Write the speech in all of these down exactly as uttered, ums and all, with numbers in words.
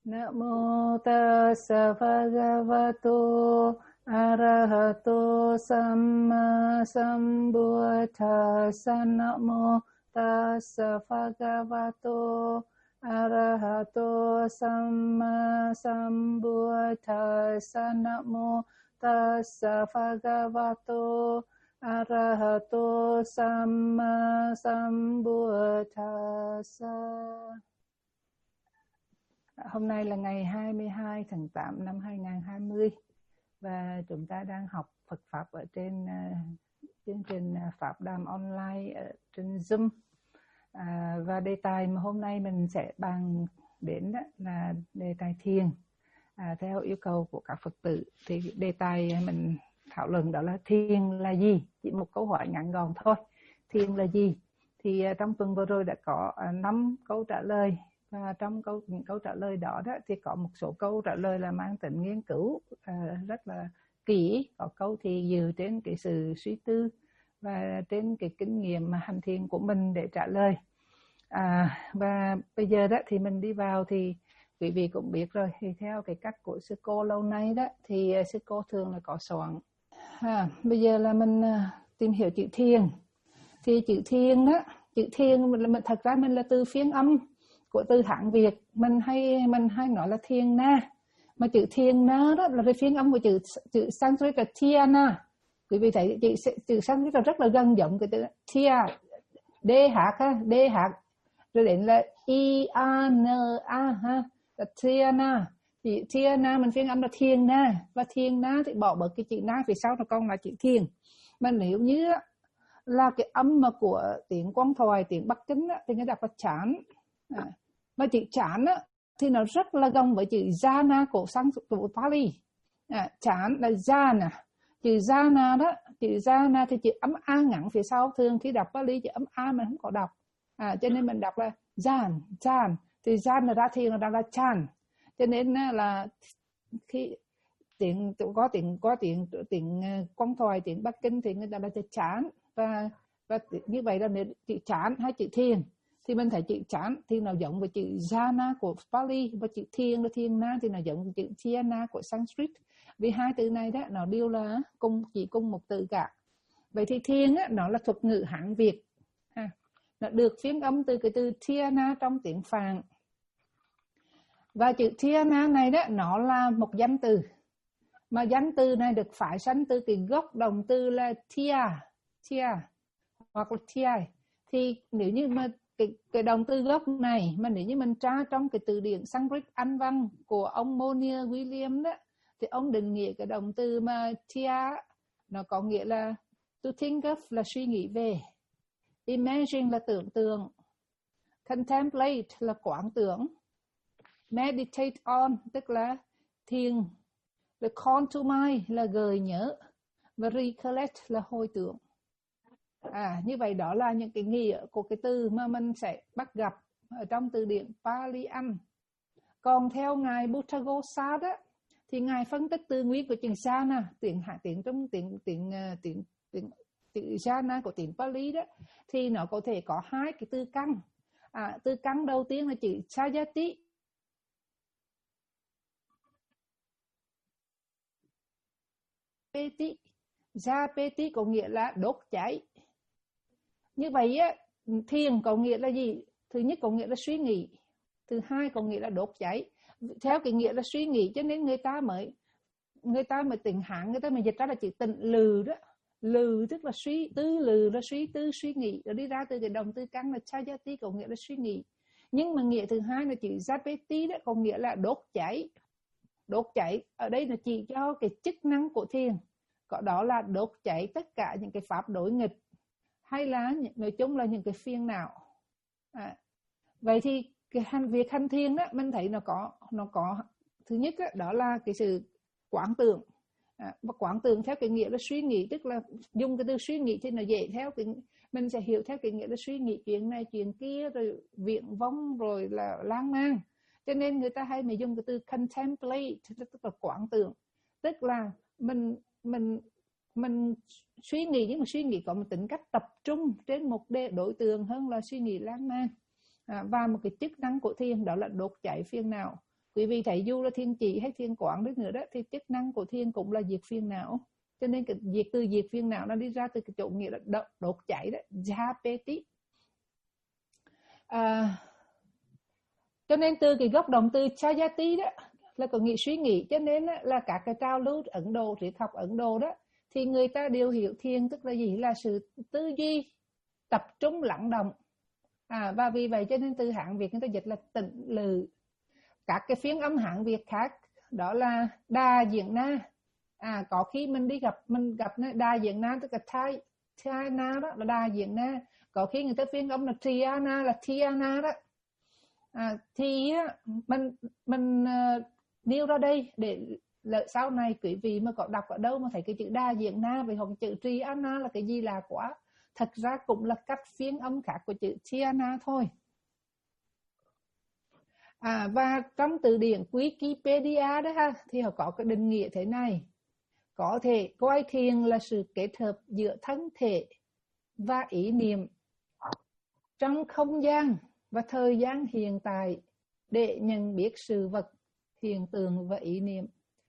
Namo tassa bhagavato arahato samma sambuddhassa. Namo tassa bhagavato arahato samma sambuddhassa. Namo tassa bhagavato arahato samma sambuddhassa. Hôm nay là ngày hai mươi hai tháng tám năm hai nghìn không trăm hai mươi và chúng ta đang học Phật Pháp ở trên uh, chương trình Pháp Đàm Online ở trên Zoom. À, và đề tài mà hôm nay mình sẽ bàn đến đó là đề tài thiền. À, theo yêu cầu của các Phật tử thì đề tài mình thảo luận đó là thiền là gì? Chỉ một câu hỏi ngắn gọn thôi. Thiền là gì? Thì uh, trong tuần vừa rồi đã có năm uh, câu trả lời. Và trong câu, những câu trả lời đó, đó thì có một số câu trả lời là mang tính nghiên cứu à, rất là kỹ. Có câu thì dựa trên cái sự suy tư và trên cái kinh nghiệm mà hành thiền của mình để trả lời. À, và bây giờ đó thì mình đi vào thì quý vị cũng biết rồi, thì theo cái cách của sư cô lâu nay đó thì sư cô thường là có soạn. À, bây giờ là mình tìm hiểu chữ thiền. Thì chữ thiền đó, chữ thiền mình thật ra mình là từ phiên âm của từ Hán Việt, mình hay mình hay nói là thiền na, mà chữ thiền na đó là cái phiên âm của chữ chữ Sanskrit là Dhyana. Quý vị thấy chữ chữ Sanskrit là rất là gần giống cái từ Thia, D hát ha, D hát rồi đến là I A N A ha, là Dhyana. Thì Dhyana mình phiên âm là thiền na, và thiền na thì bỏ bớt cái chữ na phía sau nó còn là chữ thiền. Mà nếu như là cái âm mà của tiếng Quang Thoại, tiếng Bắc Kinh á, thì người đọc là chán. À, mà chữ chán á, thì nó rất là gần với chữ jhana của sang của Pali. À, chán là jhana. Chữ jhana đó, chữ jhana thì chữ ấm a ngắn phía sau. Thường khi đọc Pali chữ ấm a mình không có đọc. À, cho nên mình đọc là jan, jan. Thì jan là ra thì nó đang là chan. Cho nên là khi tiếng có tiếng có tiếng tiếng Quang Thoại, tiếng Bắc Kinh thì người ta là chữ chán, và và như vậy là nếu chữ chán hay chữ thiền thì mình thấy chữ chán thì nó giống với chữ jhana của Pali, và chữ thiền là thiền na thì nó giống với chữ dhyana của Sanskrit. Vì hai từ này đó nó đều là cùng chỉ cùng một từ cả. Vậy thì thiền á, nó là thuật ngữ Hán Việt, à, nó được phiên âm từ cái từ dhyana trong tiếng Phạn. Và chữ dhyana này đó nó là một danh từ, mà danh từ này được phái sanh từ cái gốc động từ là thia, thia hoặc là thiai. Thì nếu như mà cái, cái động từ gốc này mà nếu như mình tra trong cái từ điển Sanskrit Anh văn của ông Monier William đó, thì ông định nghĩa cái động từ mà thia nó có nghĩa là to think of là suy nghĩ về, imagine là tưởng tượng, contemplate là quán tưởng, meditate on tức là thiền, the call to mind là gợi nhớ, và recollect là hồi tưởng. À, như vậy đó là những cái nghĩa của cái từ mà mình sẽ bắt gặp ở trong từ điển Pali Anh. Còn theo ngài Buddhaghosa đó thì ngài phân tích từ nguyên của chữ jhana, tiếng hạ tiếng trong tiếng tiếng tiếng tiếng chữ jhana của tiếng Pali đó, thì nó có thể có hai cái từ căn. À, từ căn đầu tiên là chữ chayati. Peti, japeti có nghĩa là đốt cháy. Như vậy á, thiền có nghĩa là gì? Thứ nhất có nghĩa là suy nghĩ, thứ hai có nghĩa là đốt cháy. Theo cái nghĩa là suy nghĩ cho nên người ta mới người ta mới tiếng Hán người ta mới dịch ra là chữ tịnh lừ đó. Lừ tức là suy tư, lừ là suy tư, suy nghĩ, rồi đi ra từ cái động từ căn là chayati có nghĩa là suy nghĩ. Nhưng mà nghĩa thứ hai là chữ japeti đó có nghĩa là đốt cháy. Đốt cháy ở đây là chỉ cho cái chức năng của thiền, có đó là đốt cháy tất cả những cái pháp đối nghịch, hay là nói chung là những cái phiền não. À, vậy thì cái hành việc hành thiền đó mình thấy nó có nó có thứ nhất đó, đó là cái sự quán tưởng. À, và quán tưởng theo cái nghĩa là suy nghĩ, tức là dùng cái từ suy nghĩ thì nó dễ theo cái mình sẽ hiểu theo cái nghĩa là suy nghĩ chuyện này chuyện kia, rồi viển vông, rồi là lan man. Cho nên người ta hay mới dùng cái từ contemplate tức là quán tưởng, tức là mình mình mình suy nghĩ, nhưng mà suy nghĩ có một tính cách tập trung trên một đối tượng hơn là suy nghĩ lan man. À, và một cái chức năng của thiền đó là đốt cháy phiền não. Quý vị thấy dù là thiền chỉ hay thiền quán đi nữa đó, thì chức năng của thiền cũng là diệt phiền não. Cho nên cái diệt từ diệt phiền não nó đi ra từ cái chỗ nghĩa là đốt cháy đó, japeti. À, cho nên từ cái gốc động từ chayati đó là có nghĩa suy nghĩ, cho nên là các cái trào lưu Ấn Độ, triết học Ấn Độ đó, thì người ta đều hiểu thiền tức là gì, là sự tư duy tập trung lắng động. À, và vì vậy cho nên từ Hán Việt người ta dịch là tịnh lự. Các cái phiên âm Hán Việt khác đó là đa diễn na. À, có khi mình đi gặp mình gặp đa diễn na tức là thai thai na đó là đa diễn na, có khi người ta phiên âm là triana là thiana đó. À, thì mình mình uh, nêu ra đây để lợi sau này quý vị mà có đọc ở đâu mà thấy cái chữ đa diễn na vì hoặc chữ triana là cái gì là quá, thật ra cũng là cách phiên âm khác của chữ thiana thôi. À, và trong từ điển Wikipedia đó ha, thì họ có cái định nghĩa thế này: có thể coi thiền là sự kết hợp giữa thân thể và ý niệm trong không gian và thời gian hiện tại để nhận biết sự vật, hiện tượng và ý niệm.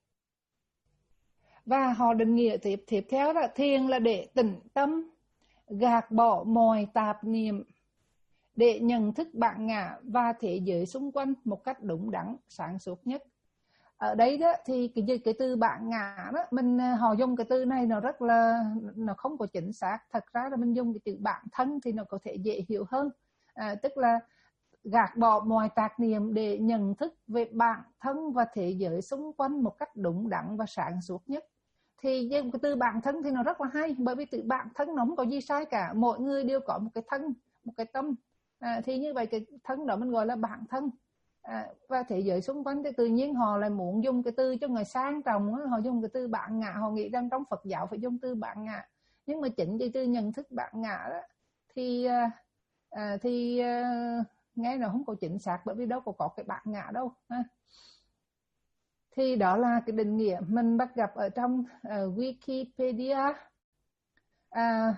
Và họ định nghĩa tiếp tiếp theo là thiền là để tĩnh tâm, gạt bỏ mọi tạp niệm, để nhận thức bản ngã và thế giới xung quanh một cách đúng đắn, sáng suốt nhất. Ở đây đó thì cái cái từ bản ngã đó, mình họ dùng cái từ này nó rất là nó không có chính xác. Thật ra là mình dùng cái từ bản thân thì nó có thể dễ hiểu hơn. À, tức là gạt bỏ mọi tạp niệm để nhận thức về bản thân và thế giới xung quanh một cách đúng đắn và sáng suốt nhất. Thì cái từ bản thân thì nó rất là hay, bởi vì từ bản thân nó không có gì sai cả, mỗi người đều có một cái thân, một cái tâm. À, thì như vậy cái thân đó mình gọi là bản thân. À, và thế giới xung quanh thì tự nhiên họ lại muốn dùng cái từ cho người sang trọng, họ dùng cái từ bản ngã, họ nghĩ rằng trong Phật giáo phải dùng từ bản ngã, nhưng mà chính cái từ nhận thức bản ngã đó thì à, thì à, nghe nó không có chính xác, bởi vì đâu có có cái bản ngã đâu ha. Thì đó là cái định nghĩa mình bắt gặp ở trong uh, Wikipedia. À,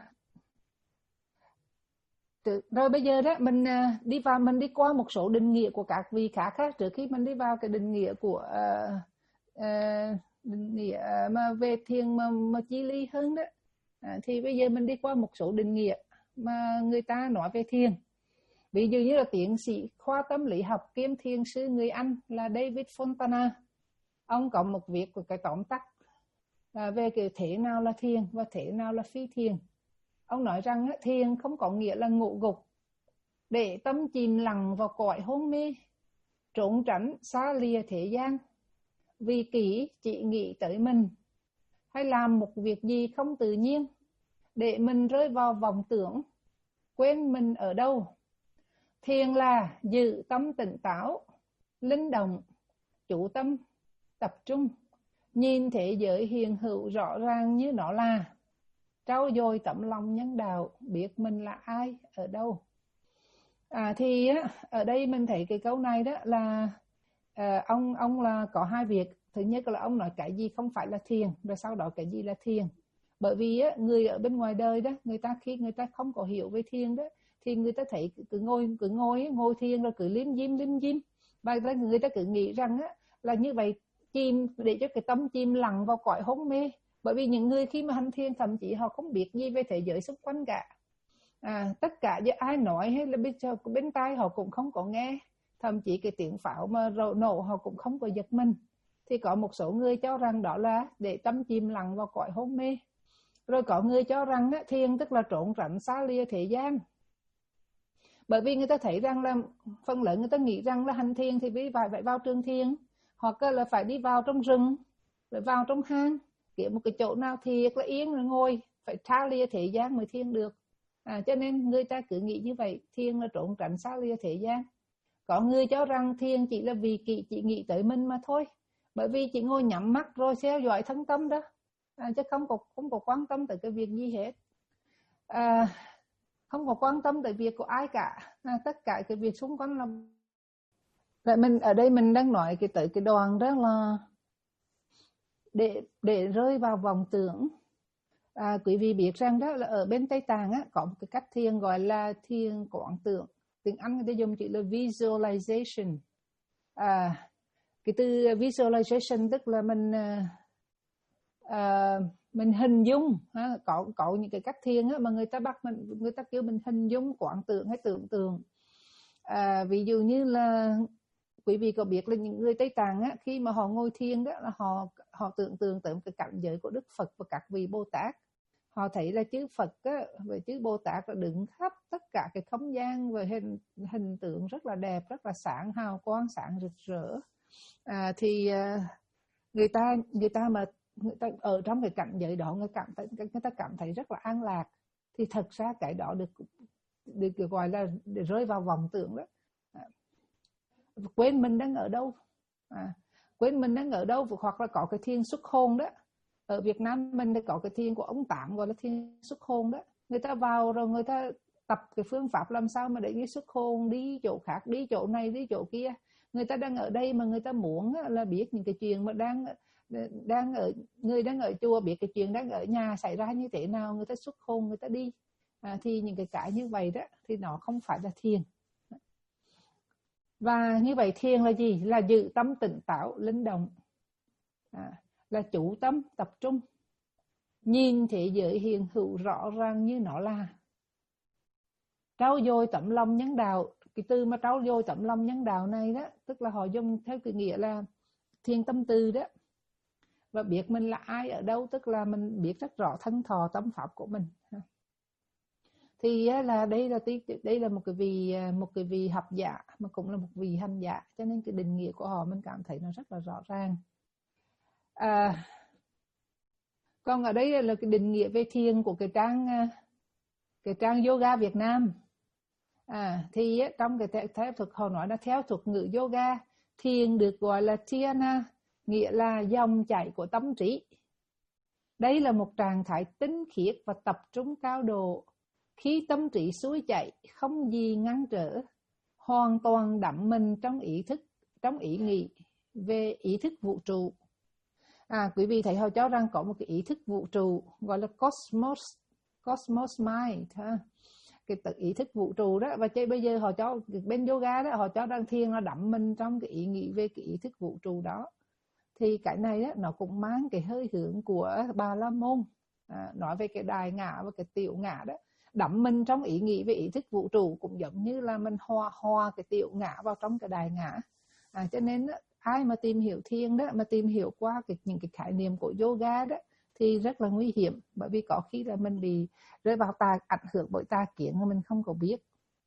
rồi bây giờ đó mình uh, đi vào mình đi qua một số định nghĩa của các vị khác khác trước khi mình đi vào cái định nghĩa của uh, uh, định nghĩa uh, mà về thiền mà, mà chi ly hơn đó. À, thì bây giờ mình đi qua một số định nghĩa mà người ta nói về thiền. Ví dụ như là tiến sĩ khoa tâm lý học kiêm thiền sư người Anh là David Fontana. Ông có một việc của cái tóm tắt à, về cái thế nào là thiền và thế nào là phi thiền. Ông nói rằng thiền không có nghĩa là ngủ gục để tâm chìm lặng vào cõi hôn mê, trốn tránh xa lìa thế gian, vì kỹ chỉ nghĩ tới mình, hay làm một việc gì không tự nhiên để mình rơi vào vòng tưởng, quên mình ở đâu. Thiền là giữ tâm tỉnh táo, linh động, chủ tâm, tập trung, nhìn thế giới hiện hữu rõ ràng như nó là, trau dồi tấm lòng nhân đạo, biết mình là ai, ở đâu. À, thì á, ở đây mình thấy cái câu này đó là à, ông ông là có hai việc. Thứ nhất là ông nói cái gì không phải là thiền, rồi sau đó cái gì là thiền. Bởi vì á, người ở bên ngoài đời đó, người ta khi người ta không có hiểu về thiền đó, thì người ta thấy cứ ngồi cứ ngồi ngồi thiền rồi cứ lim dim lim dim, và người ta cứ nghĩ rằng á, là như vậy chìm để cho cái tâm chìm lặng vào cõi hôn mê. Bởi vì những người khi mà hành thiền thậm chí họ không biết gì về thế giới xung quanh cả. À, tất cả với ai nói hay là bên, bên tai họ cũng không có nghe, thậm chí cái tiếng pháo mà nổ họ cũng không có giật mình. Thì có một số người cho rằng đó là để tâm chìm lặng vào cõi hôn mê. Rồi có người cho rằng á, thiền tức là trốn tránh xa lìa thế gian. Bởi vì người ta thấy rằng là phần lớn người ta nghĩ rằng là hành thiền thì phải phải vào trường thiền, hoặc là phải đi vào trong rừng, rồi vào trong hang, kiếm một cái chỗ nào thiệt là yên rồi ngồi, phải xa lìa thế gian mới thiền được. À, cho nên người ta cứ nghĩ như vậy, thiền là trốn tránh xa lìa thế gian. Có người cho rằng thiền chỉ là vì chỉ nghĩ tới mình mà thôi, bởi vì chỉ ngồi nhắm mắt rồi theo dõi thân tâm đó, à, chứ không có không có quan tâm tới cái việc gì hết, à, không có quan tâm tới việc của ai cả, à, tất cả cái việc xung quanh là. Vậy mình ở đây mình đang nói cái tới cái đoạn đó là để để rơi vào vòng tưởng. À, quý vị biết rằng đó là ở bên Tây Tạng á, có một cái cách thiền gọi là thiền quán tưởng. Tiếng Anh người ta dùng chữ là visualization. À, cái từ visualization tức là mình uh, mình hình dung ha, có có những cái cách thiền á, mà người ta bắt mình người ta kêu mình hình dung, quán tưởng hay tưởng tượng. À, ví dụ như là quý vị có biết là những người Tây Tạng á, khi mà họ ngồi thiền đó là họ họ tưởng tượng tới một cái cảnh giới của Đức Phật và các vị Bồ Tát. Họ thấy là chư Phật á, và chư Bồ Tát là đứng khắp tất cả cái không gian và hình hình tượng rất là đẹp, rất là sáng, hào quang sáng rực rỡ. À, thì người ta người ta mà người ta ở trong cái cảnh giới đó, người cảm thấy người ta cảm thấy rất là an lạc. Thì thật ra cái đó được được gọi là để rơi vào vòng tưởng đó. À, quên mình đang ở đâu, à, quên mình đang ở đâu, hoặc là có cái thiền xuất hồn đó. Ở Việt Nam mình thì có cái thiền của ông Tám gọi là thiền xuất hồn đó. Người ta vào rồi người ta tập cái phương pháp làm sao mà để cái xuất hồn đi chỗ khác, đi chỗ này, đi chỗ kia. Người ta đang ở đây mà người ta muốn là biết những cái chuyện mà đang đang ở người đang ở chùa, biết cái chuyện đang ở nhà xảy ra như thế nào, người ta xuất hồn, người ta đi. À, thì những cái cái như vậy đó thì nó không phải là thiền. Và như vậy thiền là gì? Là giữ tâm tỉnh táo, linh động, à, là chủ tâm tập trung, nhìn thế giới hiện hữu rõ ràng như nó là, trau dồi tấm lòng nhân đạo. Cái từ mà trau dồi tấm lòng nhân đạo này đó, tức là họ dùng theo cái nghĩa là thiền tâm từ đó. Và biết mình là ai ở đâu, tức là mình biết rất rõ thân thọ tâm pháp của mình. Thì là đây là đây là một cái vị một cái vị học giả mà cũng là một vị hành giả, cho nên cái định nghĩa của họ mình cảm thấy nó rất là rõ ràng. À, còn ở đây là cái định nghĩa về thiền của cái trang cái trang yoga Việt Nam. À, thì trong cái theo thuật họ nói là theo thuật ngữ yoga, thiền được gọi là dhyana, nghĩa là dòng chảy của tâm trí. Đây là một trạng thái tinh khiết và tập trung cao độ. Khi tâm trí suối chảy, không gì ngăn trở, hoàn toàn đắm mình trong ý thức, trong ý nghĩ về ý thức vũ trụ. À, quý vị thấy họ cho rằng có một cái ý thức vũ trụ gọi là cosmos, cosmos mind, ha? Cái tự ý thức vũ trụ đó. Và bây giờ họ cho bên yoga đó, họ cho rằng thiền nó đắm mình trong cái ý nghĩ về cái ý thức vũ trụ đó. Thì cái này đó, nó cũng mang cái hơi hướng của Bà La Môn, à, nói về cái đại ngã và cái tiểu ngã đó. Đắm mình trong ý nghĩ về ý thức vũ trụ cũng giống như là mình hòa hòa cái tiểu ngã vào trong cái đại ngã. À, cho nên đó, ai mà tìm hiểu thiền đó, mà tìm hiểu qua cái, những cái khái niệm của yoga đó thì rất là nguy hiểm, bởi vì có khi là mình bị rơi vào tà ảnh hưởng bởi tà kiến mà mình không có biết.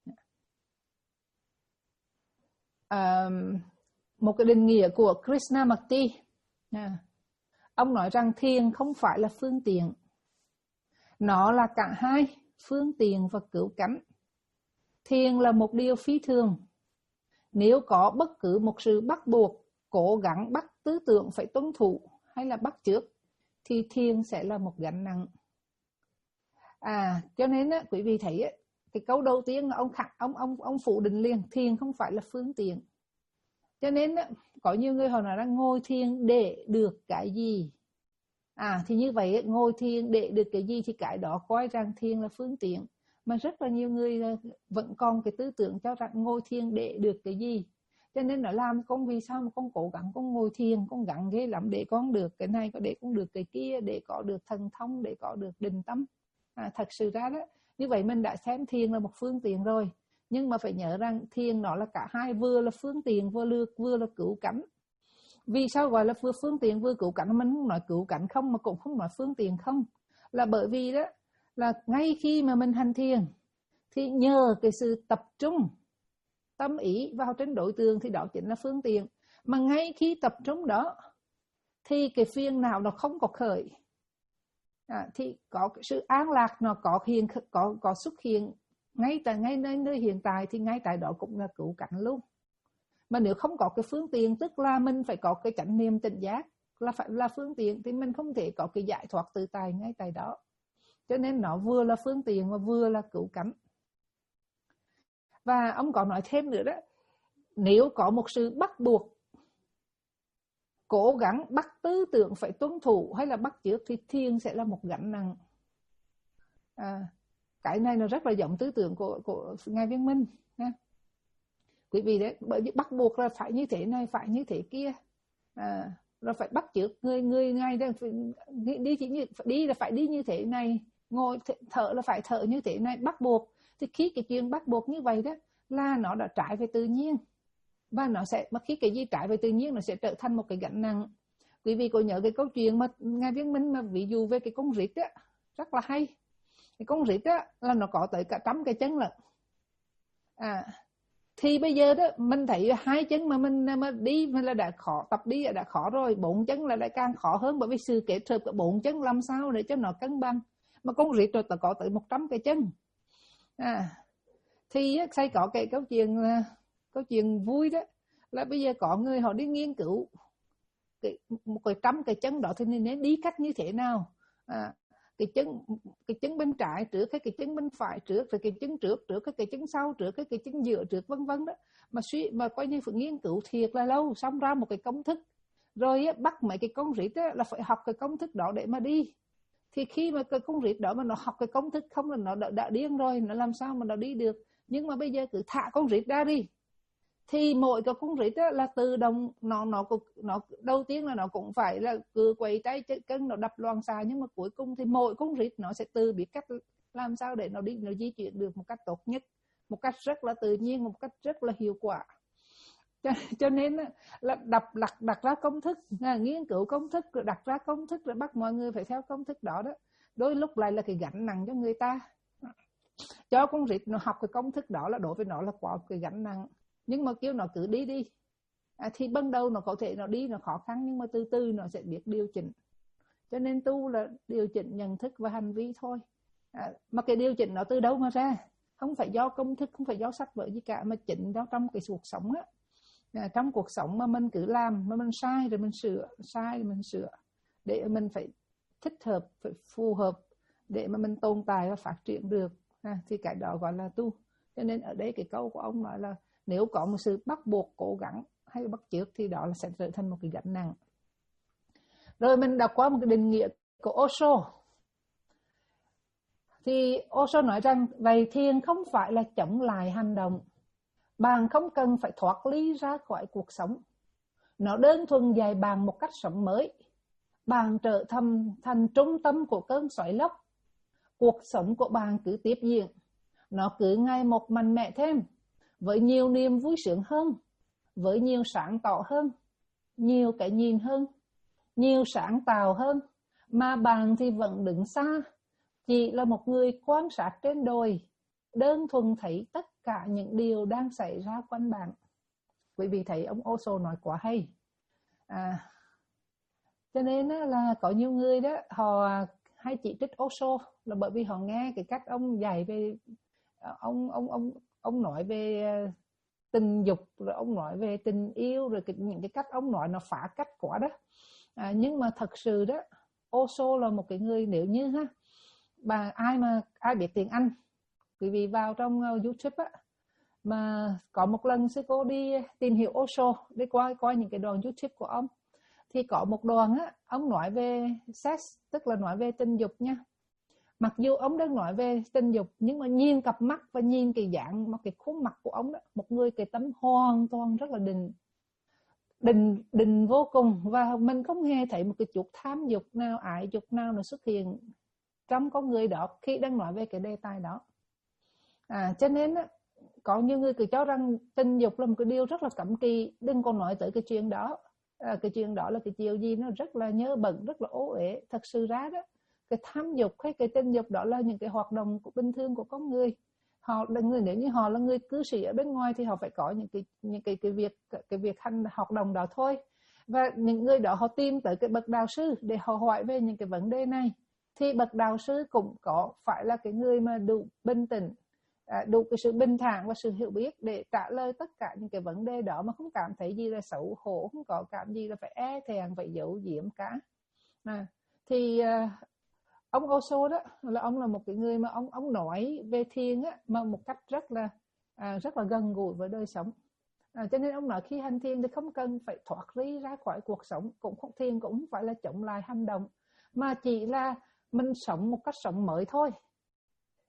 À, một cái định nghĩa của Krishnamurti, à, ông nói rằng thiền không phải là phương tiện, nó là cả hai, phương tiện và cứu cánh. Thiền là một điều phi thường. Nếu có bất cứ một sự bắt buộc, cố gắng bắt tư tưởng phải tuân thủ hay là bắt chước, thì thiền sẽ là một gánh nặng. À, cho nên á, quý vị thấy á, cái câu đầu tiên là ông ông ông ông phủ định liền, thiền không phải là phương tiện. Cho nên á, có nhiều người họ nói là ngồi thiền để được cái gì. À, thì như vậy ngồi thiền để được cái gì thì cái đó coi rằng thiền là phương tiện. Mà rất là nhiều người vẫn còn cái tư tưởng cho rằng ngồi thiền để được cái gì. Cho nên nó làm con vì sao mà con cố gắng con ngồi thiền, con gắng ghê lắm để con được cái này, để con được cái kia, để có được thần thông, để có được định tâm. À, thật sự ra đó, như vậy mình đã xem thiền là một phương tiện rồi. Nhưng mà phải nhớ rằng thiền nó là cả hai, vừa là phương tiện vừa là, vừa là cứu cánh. Vì sao gọi là vừa phương tiện vừa cứu cánh? Mình không nói cứu cánh không mà cũng không nói phương tiện không. Là bởi vì đó là ngay khi mà mình hành thiền thì nhờ cái sự tập trung tâm ý vào trên đối tượng thì đó chính là phương tiện. Mà ngay khi tập trung đó thì cái phiền não nó không có khởi, à, thì có cái sự an lạc nó có hiện có có xuất hiện ngay tại ngay nơi, nơi hiện tại, thì ngay tại đó cũng là cứu cánh luôn. Mà nếu không có cái phương tiện, tức là mình phải có cái chánh niệm tỉnh giác là phải là phương tiện, thì mình không thể có cái giải thoát tự tại ngay tại đó. Cho nên nó vừa là phương tiện mà vừa là cứu cánh. Và ông còn nói thêm nữa đó, nếu có một sự bắt buộc, cố gắng bắt tư tưởng phải tuân thủ hay là bắt chước thì thiền sẽ là một gánh nặng. À, cái này nó rất là giống tư tưởng của, của Ngài Viên Minh. Quý vị đấy, bởi vì bắt buộc là phải như thế này, phải như thế kia, à, rồi phải bắt chước người người ngay đây, đi chỉ như đi là phải đi như thế này, ngồi thở là phải thở như thế này, bắt buộc. Thì khi cái chuyện bắt buộc như vậy đó là nó đã trái về tự nhiên, và nó sẽ, mà khi cái gì trái về tự nhiên nó sẽ trở thành một cái gánh nặng. Quý vị có nhớ cái câu chuyện mà Ngài Viên Minh mà ví dụ về cái con rít á, rất là hay. Cái con rít á là nó có tới cả trăm cái chân lận. À, thì bây giờ đó mình thấy hai chân mà mình mà đi mà là đã khó, tập đi đã khó rồi, bốn chân là lại càng khó hơn, bởi vì sự kết hợp của bốn chân làm sao để cho nó cân bằng. Mà con rít rồi có tới một trăm cái chân. À, thì xây có cái câu chuyện là câu chuyện vui đó, là bây giờ có người họ đi nghiên cứu cái, một cái trăm cái chân đó thì nên đi cách như thế nào. À, cái chân cái chân bên trái trước hay cái chân bên phải trước, rồi cái chân trước trước cái cái chân sau trước cái cái chân giữa trước, vân vân đó, mà suy mà coi như phải nghiên cứu thiệt là lâu, xong ra một cái công thức, rồi á, bắt mấy cái con rít á, là phải học cái công thức đó để mà đi. Thì khi mà cái con rít đó mà nó học cái công thức không là nó đã, đã điên rồi, nó làm sao mà nó đi được. Nhưng mà bây giờ cứ thả con rít ra đi, thì mỗi cái con rít là tự động nó nó nó đầu tiên là nó cũng phải là cứ quay tay chân nó đập loạn xạ, nhưng mà cuối cùng thì mỗi con rít nó sẽ tự biết cách làm sao để nó đi, nó di chuyển được một cách tốt nhất, một cách rất là tự nhiên, một cách rất là hiệu quả. Cho, cho nên là đập đặt đặt ra công thức, nghiên cứu công thức rồi đặt ra công thức rồi bắt mọi người phải theo công thức đó đó, đôi lúc lại là cái gánh nặng cho người ta. Cho con rít nó học cái công thức đó là đối với nó là quá cái gánh nặng, nhưng mà kêu nó cứ đi đi, à, thì ban đầu nó có thể nó đi nó khó khăn, nhưng mà từ từ nó sẽ biết điều chỉnh. Cho nên tu là điều chỉnh nhận thức và hành vi thôi. À, mà cái điều chỉnh nó từ đâu mà ra? Không phải do công thức, không phải do sách vở gì cả, mà chỉnh đó trong cái cuộc sống á. À, trong cuộc sống mà mình cứ làm mà mình sai rồi mình sửa, sai rồi mình sửa, để mình phải thích hợp, phải phù hợp để mà mình tồn tại và phát triển được, à, thì cái đó gọi là tu. Cho nên ở đây cái câu của ông nói là nếu có một sự bắt buộc, cố gắng hay bắt chước thì đó là sẽ trở thành một cái gánh nặng. Rồi mình đọc qua một cái định nghĩa của Osho. Thì Osho nói rằng vậy thiền không phải là chống lại hành động. Bạn không cần phải thoát ly ra khỏi cuộc sống. Nó đơn thuần dạy bạn một cách sống mới. Bạn trở thành, thành trung tâm của cơn xoáy lốc. Cuộc sống của bạn cứ tiếp diễn. Nó cứ ngày một mạnh mẽ thêm, với nhiều niềm vui sướng hơn, với nhiều sáng tỏ hơn, nhiều cái nhìn hơn, nhiều sáng tạo hơn, mà bạn thì vẫn đứng xa, chỉ là một người quan sát trên đồi, đơn thuần thấy tất cả những điều đang xảy ra quanh bạn. Quý vị thấy ông Osho nói quá hay. À, cho nên là có nhiều người đó họ hay chỉ trích Osho là bởi vì họ nghe cái cách ông dạy về ông ông ông ông nói về tình dục, rồi ông nói về tình yêu, rồi cái, những cái cách ông nói nó phá cách quá đó. À, nhưng mà thật sự đó, Osho là một cái người, nếu như ha, bà ai mà ai biết tiếng Anh, quý vị vào trong uh, YouTube á, mà có một lần sư cô đi tìm hiểu Osho, đi coi coi những cái đoạn YouTube của ông, thì có một đoạn á, ông nói về sex, tức là nói về tình dục nha. Mặc dù ông đang nói về tình dục, nhưng mà nhìn cặp mắt và nhìn cái dạng, cái khuôn mặt của ông đó, một người cái tấm hoàn toàn rất là định, định, định vô cùng, và mình không hề thấy một cái chút tham dục nào, ái dục nào nó xuất hiện trong con người đó khi đang nói về cái đề tài đó. À, cho nên á, có nhiều người cứ cho rằng tình dục là một cái điều rất là cấm kỵ, đừng có nói tới cái chuyện đó. À, cái chuyện đó là cái điều gì nó rất là nhớ bẩn, rất là ố uế. Thật sự ra đó, cái tham dục hay cái tình dục đó là những cái hoạt động của bình thường của con người. Họ là người, nếu như họ là người cư sĩ ở bên ngoài thì họ phải có những cái những cái cái việc cái việc hành hoạt động đó thôi. Và những người đó họ tìm tới cái bậc đạo sư để họ hỏi về những cái vấn đề này, thì bậc đạo sư cũng có phải là cái người mà đủ bình tĩnh, đủ cái sự bình thản và sự hiểu biết để trả lời tất cả những cái vấn đề đó, mà không cảm thấy gì là xấu hổ, không có cảm gì là phải e thẹn, phải giấu giếm cả. À, thì uh, ông Osho đó là ông là một cái người mà ông ông nói về thiền á, mà một cách rất là à, rất là gần gũi với đời sống. À, cho nên ông nói khi hành thiền thì không cần phải thoát ly ra khỏi cuộc sống, cũng không, thiền cũng không phải là chống lại hành động, mà chỉ là mình sống một cách sống mới thôi.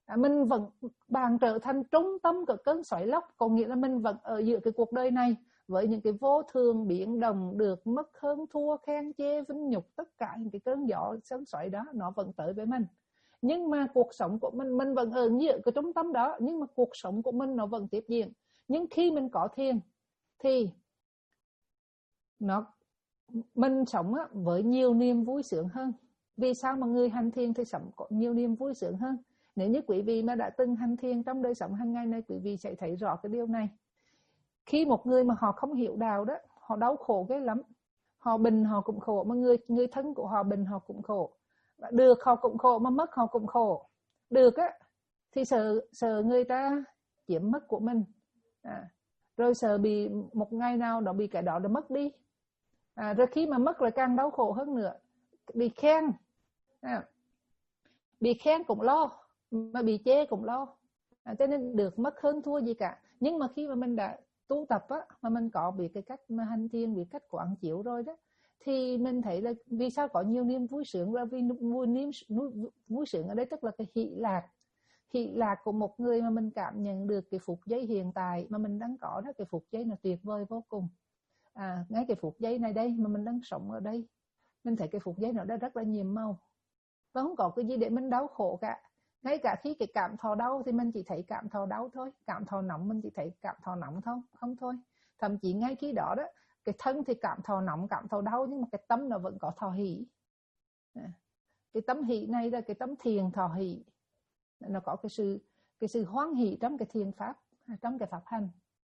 À, mình vẫn bạn trở thành trung tâm của cơn xoáy lốc, có nghĩa là mình vẫn ở giữa cái cuộc đời này với những cái vô thường biến động, được mất hơn thua, khen chê vinh nhục, tất cả những cái cơn gió sóng xoáy đó nó vẫn tới với mình. Nhưng mà cuộc sống của mình mình vẫn ở giữa cái trung tâm đó, nhưng mà cuộc sống của mình nó vẫn tiếp diễn. Nhưng khi mình có thiền thì nó mình sống với nhiều niềm vui sướng hơn. Vì sao mà người hành thiền thì sống có nhiều niềm vui sướng hơn? Nếu như quý vị mà đã từng hành thiền trong đời sống hàng ngày này, quý vị sẽ thấy rõ cái điều này. Khi một người mà họ không hiểu đạo đó, họ đau khổ ghê lắm. Họ bệnh họ cũng khổ, mà người người thân của họ bệnh họ cũng khổ. Được họ cũng khổ, mà mất họ cũng khổ. Được á thì sợ sợ người ta chiếm mất của mình. À, rồi sợ bị một ngày nào đó bị cái đó đã mất đi. À, rồi khi mà mất lại càng đau khổ hơn nữa. Bị khen, à, bị khen cũng lo, mà bị chê cũng lo. À, cho nên được mất hơn thua gì cả. Nhưng mà khi mà mình đã tu tập á, mà mình có biết cái cách mà hành thiền, biết cách quán chiếu rồi đó, thì mình thấy là vì sao có nhiều niềm vui sướng, là vì vui niềm vui sướng ở đây tức là cái hỷ lạc. Hỷ lạc của một người mà mình cảm nhận được cái phút giây hiện tại mà mình đang có đó, cái phút giây nó tuyệt vời vô cùng. À, ngay cái phút giây này đây mà mình đang sống ở đây, mình thấy cái phút giây nó đã rất là nhiệm màu và không có cái gì để mình đau khổ cả. Ngay cả khi cái cảm thọ đau thì mình chỉ thấy cảm thọ đau thôi, cảm thọ nóng mình chỉ thấy cảm thọ nóng thôi, không thôi. Thậm chí ngay khi đó đó, cái thân thì cảm thọ nóng, cảm thọ đau, nhưng mà cái tâm nó vẫn có thọ hỷ. Cái tâm hỷ này là cái tâm thiền thọ hỷ, nó có cái sự cái sự hoan hỷ trong cái thiền pháp, trong cái pháp hành.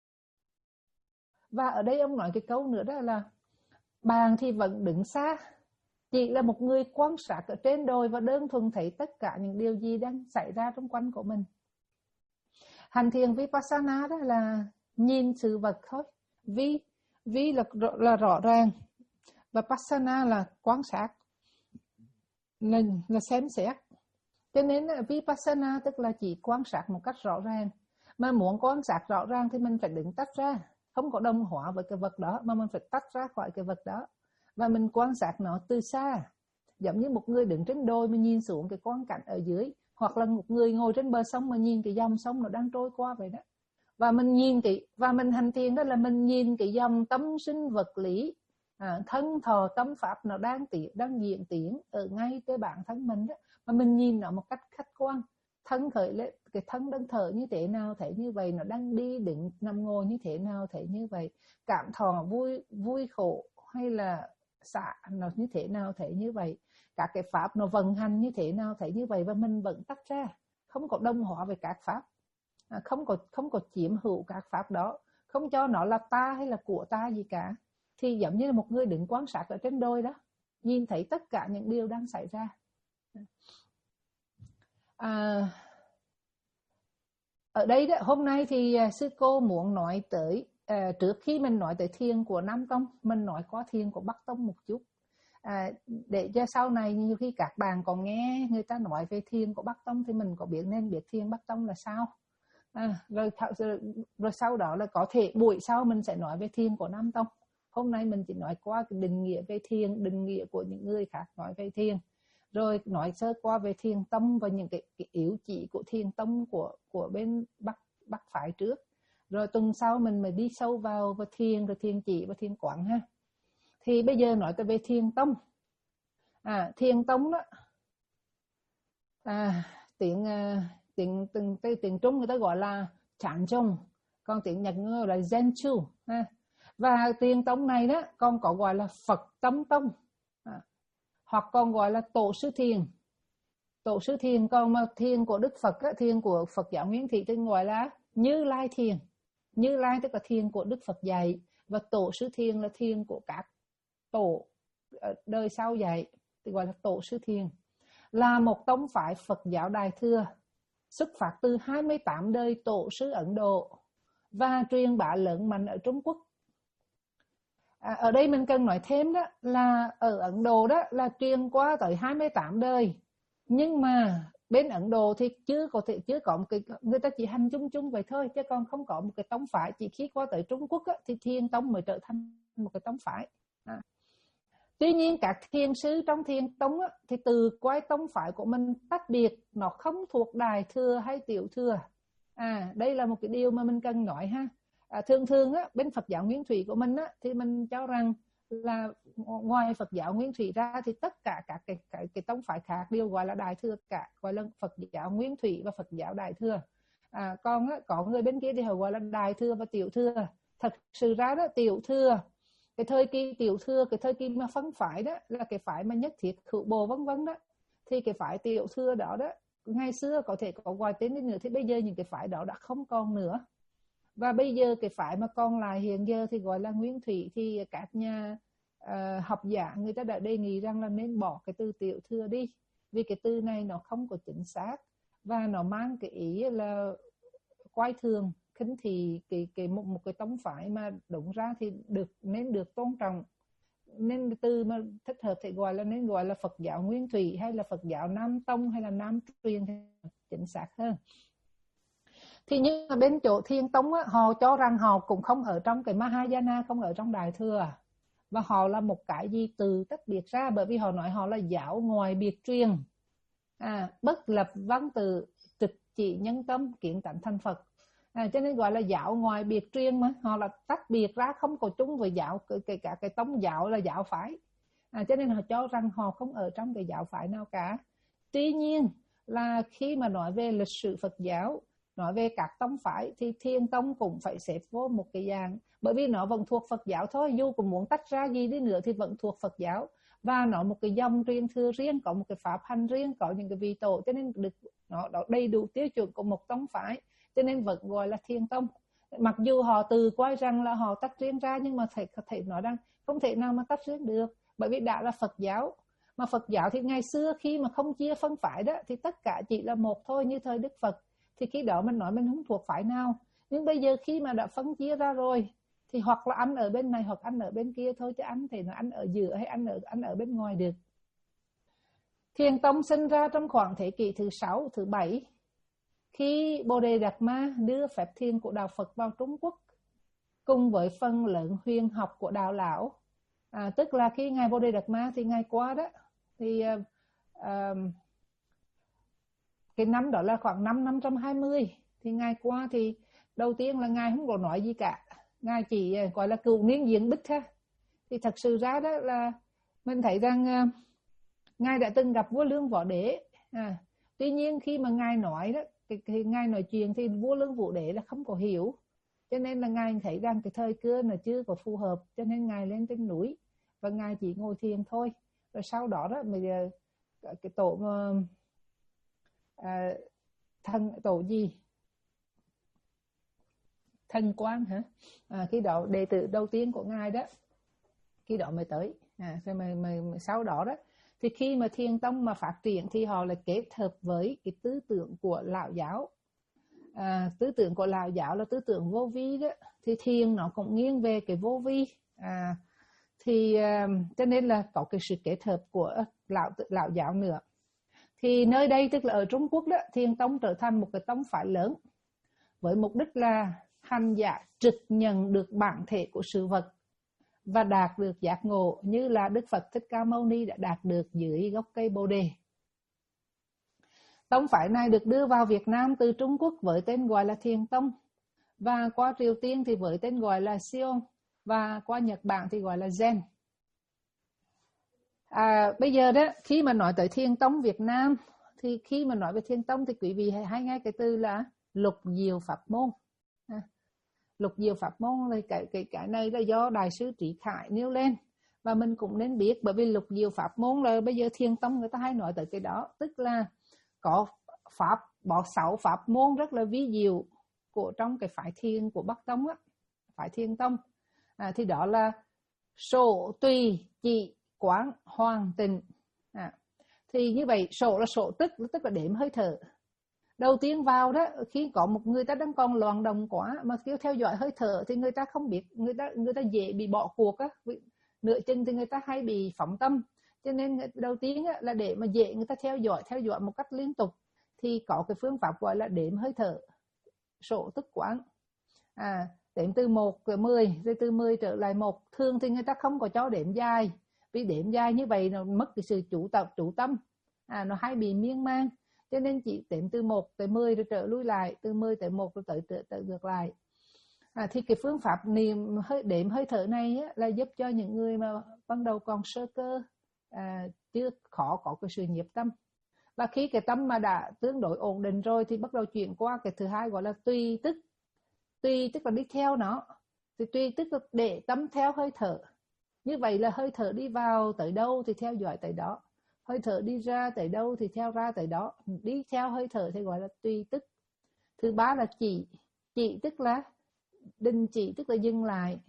Và ở đây ông nói cái câu nữa đó là bạn thì vẫn đứng xa, chỉ là một người quan sát ở trên đồi và đơn thuần thấy tất cả những điều gì đang xảy ra trong quanh của mình. Hành thiền Vipassana đó là nhìn sự vật thôi. Vi, vi là, là rõ ràng, và Passana là quan sát, là, là xem xét. Cho nên Vipassana tức là chỉ quan sát một cách rõ ràng. Mà muốn quan sát rõ ràng thì mình phải đứng tách ra, không có đồng hóa với cái vật đó, mà mình phải tách ra khỏi cái vật đó. Và mình quan sát nó từ xa, giống như một người đứng trên đồi mà nhìn xuống cái quang cảnh ở dưới, hoặc là một người ngồi trên bờ sông mà nhìn cái dòng sông nó đang trôi qua vậy đó. Và mình nhìn cái và mình hành thiền đó là mình nhìn cái dòng tâm sinh vật lý, à, thân thọ tâm pháp nó đang tiến đang diễn tiến ở ngay cái bản thân mình đó, mà mình nhìn nó một cách khách quan. Thân khởi lên, cái thân đang thở như thế nào thấy như vậy, nó đang đi đứng nằm ngồi như thế nào thấy như vậy, cảm thọ vui vui khổ hay là xả nó như thế nào thấy như vậy, các cái pháp nó vận hành như thế nào thấy như vậy. Và mình vẫn tách ra, không có đồng hóa với các pháp, à, không có không có chiếm hữu các pháp đó, không cho nó là ta hay là của ta gì cả. Thì giống như là một người đứng quan sát ở trên đồi đó, nhìn thấy tất cả những điều đang xảy ra. À, ở đây đó, hôm nay thì sư cô muốn nói tới, à, trước khi mình nói tới thiền của Nam Tông, mình nói qua thiền của Bắc Tông một chút, à, để cho sau này nhiều khi các bạn còn nghe người ta nói về thiền của Bắc Tông thì mình có biết nên biết thiền Bắc Tông là sao. À, rồi, rồi, rồi sau đó là có thể buổi sau mình sẽ nói về thiền của Nam Tông. Hôm nay mình chỉ nói qua cái định nghĩa về thiền, định nghĩa của những người khác nói về thiền, rồi nói sơ qua về thiền tông và những cái, cái yếu chỉ của thiền tông của của bên Bắc Bắc phái trước. Rồi tuần sau mình mới đi sâu vào vào thiền, rồi thiền chỉ và thiền quán ha. Thì bây giờ nói về thiền tông. À, thiền tông đó, à, tiếng tiếng từng tây tiếng Trung người ta gọi là Chán Chông, còn tiếng Nhật gọi là Zenchu ha. Và thiền tông này đó còn có gọi là Phật Tông Tông, à, hoặc còn gọi là Tổ sư thiền. Tổ sư thiền, còn mà thiền của Đức Phật, thiền của Phật giáo Nguyên Thủy thì gọi là Như Lai thiền. Như Lai tức là thiền của Đức Phật dạy, và tổ sư thiền là thiền của các tổ đời sau dạy thì gọi là tổ sư thiền. Là một tông phái Phật giáo Đại thừa, xuất phát từ hai mươi tám đời tổ sư Ấn Độ và truyền bá lớn mạnh ở Trung Quốc. À, ở đây mình cần nói thêm đó là ở Ấn Độ đó là truyền qua tới hai mươi tám đời, nhưng mà bên Ấn Độ thì chưa có thể chưa có một cái, người ta chỉ hành chung chung vậy thôi, chứ còn không có một cái tông phái. Chỉ khi qua tới Trung Quốc á, thì thiền tông mới trở thành một cái tông phái. À. Tuy nhiên các thiền sư trong thiền tông á, thì từ quay tông phái của mình tách biệt, nó không thuộc đại thừa hay tiểu thừa. À, đây là một cái điều mà mình cần nói ha. À, thường thường á, bên Phật giáo Nguyên Thủy của mình á, thì mình cho rằng là ngoài Phật giáo Nguyên Thủy ra thì tất cả các cái, cái, cái tông phái khác đều gọi là đại thừa cả, gọi là Phật giáo Nguyên Thủy và Phật giáo đại thừa. À, còn á, có người bên kia thì họ gọi là đại thừa và tiểu thừa. Thật sự ra đó, tiểu thừa, cái thời kỳ tiểu thừa, cái thời kỳ mà phân phái đó là cái phái mà nhất thiết hữu bồ vân vân đó, thì cái phái tiểu thừa đó đó ngày xưa có thể có gọi tên đến nữa, thì bây giờ những cái phái đó đã không còn nữa. Và bây giờ cái phái mà còn lại hiện giờ thì gọi là Nguyên Thủy, thì các nhà uh, học giả người ta đã đề nghị rằng là nên bỏ cái từ tiểu thừa đi, vì cái từ này nó không có chính xác và nó mang cái ý là quay thường, khinh thị cái cái một một cái tông phái mà đúng ra thì được nên được tôn trọng. Nên từ mà thích hợp thì gọi là nên gọi là Phật giáo Nguyên Thủy hay là Phật giáo Nam Tông hay là Nam Truyền thì chính xác hơn. Thì nhưng mà bên chỗ Thiền Tông á, họ cho rằng họ cũng không ở trong cái Mahayana, không ở trong Đại Thừa, và họ là một cái gì từ tách biệt ra, bởi vì họ nói họ là giáo ngoài biệt truyền, à, bất lập văn tự, trực chỉ nhân tâm, kiến tánh thành Phật. À, cho nên gọi là giáo ngoài biệt truyền, mà họ là tách biệt ra, không có chung với giáo kể cả cái tông giáo là giáo phái. À, cho nên họ cho rằng họ không ở trong cái giáo phái nào cả. Tuy nhiên là khi mà nói về lịch sử Phật giáo, nói về các tông phái thì Thiền Tông cũng phải xếp vô một cái dạng, bởi vì nó vẫn thuộc Phật giáo thôi, dù cũng muốn tách ra gì đi nữa thì vẫn thuộc Phật giáo, và nó một cái dòng truyền thừa riêng, có một cái pháp hành riêng, có những cái vị tổ, cho nên được nó đầy đủ tiêu chuẩn của một tông phái, cho nên vẫn gọi là Thiền Tông. Mặc dù họ từ quay rằng là họ tách riêng ra, nhưng mà thầy có thể nói rằng không thể nào mà tách riêng được, bởi vì đã là Phật giáo. Mà Phật giáo thì ngày xưa khi mà không chia phân phái đó thì tất cả chỉ là một thôi, như thời Đức Phật, thì khi đó mình nói mình không thuộc phái nào. Nhưng bây giờ khi mà đã phân chia ra rồi thì hoặc là anh ở bên này hoặc anh ở bên kia thôi, chứ anh thì nó anh ở giữa hay anh ở anh ở bên ngoài được. Thiền Tông sinh ra trong khoảng thế kỷ thứ sáu, thứ bảy, khi Bồ Đề Đạt Ma đưa phép thiền của đạo Phật vào Trung Quốc cùng với phần lớn huyền học của đạo lão. À, tức là khi ngài Bồ Đề Đạt Ma thì ngài qua đó thì uh, uh, cái năm đó là khoảng năm năm trăm hai mươi, thì ngài qua thì đầu tiên là ngài không có nói gì cả, ngài chỉ gọi là cựu niên diễn bích ha. Thì thật sự ra đó là mình thấy rằng uh, ngài đã từng gặp vua Lương Võ Đế. À, tuy nhiên khi mà ngài nói đó, cái, cái ngài nói chuyện thì vua Lương Vũ Đế là không có hiểu, cho nên là ngài thấy rằng cái thời cơ là chưa có phù hợp, cho nên ngài lên trên núi và ngài chỉ ngồi thiền thôi. Rồi sau đó đó bây giờ cái tổ mà à, thần tổ gì thần Quang hả, à, khi đó đệ tử đầu tiên của ngài đó khi đó mới tới. À, rồi mà, mà, mà sau đó đó thì khi mà Thiền Tông mà phát triển thì họ lại kết hợp với cái tư tưởng của lão giáo. À, tư tưởng của lão giáo là tư tưởng vô vi đó, thì thiền nó cũng nghiêng về cái vô vi. À, thì uh, cho nên là có cái sự kết hợp của lão lão giáo nữa. Thì nơi đây tức là ở Trung Quốc đó, Thiền Tông trở thành một cái tông phái lớn với mục đích là hành giả trực nhận được bản thể của sự vật và đạt được giác ngộ như là Đức Phật Thích Ca Mâu Ni đã đạt được dưới gốc cây Bồ Đề. Tông phái này được đưa vào Việt Nam từ Trung Quốc với tên gọi là Thiền Tông, và qua Triều Tiên thì với tên gọi là Sion, và qua Nhật Bản thì gọi là Zen. À, bây giờ đó khi mà nói tới Thiền Tông Việt Nam thì khi mà nói về Thiền Tông thì quý vị hãy nghe cái từ là lục diệu pháp môn. À, lục diệu pháp môn thì cái, cái, cái này là do Đại sư Trí Khải nêu lên, và mình cũng nên biết, bởi vì lục diệu pháp môn là bây giờ Thiền Tông người ta hay nói tới cái đó, tức là có pháp, bỏ sáu pháp môn rất là ví diệu của trong cái phái thiền của Bắc Tông á, phái Thiền Tông. À, thì đó là sổ, tùy, chỉ, quán, hoàn, tịnh. À, thì như vậy sổ là sổ tức, tức là đếm hơi thở. Đầu tiên vào đó, khi có một người ta đang còn loạn động quá mà kêu theo dõi hơi thở thì người ta không biết, người ta người ta dễ bị bỏ cuộc á, nửa chừng thì người ta hay bị phóng tâm. Cho nên đầu tiên á, là để mà dễ người ta theo dõi theo dõi một cách liên tục thì có cái phương pháp gọi là đếm hơi thở, sổ tức quán. À, đếm từ một tới mười, rồi từ mười trở lại một. Thường thì người ta không có cho đếm dài, vì đếm dài như vậy nó mất cái sự chủ tập chủ tâm, à, nó hay bị miên man. Cho nên chị đếm từ một tới mười rồi trở lui lại, từ mười tới một rồi tới tới, tới ngược lại. À, thì cái phương pháp niệm hơi đếm hơi thở này á, là giúp cho những người mà ban đầu còn sơ cơ, à, chưa khó có cái sự nhiếp tâm. Và khi cái tâm mà đã tương đối ổn định rồi thì bắt đầu chuyển qua cái thứ hai gọi là tùy tức. Tùy tức là đi theo nó, thì tùy tức là để tâm theo hơi thở. Như vậy là hơi thở đi vào tới đâu thì theo dõi tới đó, hơi thở đi ra tới đâu thì theo ra tới đó, đi theo hơi thở thì gọi là tùy tức. Thứ ba là chỉ. Chỉ tức là đình chỉ, tức là dừng lại.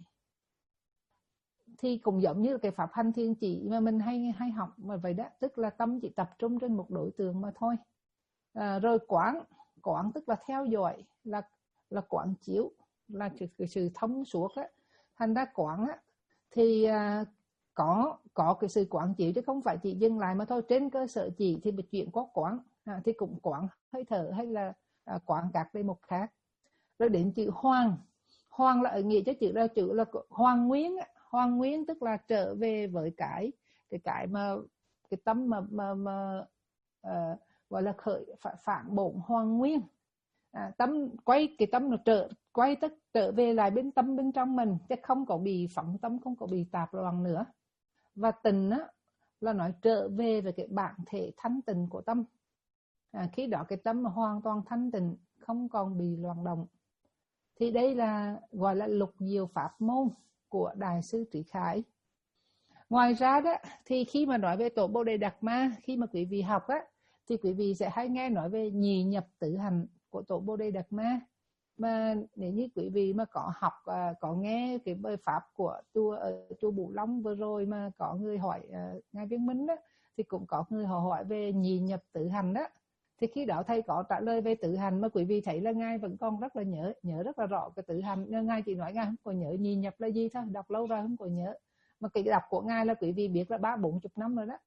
Thì cũng giống như cái pháp hành thiền chỉ mà mình hay hay học mà vậy đó, tức là tâm chỉ tập trung trên một đối tượng mà thôi. À, rồi quán, quán tức là theo dõi, là là quán chiếu, là cái sự thông suốt á. Thành ra quán á thì à, có có cái sự quán chiếu chứ không phải chỉ dừng lại mà thôi. Trên cơ sở chỉ thì bị chuyển qua quán, à, thì cũng quán hơi thở hay là à, quán các đề mục khác. Rồi đến chữ hoàn. Hoàn là ở nghĩa cho chữ là chữ là hoàn nguyên. Hoàn nguyên tức là trở về với cái cái cái mà cái tâm mà mà, mà uh, gọi là khởi phản bổn hoàn nguyên. À, tâm quay cái tâm nó trở quay tất trở về lại bên tâm bên trong mình, chứ không có bị phóng tâm, không có bị tạp loạn nữa. Và tình á là nói trở về về cái bản thể thanh tịnh của tâm. À, khi đó cái tâm mà hoàn toàn thanh tịnh, không còn bị loạn động. Thì đây là gọi là lục diệu pháp môn của Đại sư Trí Khải. Ngoài ra đó thì khi mà nói về tổ Bồ Đề Đạt Ma, khi mà quý vị học á thì quý vị sẽ hay nghe nói về nhị nhập tử hành của tổ Bồ Đề Đạt Ma. Mà nếu như quý vị mà có học, có nghe cái bài pháp của chùa ở chùa Bửu Long vừa rồi mà có người hỏi uh, ngài Viên Minh đó, thì cũng có người họ hỏi về nhị nhập tử hành đó. Thì khi đó thầy có trả lời về tử hành mà quý vị thấy là ngài vẫn còn rất là nhớ, nhớ rất là rõ cái tử hành. Nhưng ngài chỉ nói ngài không có nhớ nhị nhập là gì thôi, đọc lâu rồi không có nhớ. Mà cái đọc của ngài là quý vị biết là ba bốn chục năm rồi đó,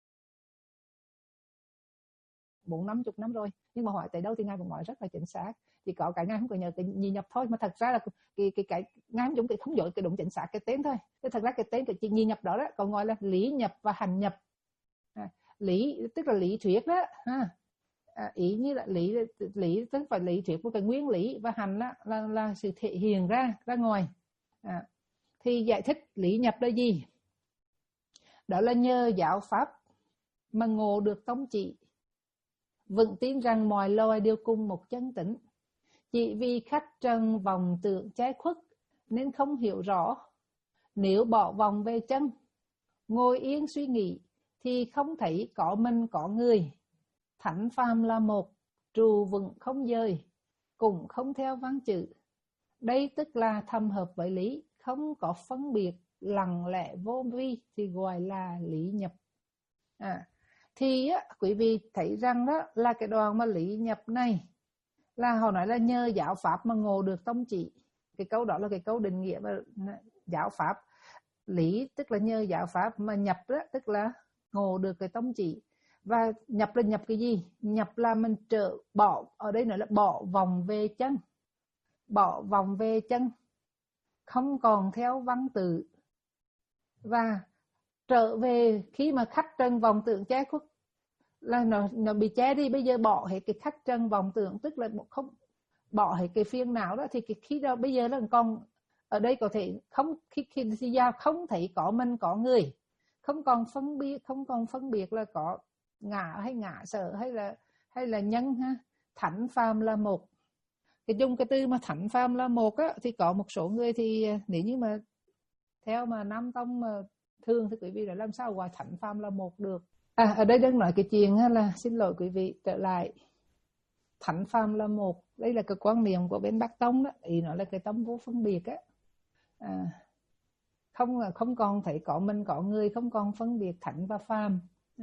bốn năm chục năm rồi. Nhưng mà hỏi tới đâu thì ngài vẫn nói rất là chính xác. Chỉ có cái ngài không có nhớ cái nhị nhập thôi. Mà thật ra là cái cái cái ngài không dùng cái không dội cái đúng chính xác cái tên thôi. Thế thật ra cái tên cái nhị nhập đó đó còn gọi là lý nhập và hành nhập. À, lý tức là lý thuyết đó ha. À, ý như là lý lý tức phải lý thuyết một cái nguyên lý, và hành đó là là sự thể hiện ra ra ngoài. À, thì giải thích lý nhập là gì? Đó là nhờ giáo pháp mà ngộ được tông chỉ, vững tin rằng mọi loài đều cùng một chân tĩnh. Chỉ vì khách trần vòng tưởng trái khuất nên không hiểu rõ. Nếu bỏ vòng về chân, ngồi yên suy nghĩ thì không thấy có mình có người. Thánh phàm là một, trụ vững không dời, cũng không theo văn chữ. Đây tức là thâm hợp với lý, không có phân biệt, lặng lẽ vô vi thì gọi là lý nhập. À, thì á, quý vị thấy rằng đó là cái đoạn mà lý nhập này là họ nói là nhờ giáo pháp mà ngộ được tông chỉ. Cái câu đó là cái câu định nghĩa và giáo pháp. Lý tức là nhờ giáo pháp, mà nhập đó tức là ngộ được cái tông chỉ. Và nhập là nhập cái gì? Nhập là mình trở bỏ, ở đây nói là bỏ vòng về chân. Bỏ vòng về chân, không còn theo văn tự, và trở về khi mà khách trần vòng tưởng che khuất là nó, nó bị che đi. Bây giờ bỏ hết cái khách trần vòng tưởng, tức là không bỏ hết cái phiền não đó, thì cái khi đó bây giờ là còn ở đây có thể không, khi khi đi ra không thấy có mình có người, không còn phân biệt, không còn phân biệt là có ngã hay ngã sở hay là hay là nhân ha. Thánh phàm là một. Cái dùng cái từ mà thánh phàm là một á, thì có một số người thì nếu như mà theo mà Nam Tông mà thường thì quý vị là làm sao gọi thánh phàm là một được. À, ở đây đang nói cái chuyện là, xin lỗi quý vị, trở lại thánh phàm là một. Đây là cái quan niệm của bên Bắc Tông đó, ý nói là cái tâm vô phân biệt á. À, không là không còn thấy có mình có người, không còn phân biệt thánh và phàm.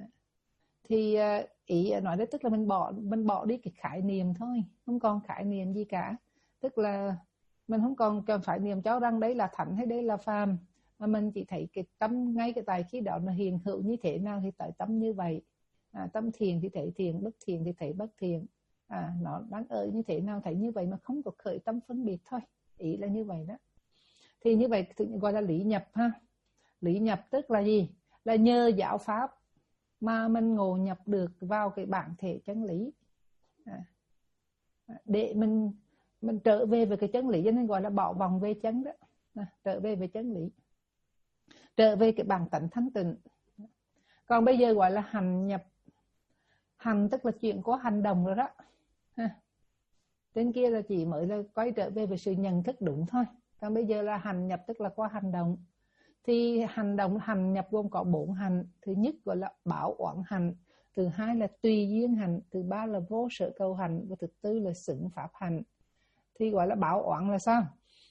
Thì ý nói đấy tức là mình bỏ mình bỏ đi cái khái niệm thôi, không còn khái niệm gì cả. Tức là mình không còn cần phải niệm cho rằng đấy là thánh hay đấy là phàm, mà mình chỉ thấy cái tâm ngay cái tại khi đó nó hiện hữu như thế nào thì tại tâm như vậy. À, tâm thiền thì thấy thiền, bất thiền thì thấy bất thiền. À, nó đang ở như thế nào thấy như vậy, mà không có khởi tâm phân biệt thôi. Ý là như vậy đó. Thì như vậy thì gọi là lý nhập ha. Lý nhập tức là gì? là nhờ giáo pháp mà mình ngộ nhập được vào cái bản thể chân lý, à, để mình mình trở về với cái chân lý, cho nên gọi là bỏ vòng về chân đó, à, trở về với chân lý, trở về cái bản tánh thanh tịnh. Còn bây giờ gọi là hành nhập. Hành tức là chuyện có hành động rồi đó, ha. Trên kia là chỉ mới là quay trở về với sự nhận thức đúng thôi. Còn bây giờ là hành nhập tức là qua hành động. Thì hành động hành nhập gồm có bốn hành. Thứ nhất gọi là bảo oán hành, thứ hai là tùy duyên hành, thứ ba là vô sở cầu hành, và thứ tư là xứng pháp hành. Thì gọi là bảo oán là sao?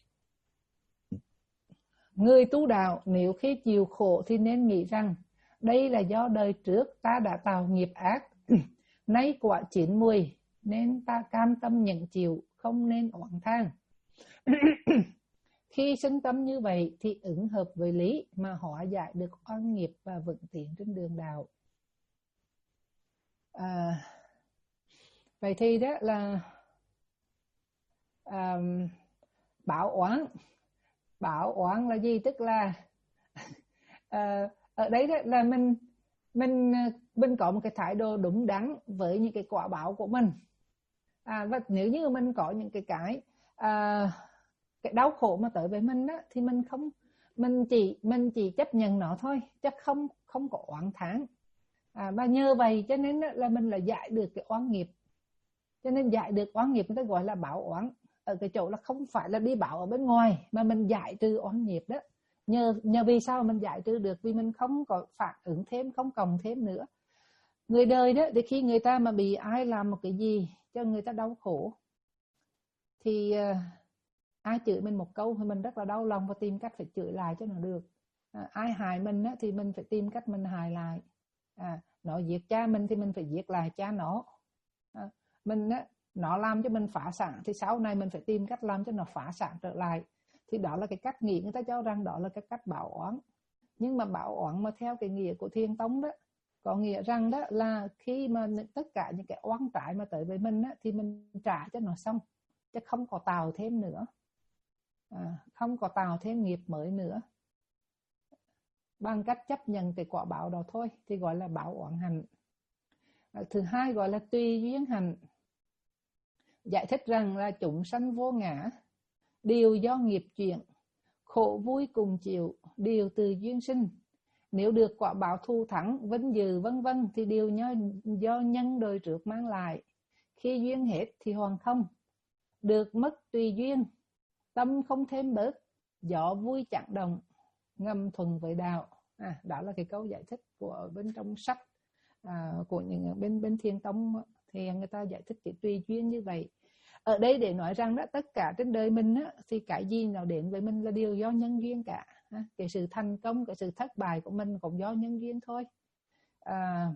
Người tu đạo nếu khi chịu khổ thì nên nghĩ rằng đây là do đời trước ta đã tạo nghiệp ác, nay quả chín mùi nên ta cam tâm nhận chịu, không nên oán than. Khi sinh tâm như vậy thì ứng hợp với lý mà hóa giải được oan nghiệp và vững tiến trên đường đạo. À, vậy thì đó là à, bảo oán. Bảo oán là gì? Tức là à, ở đấy đó là mình mình mình có một cái thái độ đúng đắn với những cái quả báo của mình. À, và nếu như mình có những cái cái à, cái đau khổ mà tới với mình đó, thì mình không mình chỉ mình chỉ chấp nhận nó thôi, chứ không không có oán thán. À, và nhờ vậy cho nên là mình là giải được cái oán nghiệp. Cho nên giải được oán nghiệp người ta gọi là bảo oán. Ở cái chỗ là không phải là đi bảo ở bên ngoài, mà mình giải trừ oán nghiệp đó. Nhờ nhờ vì sao mình giải trừ được? Vì mình không có phản ứng thêm, không cộng thêm nữa. Người đời đó, thì khi người ta mà bị ai làm một cái gì cho người ta đau khổ, thì uh, ai chửi mình một câu thì mình rất là đau lòng và tìm cách phải chửi lại cho nó được. À, ai hại mình á, thì mình phải tìm cách mình hại lại. À, nó giết cha mình thì mình phải giết lại cha nó. À, mình á, nó làm cho mình phá sản thì sau này mình phải tìm cách làm cho nó phá sản trở lại. Thì đó là cái cách nghĩ, người ta cho rằng đó là cái cách bảo oán. Nhưng mà bảo oán mà theo cái nghĩa của Thiền tông đó, có nghĩa rằng đó là khi mà tất cả những cái oán trái mà tới với mình á, thì mình trả cho nó xong, chứ không có tạo thêm nữa. À, không có tạo thêm nghiệp mới nữa, bằng cách chấp nhận cái quả báo đó thôi, thì gọi là bảo oán hành. À, thứ hai gọi là tùy duyên hành, giải thích rằng là chúng sanh vô ngã, đều do nghiệp chuyển, khổ vui cùng chịu, đều từ duyên sinh. Nếu được quả báo thù thắng, vinh dự vân vân thì đều do nhân đời trước mang lại. Khi duyên hết thì hoàn không, được mất tùy duyên, tâm không thêm bớt, gió vui chẳng động, ngầm thuần với đạo. À, đó là cái câu giải thích của bên trong sách à, của những bên bên Thiền tông, thì người ta giải thích cái tùy duyên như vậy. Ở đây để nói rằng đó, tất cả trên đời mình á, thì cái gì nào đến với mình là đều do nhân duyên cả. Cái sự thành công, cái sự thất bại của mình cũng do nhân duyên thôi. À,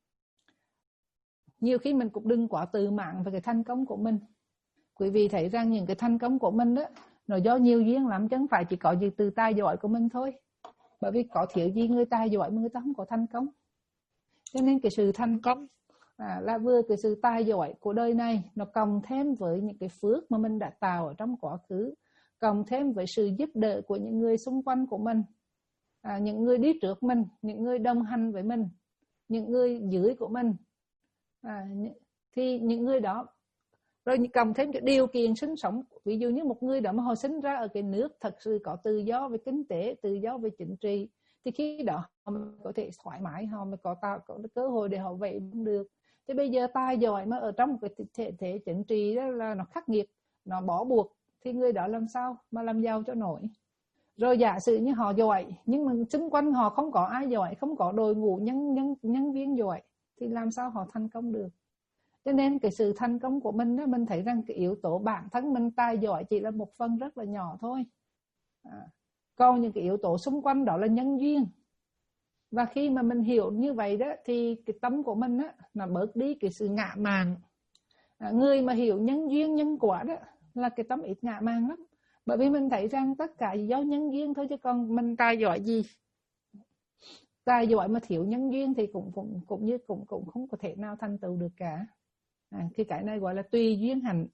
nhiều khi mình cũng đừng quá tự mãn về cái thành công của mình. Quý vị thấy rằng những cái thành công của mình đó, nó do nhiều duyên lắm, chứ không phải chỉ có gì từ tài giỏi của mình thôi. Bởi vì có thiếu gì người tài giỏi mà người ta không có thành công. Cho nên cái sự thành công à, là vừa cái sự tài giỏi của đời này, nó cộng thêm với những cái phước mà mình đã tạo ở trong quá khứ, cộng thêm với sự giúp đỡ của những người xung quanh của mình, à, những người đi trước mình, những người đồng hành với mình, những người dưới của mình, à, thì những người đó, rồi cộng thêm cái điều kiện sinh sống. Ví dụ như một người đó mà họ sinh ra ở cái nước thật sự có tự do về kinh tế, tự do về chính trị, thì khi đó họ có thể thoải mái, họ mới có tạo có cơ hội để họ vậy được. Thế bây giờ tài giỏi mà ở trong cái thể, thể chính trị đó là nó khắc nghiệt, nó bó buộc, thì người đó làm sao mà làm giàu cho nổi. Rồi giả sử như họ giỏi, nhưng mà xung quanh họ không có ai giỏi, không có đội ngũ nhân, nhân, nhân viên giỏi, thì làm sao họ thành công được. Cho nên cái sự thành công của mình đó, mình thấy rằng cái yếu tố bản thân mình tài giỏi chỉ là một phần rất là nhỏ thôi. À, còn những cái yếu tố xung quanh đó là nhân duyên. Và khi mà mình hiểu như vậy đó, thì cái tâm của mình đó, nó bớt đi cái sự ngạ mạn. À, người mà hiểu nhân duyên nhân quả đó là cái tâm ít ngạ mạn lắm. Bởi vì mình thấy rằng tất cả do nhân duyên thôi, chứ còn mình tài giỏi gì. Tài giỏi mà thiếu nhân duyên thì cũng cũng cũng như cũng cũng không có thể nào thành tựu được cả. À, thì cái này gọi là tùy duyên hành.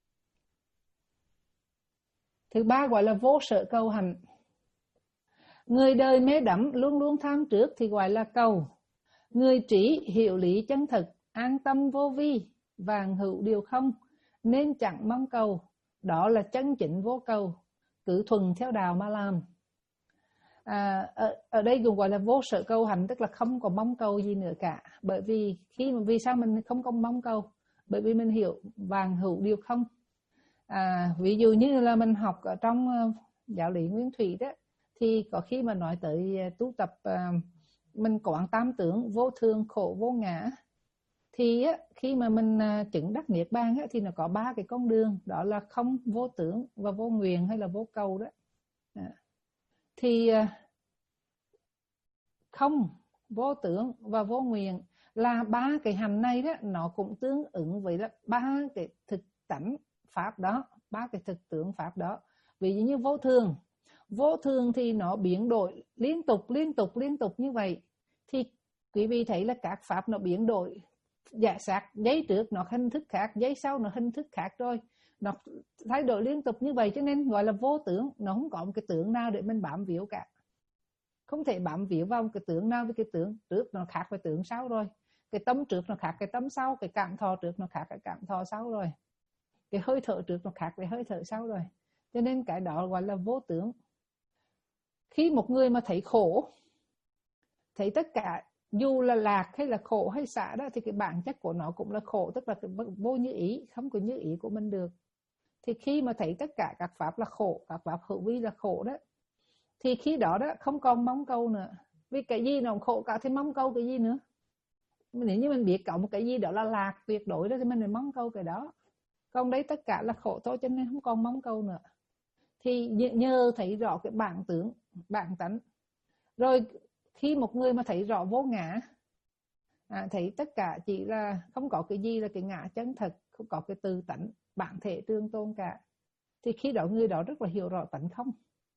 Thứ ba gọi là vô sở cầu hành. Người đời mê đắm luôn luôn tham trước thì gọi là cầu. Người trí hiểu lý chân thực, an tâm vô vi, vạn hữu điều không, nên chẳng mong cầu. Đó là chân chính vô cầu, cứ thuần theo đạo mà làm. À, ở, ở đây cũng gọi là vô sở cầu hành, tức là không có mong cầu gì nữa cả. Bởi vì khi mà vì sao mình không có mong cầu? Bởi vì mình hiểu vạn hữu điều không. À, ví dụ như là mình học ở trong uh, giáo lý Nguyên Thủy đó, thì có khi mà nói tới uh, tu tập uh, mình quán tam tướng vô thường khổ vô ngã, thì á, khi mà mình uh, chứng đắc niết bàn á, thì nó có ba cái con đường, đó là không, vô tướng và vô nguyện hay là vô cầu đó. À, thì uh, không, vô tướng và vô nguyện là ba cái hành này đó, nó cũng tương ứng với ba cái thực tánh pháp đó, ba cái thực tướng pháp đó. Ví dụ như vô thường, vô thường thì nó biến đổi liên tục liên tục liên tục như vậy, thì quý vị thấy là các pháp nó biến đổi, giả sạc giấy trước nó hình thức khác, giấy sau nó hình thức khác, rồi nó thay đổi liên tục như vậy, cho nên gọi là vô tướng. Nó không có một cái tướng nào để mình bám víu cả, không thể bám víu vào cái tướng nào với cái tướng trước nó khác với tướng sau rồi, cái tâm trước nó khác cái tâm sau, cái cảm thọ trước nó khác cái cảm thọ sau rồi, cái hơi thở trước nó khác với hơi thở sau rồi, cho nên cái đó gọi là vô tướng. Khi một người mà thấy khổ, thấy tất cả dù là lạc hay là khổ hay xả đó, thì cái bản chất của nó cũng là khổ, tức là vô như ý, không có như ý của mình được. Thì khi mà thấy tất cả các pháp là khổ, các pháp hữu vi là khổ đó, thì khi đó đó không còn mong cầu nữa. Vì cái gì nó khổ cả thì mong cầu cái gì nữa? Nếu như mình biết có một cái gì đó là lạc tuyệt đối đó thì mình phải mong cầu cái đó. Còn đấy tất cả là khổ thôi, cho nên không còn mong cầu nữa. Thì nhờ thấy rõ cái bản tướng, bản tánh. Rồi khi một người mà thấy rõ vô ngã, à, thấy tất cả chỉ là không có cái gì là cái ngã chân thật, không có cái tự tánh bản thể tương tôn cả, thì khi đó người đó rất là hiểu rõ tánh không.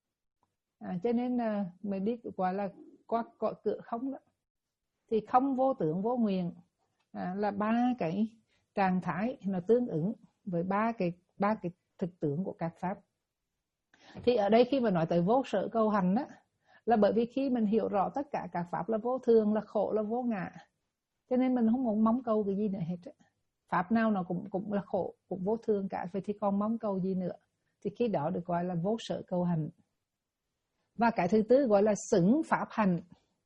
À, cho nên là mình đi gọi là qua cõi cửa không đó. Thì không, vô tưởng, vô nguyện à, là ba cái trạng thái nó tương ứng với ba cái ba cái thực tướng của các pháp. Thì ở đây khi mà nói tới vô sở cầu hành đó, là bởi vì khi mình hiểu rõ tất cả các pháp là vô thường, là khổ, là vô ngã, cho nên mình không muốn mong cầu cái gì nữa hết. Pháp nào nó cũng cũng là khổ, cũng vô thường cả, vậy thì còn mong cầu gì nữa? Thì khi đó được gọi là vô sở cầu hành. Và cái thứ tư gọi là xứng pháp hành.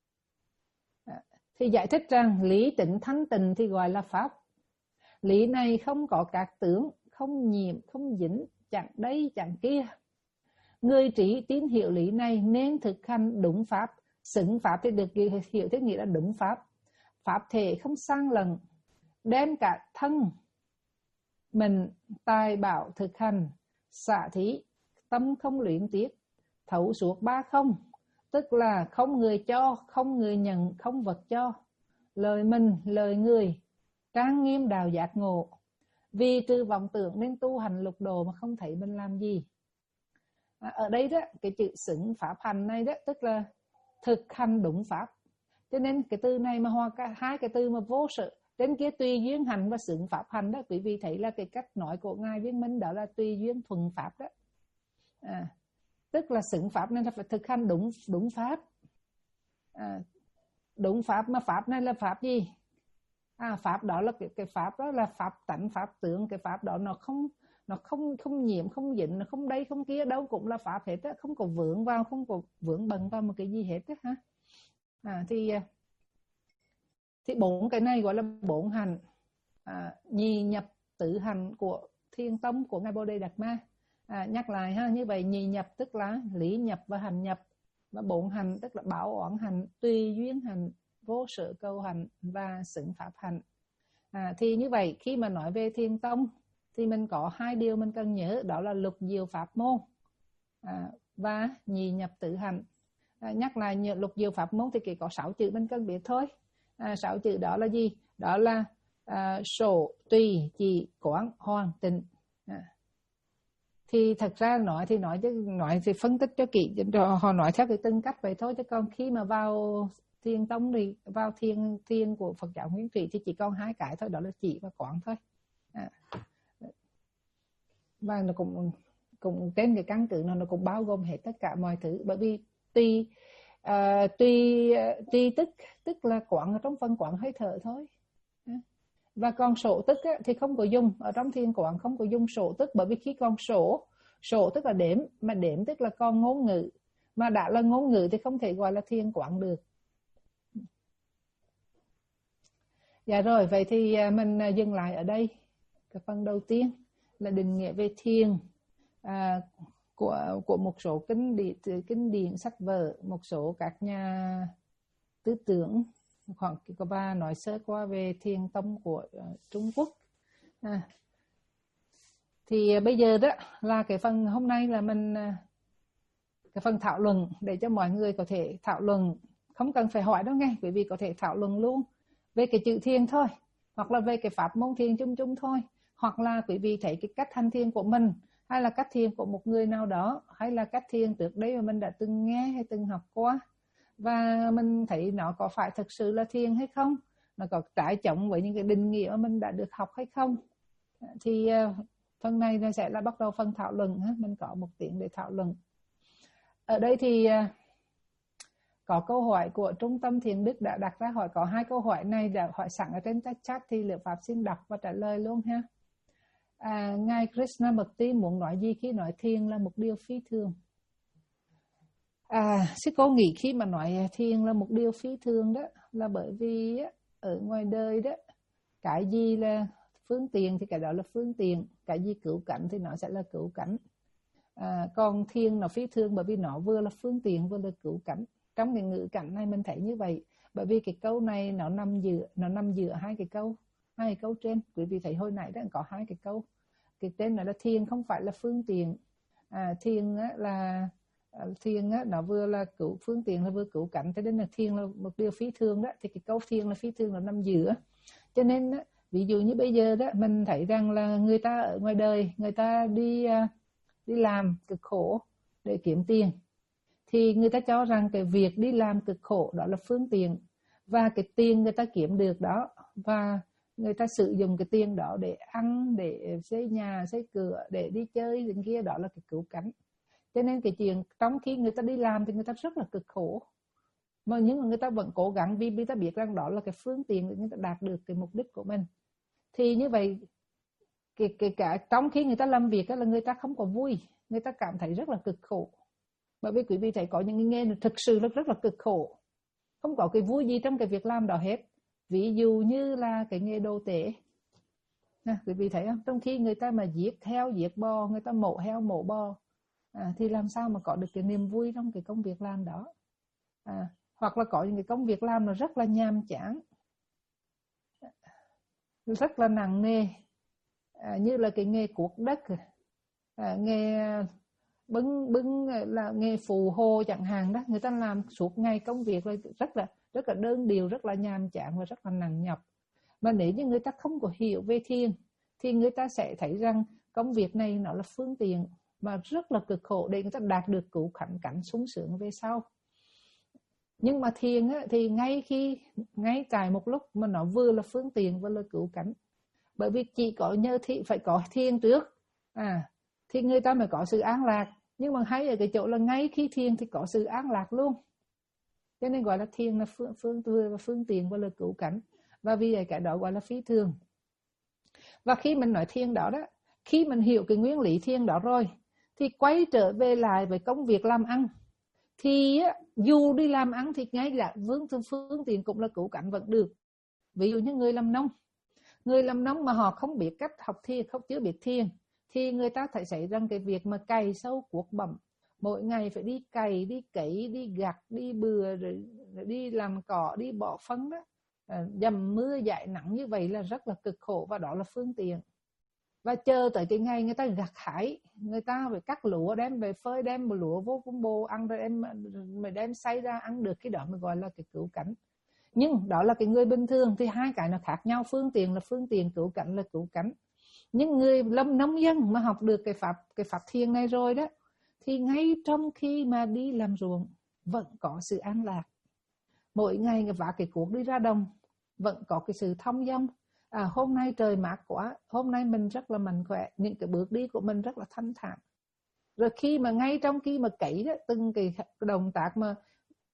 Thì giải thích rằng lý tịnh thanh tịnh thì gọi là pháp. Lý này không có các tướng, không nhiễm, không dính, chẳng đây chẳng kia. Người trí tín hiểu lý này nên thực hành đúng pháp. Xứng pháp thì được hiểu theo nghĩa là đúng pháp. Pháp thể không sang lần, đem cả thân mình tài bảo thực hành, xả thí, tâm không luyện tiếc, thấu suốt ba không, tức là không người cho, không người nhận, không vật cho, lời mình, lời người, trang nghiêm đạo giác ngộ. Vì trừ vọng tưởng nên tu hành lục đồ mà không thấy mình làm gì. À, ở đây đó, cái chữ xứng pháp hành này đó, tức là thực hành đúng pháp. Cho nên cái từ này mà hòa cả hai cái từ mà vô sở, trên kia tùy duyên hành và xứng pháp hành đó, quý vị thấy là cái cách nói của Ngài Viên Minh đó là tùy duyên thuần pháp đó. À, tức là xứng pháp nên là phải thực hành đúng đúng pháp. À, đúng pháp, mà pháp này là pháp gì? À, pháp đó là cái, cái pháp đó là pháp tánh, pháp tướng. Cái pháp đó nó không nó không không nhiễm, không dính, nó không đây không kia, đâu cũng là pháp hết á, không có vướng vào, không có vướng bận vào một cái gì hết á ha. À, thì thì bốn cái này gọi là bốn hành. À, nhì nhập tự hành của Thiên Tông của Ngài Bồ Đề Đạt Ma. À, nhắc lại ha, như vậy nhì nhập tức là lý nhập và hành nhập, và bốn hành tức là bảo oán hành, tùy duyên hành, vô sở cầu hành và xứng pháp hành. À, thì như vậy khi mà nói về Thiên Tông thì mình có hai điều mình cần nhớ, đó là lục diệu pháp môn à, và nhì nhập tự hành. À, nhắc lại lục diệu pháp môn thì chỉ có sáu chữ mình cần biết thôi. À, sáu chữ đó là gì? Đó là à, sổ, tùy, trì, quán, hoàn, tịnh. À. Thì thật ra nói thì nói chứ nói thì phân tích cho kỹ, họ nói theo cái từng cách vậy thôi, chứ còn khi mà vào Thiền Tông thì vào thiền thiền của Phật giáo Nguyên Thủy thì chỉ còn hai cái thôi, đó là chỉ và quán thôi. À. Và nó cũng cũng trên cái căn cứ nó nó cũng bao gồm hết tất cả mọi thứ, bởi vì tùy à, tùy tùy tức tức là quán ở trong phần quán hơi thở thôi. Và còn sổ tức á, thì không có dùng ở trong thiền quán, không có dùng sổ tức, bởi vì khi còn sổ sổ tức là đếm, mà đếm tức là còn ngôn ngữ, mà đã là ngôn ngữ thì không thể gọi là thiền quán được. Dạ rồi, vậy thì mình dừng lại ở đây. Cái phần đầu tiên là định nghĩa về thiền à, của của một số kinh điển, kinh điển sách vở, một số các nhà tư tưởng, khoảng có ba nói sơ qua về thiền tông của uh, Trung Quốc. À, thì bây giờ đó là cái phần hôm nay là mình cái phần thảo luận để cho mọi người có thể thảo luận, không cần phải hỏi đâu nghe, bởi vì có thể thảo luận luôn về cái chữ thiền thôi, hoặc là về cái pháp môn thiền chung chung thôi, hoặc là quý vị thấy cái cách hành thiền của mình, hay là cách thiền của một người nào đó, hay là cách thiền trước đây mà mình đã từng nghe hay từng học qua, và mình thấy nó có phải thực sự là thiền hay không, nó có trái chống với những cái định nghĩa mà mình đã được học hay không. Thì phần này nó sẽ là bắt đầu phần thảo luận. Mình có một tiếng để thảo luận. Ở đây thì có câu hỏi của Trung tâm Thiền Đức đã đặt ra, hỏi có hai câu hỏi này đã hỏi sẵn ở trên chat, thì Liệu Pháp xin đọc và trả lời luôn ha. À, Ngài Krishnamurti muốn nói gì khi nói thiền là một điều phi thường? À, sư cô nghĩ khi mà nói thiền là một điều phi thường đó là bởi vì ở ngoài đời đó, cái gì là phương tiện thì cái đó là phương tiện, cái gì cứu cánh thì nó sẽ là cứu cánh. À, còn thiền nó phi thường bởi vì nó vừa là phương tiện vừa là cứu cánh. Trong cái ngữ cảnh này mình thấy như vậy, bởi vì cái câu này nó nằm giữa nó nằm giữa hai cái câu, hai cái câu trên. Quý vị thấy hồi nãy đó có hai cái câu, cái tên nó là thiền không phải là phương tiện, à, thiền là thiền nó vừa là cứu phương tiện là vừa cứu cánh, thế nên là thiền là một điều phi thường đó. Thì cái câu thiền là phi thường là nằm giữa. Cho nên ví dụ như bây giờ đó mình thấy rằng là người ta ở ngoài đời, người ta đi đi làm cực khổ để kiếm tiền, thì người ta cho rằng cái việc đi làm cực khổ đó là phương tiện, và cái tiền người ta kiếm được đó, và người ta sử dụng cái tiền đó để ăn, để xây nhà, xây cửa, để đi chơi đến kia, đó là cái cứu cánh. Cho nên cái chuyện trong khi người ta đi làm thì người ta rất là cực khổ, mà nhưng mà người ta vẫn cố gắng vì người ta biết rằng đó là cái phương tiện để người ta đạt được cái mục đích của mình. Thì như vậy cái, cái cả trong khi người ta làm việc đó là người ta không có vui, người ta cảm thấy rất là cực khổ. Bởi vì quý vị thấy có những nghề thực sự rất, rất là cực khổ, không có cái vui gì trong cái việc làm đó hết. Ví dụ như là cái nghề đồ tể. À, quý vị thấy không? Trong khi người ta mà giết heo, giết bò, người ta mổ heo, mổ bò, à, thì làm sao mà có được cái niềm vui trong cái công việc làm đó. À, hoặc là có những cái công việc làm nó rất là nhàm chán, rất là nặng nề, à, như là cái nghề cuốc đất, à, nghề bưng bưng là nghề phù hồ chẳng hạn đó. Người ta làm suốt ngày công việc rất là rất là đơn điệu, rất là nhàm chán và rất là nặng nhọc. Mà nếu như người ta không có hiểu về thiền thì người ta sẽ thấy rằng công việc này nó là phương tiện mà rất là cực khổ để người ta đạt được cứu khánh cảnh sung sướng về sau. Nhưng mà thiền á, thì ngay khi ngay tại một lúc mà nó vừa là phương tiện vừa là cứu cánh. Bởi vì chỉ có nhờ thì phải có thiền trước, à, thì người ta mới có sự an lạc. Nhưng mà hay ở cái chỗ là ngay khi thiền thì có sự an lạc luôn. Cho nên gọi là thiền là phương, phương, vừa là phương tiện vừa là cứu cánh. Và vì vậy cái đó gọi là phi thường. Và khi mình nói thiền đó đó, khi mình hiểu cái nguyên lý thiền đó rồi, thì quay trở về lại với công việc làm ăn. Thì dù đi làm ăn thì ngay là phương, phương tiện cũng là cứu cánh vẫn được. Ví dụ như người làm nông, người làm nông mà họ không biết cách học thiền, không chưa biết thiền, thì người ta thấy xảy rằng cái việc mà cày sâu cuốc bẩm, mỗi ngày phải đi cày, đi cấy, đi gặt, đi bừa, rồi, rồi đi làm cỏ, đi bỏ phân đó, à, dầm mưa dãi nắng như vậy là rất là cực khổ, và đó là phương tiện. Và chờ tới cái ngày người ta gặt hái, người ta phải cắt lúa đem về phơi, đem lúa vô vung bồ ăn, rồi em mới đem xay ra ăn được, cái đó mới gọi là cái cứu cánh. Nhưng đó là cái người bình thường thì hai cái nó khác nhau, phương tiện là phương tiện, cứu cánh là cứu cánh. Nhưng người lâm nông dân mà học được cái pháp cái pháp thiền này rồi đó, thì ngay trong khi mà đi làm ruộng vẫn có sự an lạc. Mỗi ngày người vác cái cuốc đi ra đồng vẫn có cái sự thông dong. À, hôm nay trời mát quá, hôm nay mình rất là mạnh khỏe, những cái bước đi của mình rất là thanh thản. Rồi khi mà ngay trong khi mà cấy đó, từng cái động tác mà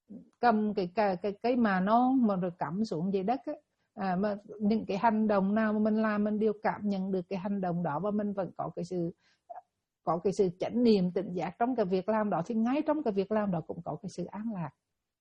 cầm cái cái cái cái mà non mà rồi cắm xuống dưới đất ấy. À, mà những cái hành động nào mà mình làm mình đều cảm nhận được cái hành động đó, và mình vẫn có cái sự có cái sự chánh niệm tỉnh giác trong cái việc làm đó, thì ngay trong cái việc làm đó cũng có cái sự an lạc.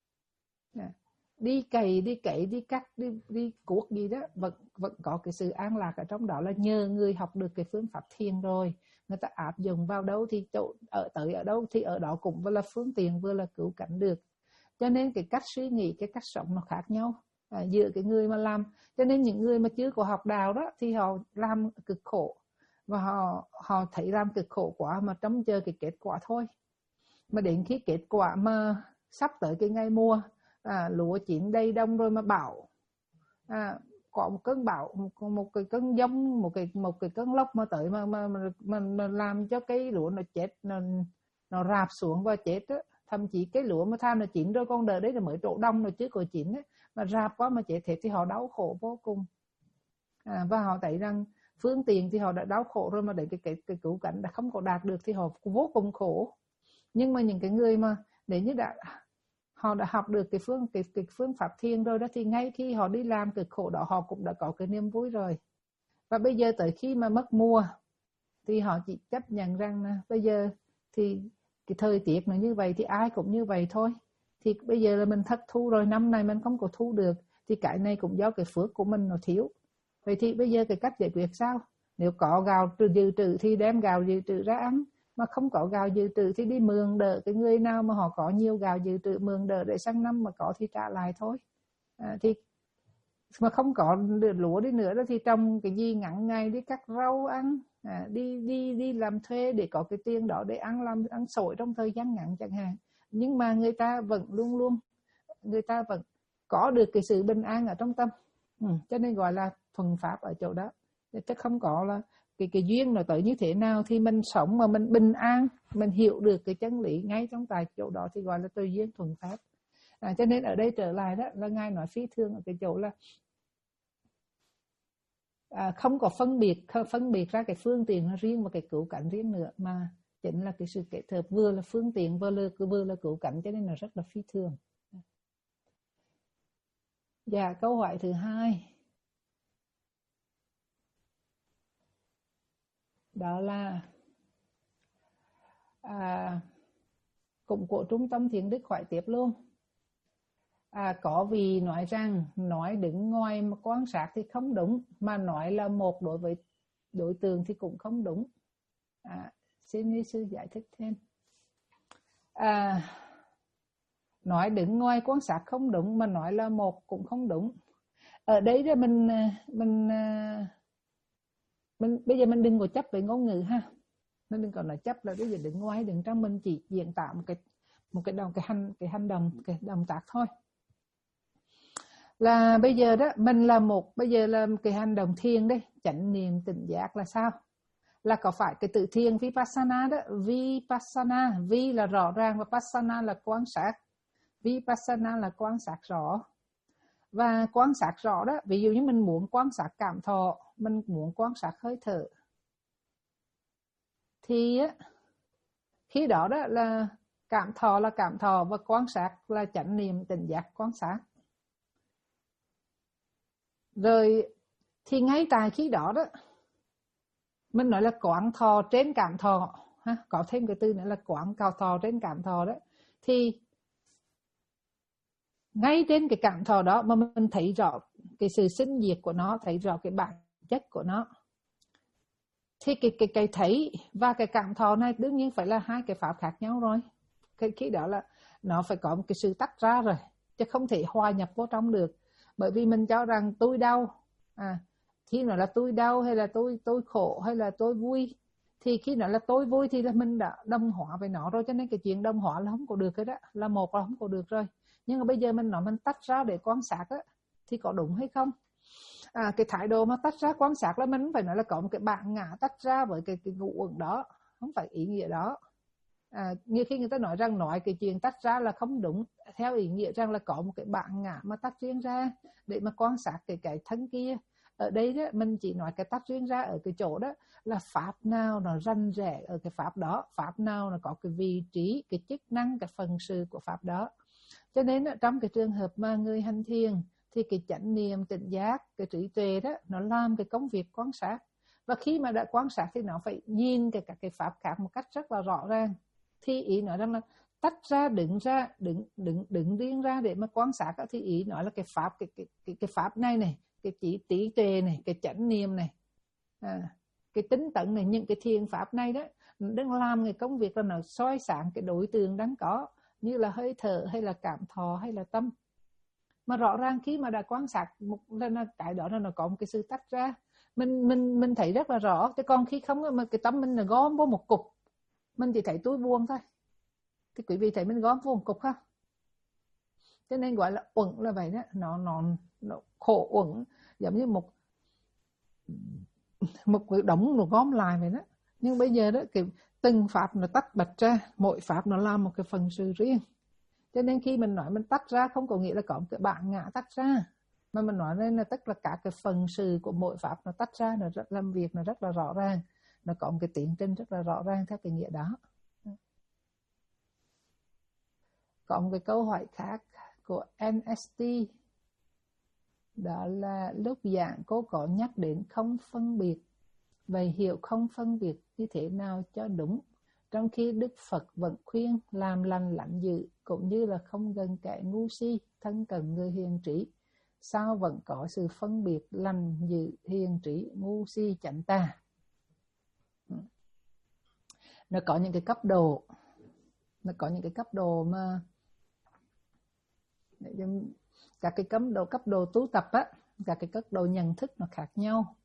À, đi cày đi cày đi cắt đi đi cuốc gì đó vẫn vẫn có cái sự an lạc ở trong đó, là nhờ người học được cái phương pháp thiền rồi, người ta áp dụng vào đâu thì chỗ ở tới ở đâu thì ở đó cũng vừa là phương tiện vừa là cứu cánh được. Cho nên cái cách suy nghĩ, cái cách sống nó khác nhau à, giữa cái người mà làm. Cho nên những người mà chưa có học đạo đó thì họ làm cực khổ, và họ họ thấy làm cực khổ quá mà trông chờ cái kết quả thôi. Mà đến khi kết quả mà sắp tới cái ngày mùa à, lúa chín đầy đông rồi mà bão à, có một cơn bão, một, một cái cơn giông, một cái một cái cơn lốc mà tới mà mà, mà, mà, mà làm cho cái lúa nó chết, nó nó rạp xuống và chết á. Thậm chí cái lúa mà than nó chín rồi, con đợi đấy là mới trổ đông rồi chứ có chín ấy, mà rạp quá mà chết thế thì họ đau khổ vô cùng. À, và họ thấy rằng phương tiện thì họ đã đau khổ rồi, mà để cái cái cái cứu cánh đã không có đạt được thì họ vô cùng khổ. Nhưng mà những cái người mà nếu như đã họ đã học được cái phương cái, cái phương pháp thiền rồi đó, thì ngay khi họ đi làm cực khổ đó họ cũng đã có cái niềm vui rồi. Và bây giờ tới khi mà mất mùa thì họ chỉ chấp nhận rằng bây giờ thì cái thời tiết nó như vậy thì ai cũng như vậy thôi. Thì bây giờ là mình thất thu rồi, năm nay mình không có thu được, thì cái này cũng do cái phước của mình nó thiếu. Vậy thì bây giờ cái cách giải quyết sao? Nếu có gạo dự trữ thì đem gạo dự trữ ra ăn, mà không có gạo dự trữ thì đi mượn đỡ cái người nào mà họ có nhiều gạo dự trữ, mượn đỡ để sang năm mà có thì trả lại thôi. À, thì mà không có được lúa đi nữa đó thì trồng cái gì ngắn ngày đi cắt rau ăn, à, đi đi đi làm thuê để có cái tiền đó để ăn, làm ăn sổi trong thời gian ngắn chẳng hạn. Nhưng mà người ta vẫn luôn luôn người ta vẫn có được cái sự bình an ở trong tâm. Ừ, cho nên gọi là thuần pháp ở chỗ đó. Chứ không có là cái cái duyên nó tới như thế nào thì mình sống mà mình bình an, mình hiểu được cái chân lý ngay trong tại chỗ đó thì gọi là tùy duyên thuần pháp. À, cho nên ở đây trở lại đó là Ngài nói phi thường ở cái chỗ là à, không có phân biệt không phân biệt ra cái phương tiện nó riêng và cái cứu cánh riêng nữa, mà chính là cái sự kết hợp vừa là phương tiện vừa là vừa là cứu cánh, cho nên là rất là phi thường. Dạ, câu hỏi thứ hai đó là à, cũng của trung tâm thiền đức hỏi tiếp luôn. À, có vị nói rằng nói đứng ngoài mà quan sát thì không đúng, mà nói là một đối với đối tượng thì cũng không đúng. À, xin ni sư giải thích thêm. À, nói đứng ngoài quan sát không đúng, mà nói là một cũng không đúng. Ở đây là mình mình mình bây giờ mình đừng có chấp về ngôn ngữ ha, mình đừng còn là chấp là bây giờ đứng ngoài đứng trong, mình chỉ diễn tả một cái một cái đồng cái hành cái hành động cái động tác thôi. Là bây giờ đó mình là một bây giờ là cái hành động thiền đây, chánh niệm tỉnh giác là sao? Là có phải cái tự thiền vipassana đó, vipassana, vi là rõ ràng và passana là quan sát. Vipassana là quan sát rõ. Và quan sát rõ đó, ví dụ như mình muốn quan sát cảm thọ, mình muốn quan sát hơi thở, thì á, khi đó đó là cảm thọ là cảm thọ và quan sát là chánh niệm tỉnh giác quan sát. Rồi thì ngay tại khi đó đó, mình nói là quán thọ trên cảm thọ, ha, có thêm cái từ nữa là quán cao thọ trên cảm thọ đó, thì ngay trên cái cảm thọ đó mà mình thấy rõ cái sự sinh diệt của nó, thấy rõ cái bản chất của nó, thì cái cái cái thấy và cái cảm thọ này đương nhiên phải là hai cái pháp khác nhau rồi. Cái khi đó là nó phải có một cái sự tách ra rồi, chứ không thể hòa nhập vào trong được. Bởi vì mình cho rằng tôi đau, à, khi nói là tôi đau hay là tôi tôi khổ hay là tôi vui, thì khi nói là tôi vui thì là mình đã đồng hóa với nó rồi, cho nên cái chuyện đồng hóa là không có được cái đó, là một là không có được rồi. Nhưng mà bây giờ mình nói mình tách ra để quan sát á, thì có đúng hay không? À, cái thái độ mà tách ra quan sát là mình phải nói là có một cái bản ngã tách ra với cái, cái ngũ uẩn đó, không phải ý nghĩa đó. À, như khi người ta nói rằng nói cái chuyện tách ra là không đúng, theo ý nghĩa rằng là có một cái bản ngã mà tách riêng ra để mà quan sát cái cái thân kia. Ở đây đó, mình chỉ nói cái tách riêng ra ở cái chỗ đó là pháp nào nó ranh rẽ ở cái pháp đó, pháp nào nó có cái vị trí, cái chức năng, cái phần sự của pháp đó. Cho nên trong cái trường hợp mà người hành thiền thì cái chánh niệm, tỉnh giác, cái trí tuệ đó nó làm cái công việc quan sát. Và khi mà đã quan sát thì nó phải nhìn cái các cái pháp khác một cách rất là rõ ràng. Thì ý nói rằng là tách ra, đứng ra, đứng đứng đứng riêng ra để mà quan sát. Thì ý nói là cái pháp cái cái cái, cái pháp này này, cái trí trí tuệ này, cái chánh niệm này, à, cái tính tận này, những cái thiền pháp này đó đang làm cái công việc là nó soi sáng cái đối tượng đang có, như là hơi thở hay là cảm thọ hay là tâm. Mà rõ ràng khi mà đã quan sát một lần cái đó là nó có một cái sự tách ra, mình mình mình thấy rất là rõ. Chứ còn khi không mà cái tâm mình là gom vô một cục, mình chỉ thấy túi buông thôi. Thì quý vị thấy mình gom vô một cục không? Cho nên gọi là uẩn là vậy đó, nó nó, nó khổ uẩn, giống như một một cái đống nó gom lại vậy đó. Nhưng bây giờ đó cái từng pháp nó tách bạch ra, mỗi pháp nó làm một cái phần sự riêng. Cho nên khi mình nói mình tách ra không có nghĩa là có một cái bản ngã tách ra, mà mình nói nên là tất là cả cái phần sự của mỗi pháp nó tách ra, nó rất làm việc nó rất là rõ ràng, nó có một cái tiến trình rất là rõ ràng theo cái nghĩa đó. Có một cái câu hỏi khác của en ét tê, đó là lúc giảng cô có nhắc đến không phân biệt, vậy hiểu không phân biệt như thế nào cho đúng, trong khi Đức Phật vẫn khuyên làm lành lạnh dữ, cũng như là không gần kẻ ngu si, thân cận người hiền trí, sao vẫn có sự phân biệt lành dữ, hiền trí, ngu si, chánh tà? Nó có những cái cấp độ, nó có những cái cấp độ mà các cái cấp độ cấp độ tu tập á, các cái cấp độ nhận thức nó khác nhau.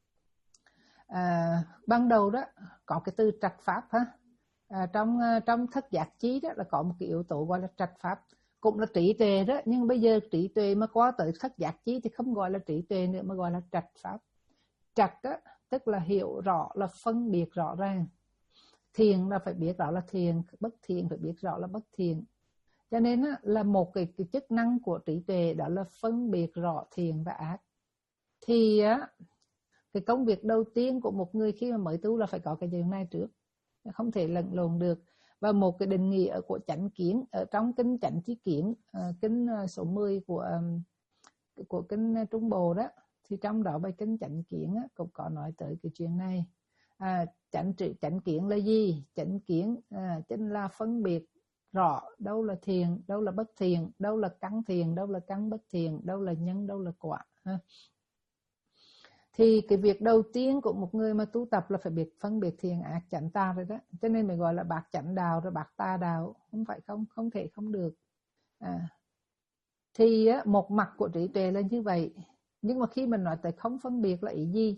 À, ban đầu đó có cái từ trạch pháp ha, à, trong trong thất giác chí đó là có một cái yếu tố gọi là trạch pháp, cũng là trí tuệ đó, nhưng bây giờ trí tuệ mà qua tới thất giác chí thì không gọi là trí tuệ nữa mà gọi là trạch pháp. Trạch đó tức là hiểu rõ, là phân biệt rõ ràng. Thiền là phải biết rõ là thiền, bất thiện phải biết rõ là bất thiện. Cho nên á, là một cái, cái chức năng của trí tuệ đó là phân biệt rõ thiện và ác. Thì á, cái công việc đầu tiên của một người khi mà mới tu là phải có cái chuyện này trước, không thể lẫn lộn được. Và một cái định nghĩa của chánh kiến ở trong kinh Chánh Chí Kiến, kinh số mười của của kinh Trung Bộ đó, thì trong đó bài kinh Chánh Kiến á, cũng có nói tới cái chuyện này. À, chánh chánh kiến là gì? Chánh kiến à, chính là phân biệt rõ đâu là thiện, đâu là bất thiện, đâu là căn thiện, đâu là căn bất thiện, đâu là nhân, đâu là quả. Ha. Thì cái việc đầu tiên của một người mà tu tập là phải biết phân biệt thiện ác chánh tà rồi đó. Cho nên mình gọi là bạc chánh đạo rồi bạc tà đạo, không phải không, không thể không được. À. Thì á, một mặt của trí tuệ là như vậy. Nhưng mà khi mình nói tới không phân biệt là ý gì?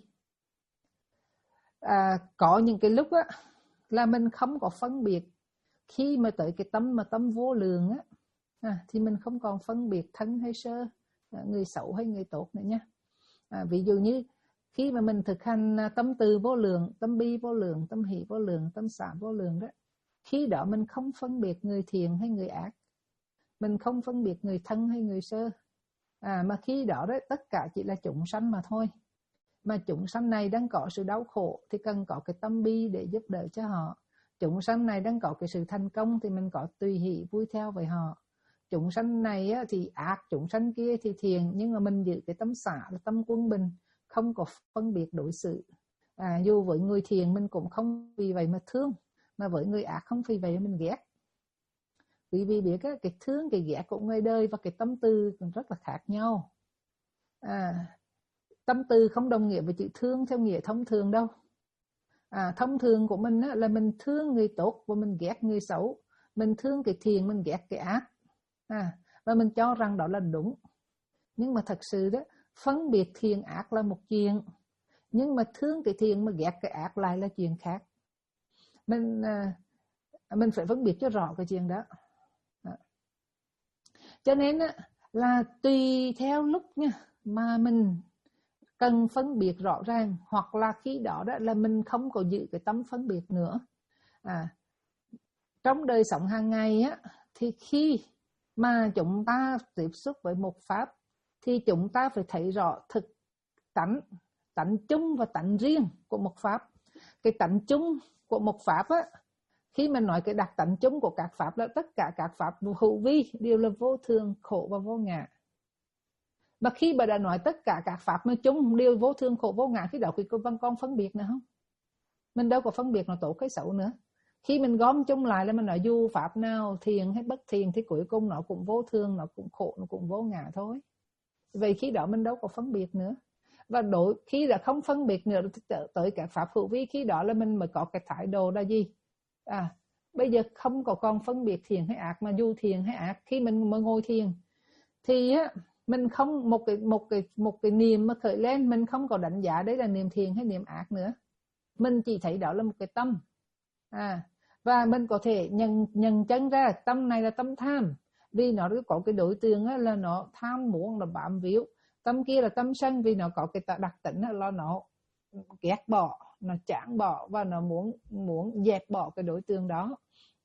À, có những cái lúc á, là mình không có phân biệt. Khi mà tới cái tâm mà tâm vô lượng á, à, thì mình không còn phân biệt thân hay sơ, người xấu hay người tốt nữa nha. À, ví dụ như khi mà mình thực hành tâm từ vô lượng, tâm bi vô lượng, tâm hỷ vô lượng, tâm xả vô lượng đó, khi đó mình không phân biệt người thiện hay người ác, mình không phân biệt người thân hay người sơ, à, mà khi đó đấy tất cả chỉ là chúng sanh mà thôi. Mà chúng sanh này đang có sự đau khổ thì cần có cái tâm bi để giúp đỡ cho họ. Chúng sanh này đang có cái sự thành công thì mình có tùy hỷ vui theo với họ. Chúng sanh này á, thì ác, chúng sanh kia thì thiện, nhưng mà mình giữ cái tâm xả là tâm quân bình, không có phân biệt đối xử. À, dù với người thiện mình cũng không vì vậy mà thương, mà với người ác không vì vậy mà mình ghét. Vì vì biết cái, cái thương, cái ghét của người đời và cái tâm tư cũng rất là khác nhau. À, tâm tư không đồng nghĩa với chữ thương theo nghĩa thông thường đâu. À, thông thường của mình á, là mình thương người tốt và mình ghét người xấu. Mình thương cái thiện, mình ghét cái ác. À, và mình cho rằng đó là đúng. Nhưng mà thật sự đó, phân biệt thiện ác là một chuyện, nhưng mà thương cái thiện mà ghét cái ác lại là chuyện khác. Mình à, mình phải phân biệt cho rõ cái chuyện đó. À. Cho nên á, là tùy theo lúc nha, mà mình cần phân biệt rõ ràng, hoặc là khi đó đó là mình không có giữ cái tâm phân biệt nữa. À, trong đời sống hàng ngày á, thì khi mà chúng ta tiếp xúc với một pháp thì chúng ta phải thấy rõ thực tánh, tánh chung và tánh riêng của một pháp. Cái tánh chung của một pháp á, Khi mình nói cái đặc tánh chung của các pháp là tất cả các pháp hữu vi đều là vô thường, khổ và vô ngã. Mà khi bà đã nói tất cả các pháp nói chung đều vô thường, khổ, vô ngã, khi đó thì vẫn còn phân biệt nữa không? Mình đâu có phân biệt nó tốt hay xấu nữa. Khi mình gom chung lại là mình nói dù pháp nào thiền hay bất thiền thì cuối cùng nó cũng vô thường, nó cũng khổ, nó cũng vô ngã thôi. Vậy khi đó mình đâu có phân biệt nữa. Và đối khi đã không phân biệt nữa tới các pháp hữu vi, khi đó là mình mới có cái thái độ là gì? À, bây giờ không có còn phân biệt thiền hay ác, mà dù thiền hay ác, khi mình mà ngồi thiền thì á, mình không một cái một cái một cái niệm mà khởi lên, mình không có đánh giá đấy là niệm thiền hay niệm ác nữa. Mình chỉ thấy đó là một cái tâm. À, và mình có thể nhận nhận chân ra tâm này là tâm tham, vì nó có cái đối tượng là nó tham muốn, nó bám víu. Tâm kia là tâm sân, vì nó có cái đặc tính là nó ghét bỏ, nó chán bỏ và nó muốn muốn dẹp bỏ cái đối tượng đó.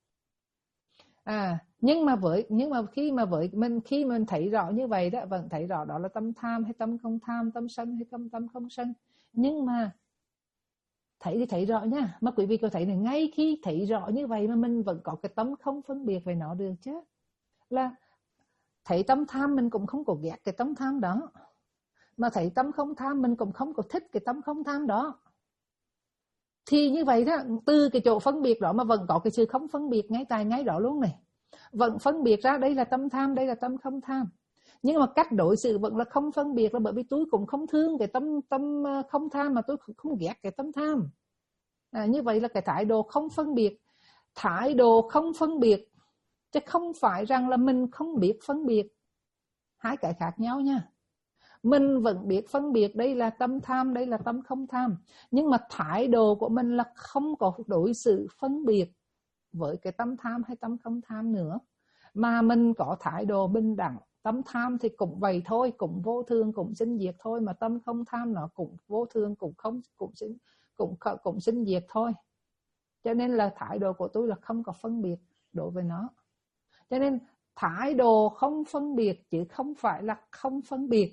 À, nhưng mà với nhưng mà khi mà với mình khi mình thấy rõ như vậy đó, vẫn thấy rõ đó là tâm tham hay tâm không tham, tâm sân hay tâm tâm không sân. Nhưng mà thấy thì thấy rõ nha, mà quý vị có thấy là ngay khi thấy rõ như vậy mà mình vẫn có cái tâm không phân biệt về nó được chứ. Là thấy tâm tham mình cũng không có ghét cái tâm tham đó, mà thấy tâm không tham mình cũng không có thích cái tâm không tham đó. Thì như vậy đó, từ cái chỗ phân biệt đó mà vẫn có cái sự không phân biệt ngay tại ngay đó luôn này. Vẫn phân biệt ra đây là tâm tham, đây là tâm không tham. Nhưng mà cách đối xử vẫn là không phân biệt, là bởi vì tôi cũng không thương cái tâm tâm không tham, mà tôi không ghét cái tâm tham. À, như vậy là cái thái độ không phân biệt. Thái độ không phân biệt chứ không phải rằng là mình không biết phân biệt. Hai cái khác nhau nha. Mình vẫn biết phân biệt đây là tâm tham, đây là tâm không tham. Nhưng mà thái độ của mình là không có đối xử phân biệt với cái tâm tham hay tâm không tham nữa. Mà mình có thái độ bình đẳng. Tâm tham thì cũng vậy thôi, cũng vô thường, cũng sinh diệt thôi. Mà tâm không tham nó cũng vô thường, cũng không cũng sinh, cũng, cũng sinh diệt thôi. Cho nên là thái độ của tôi là không có phân biệt đối với nó. Cho nên thái độ không phân biệt chứ không phải là không phân biệt.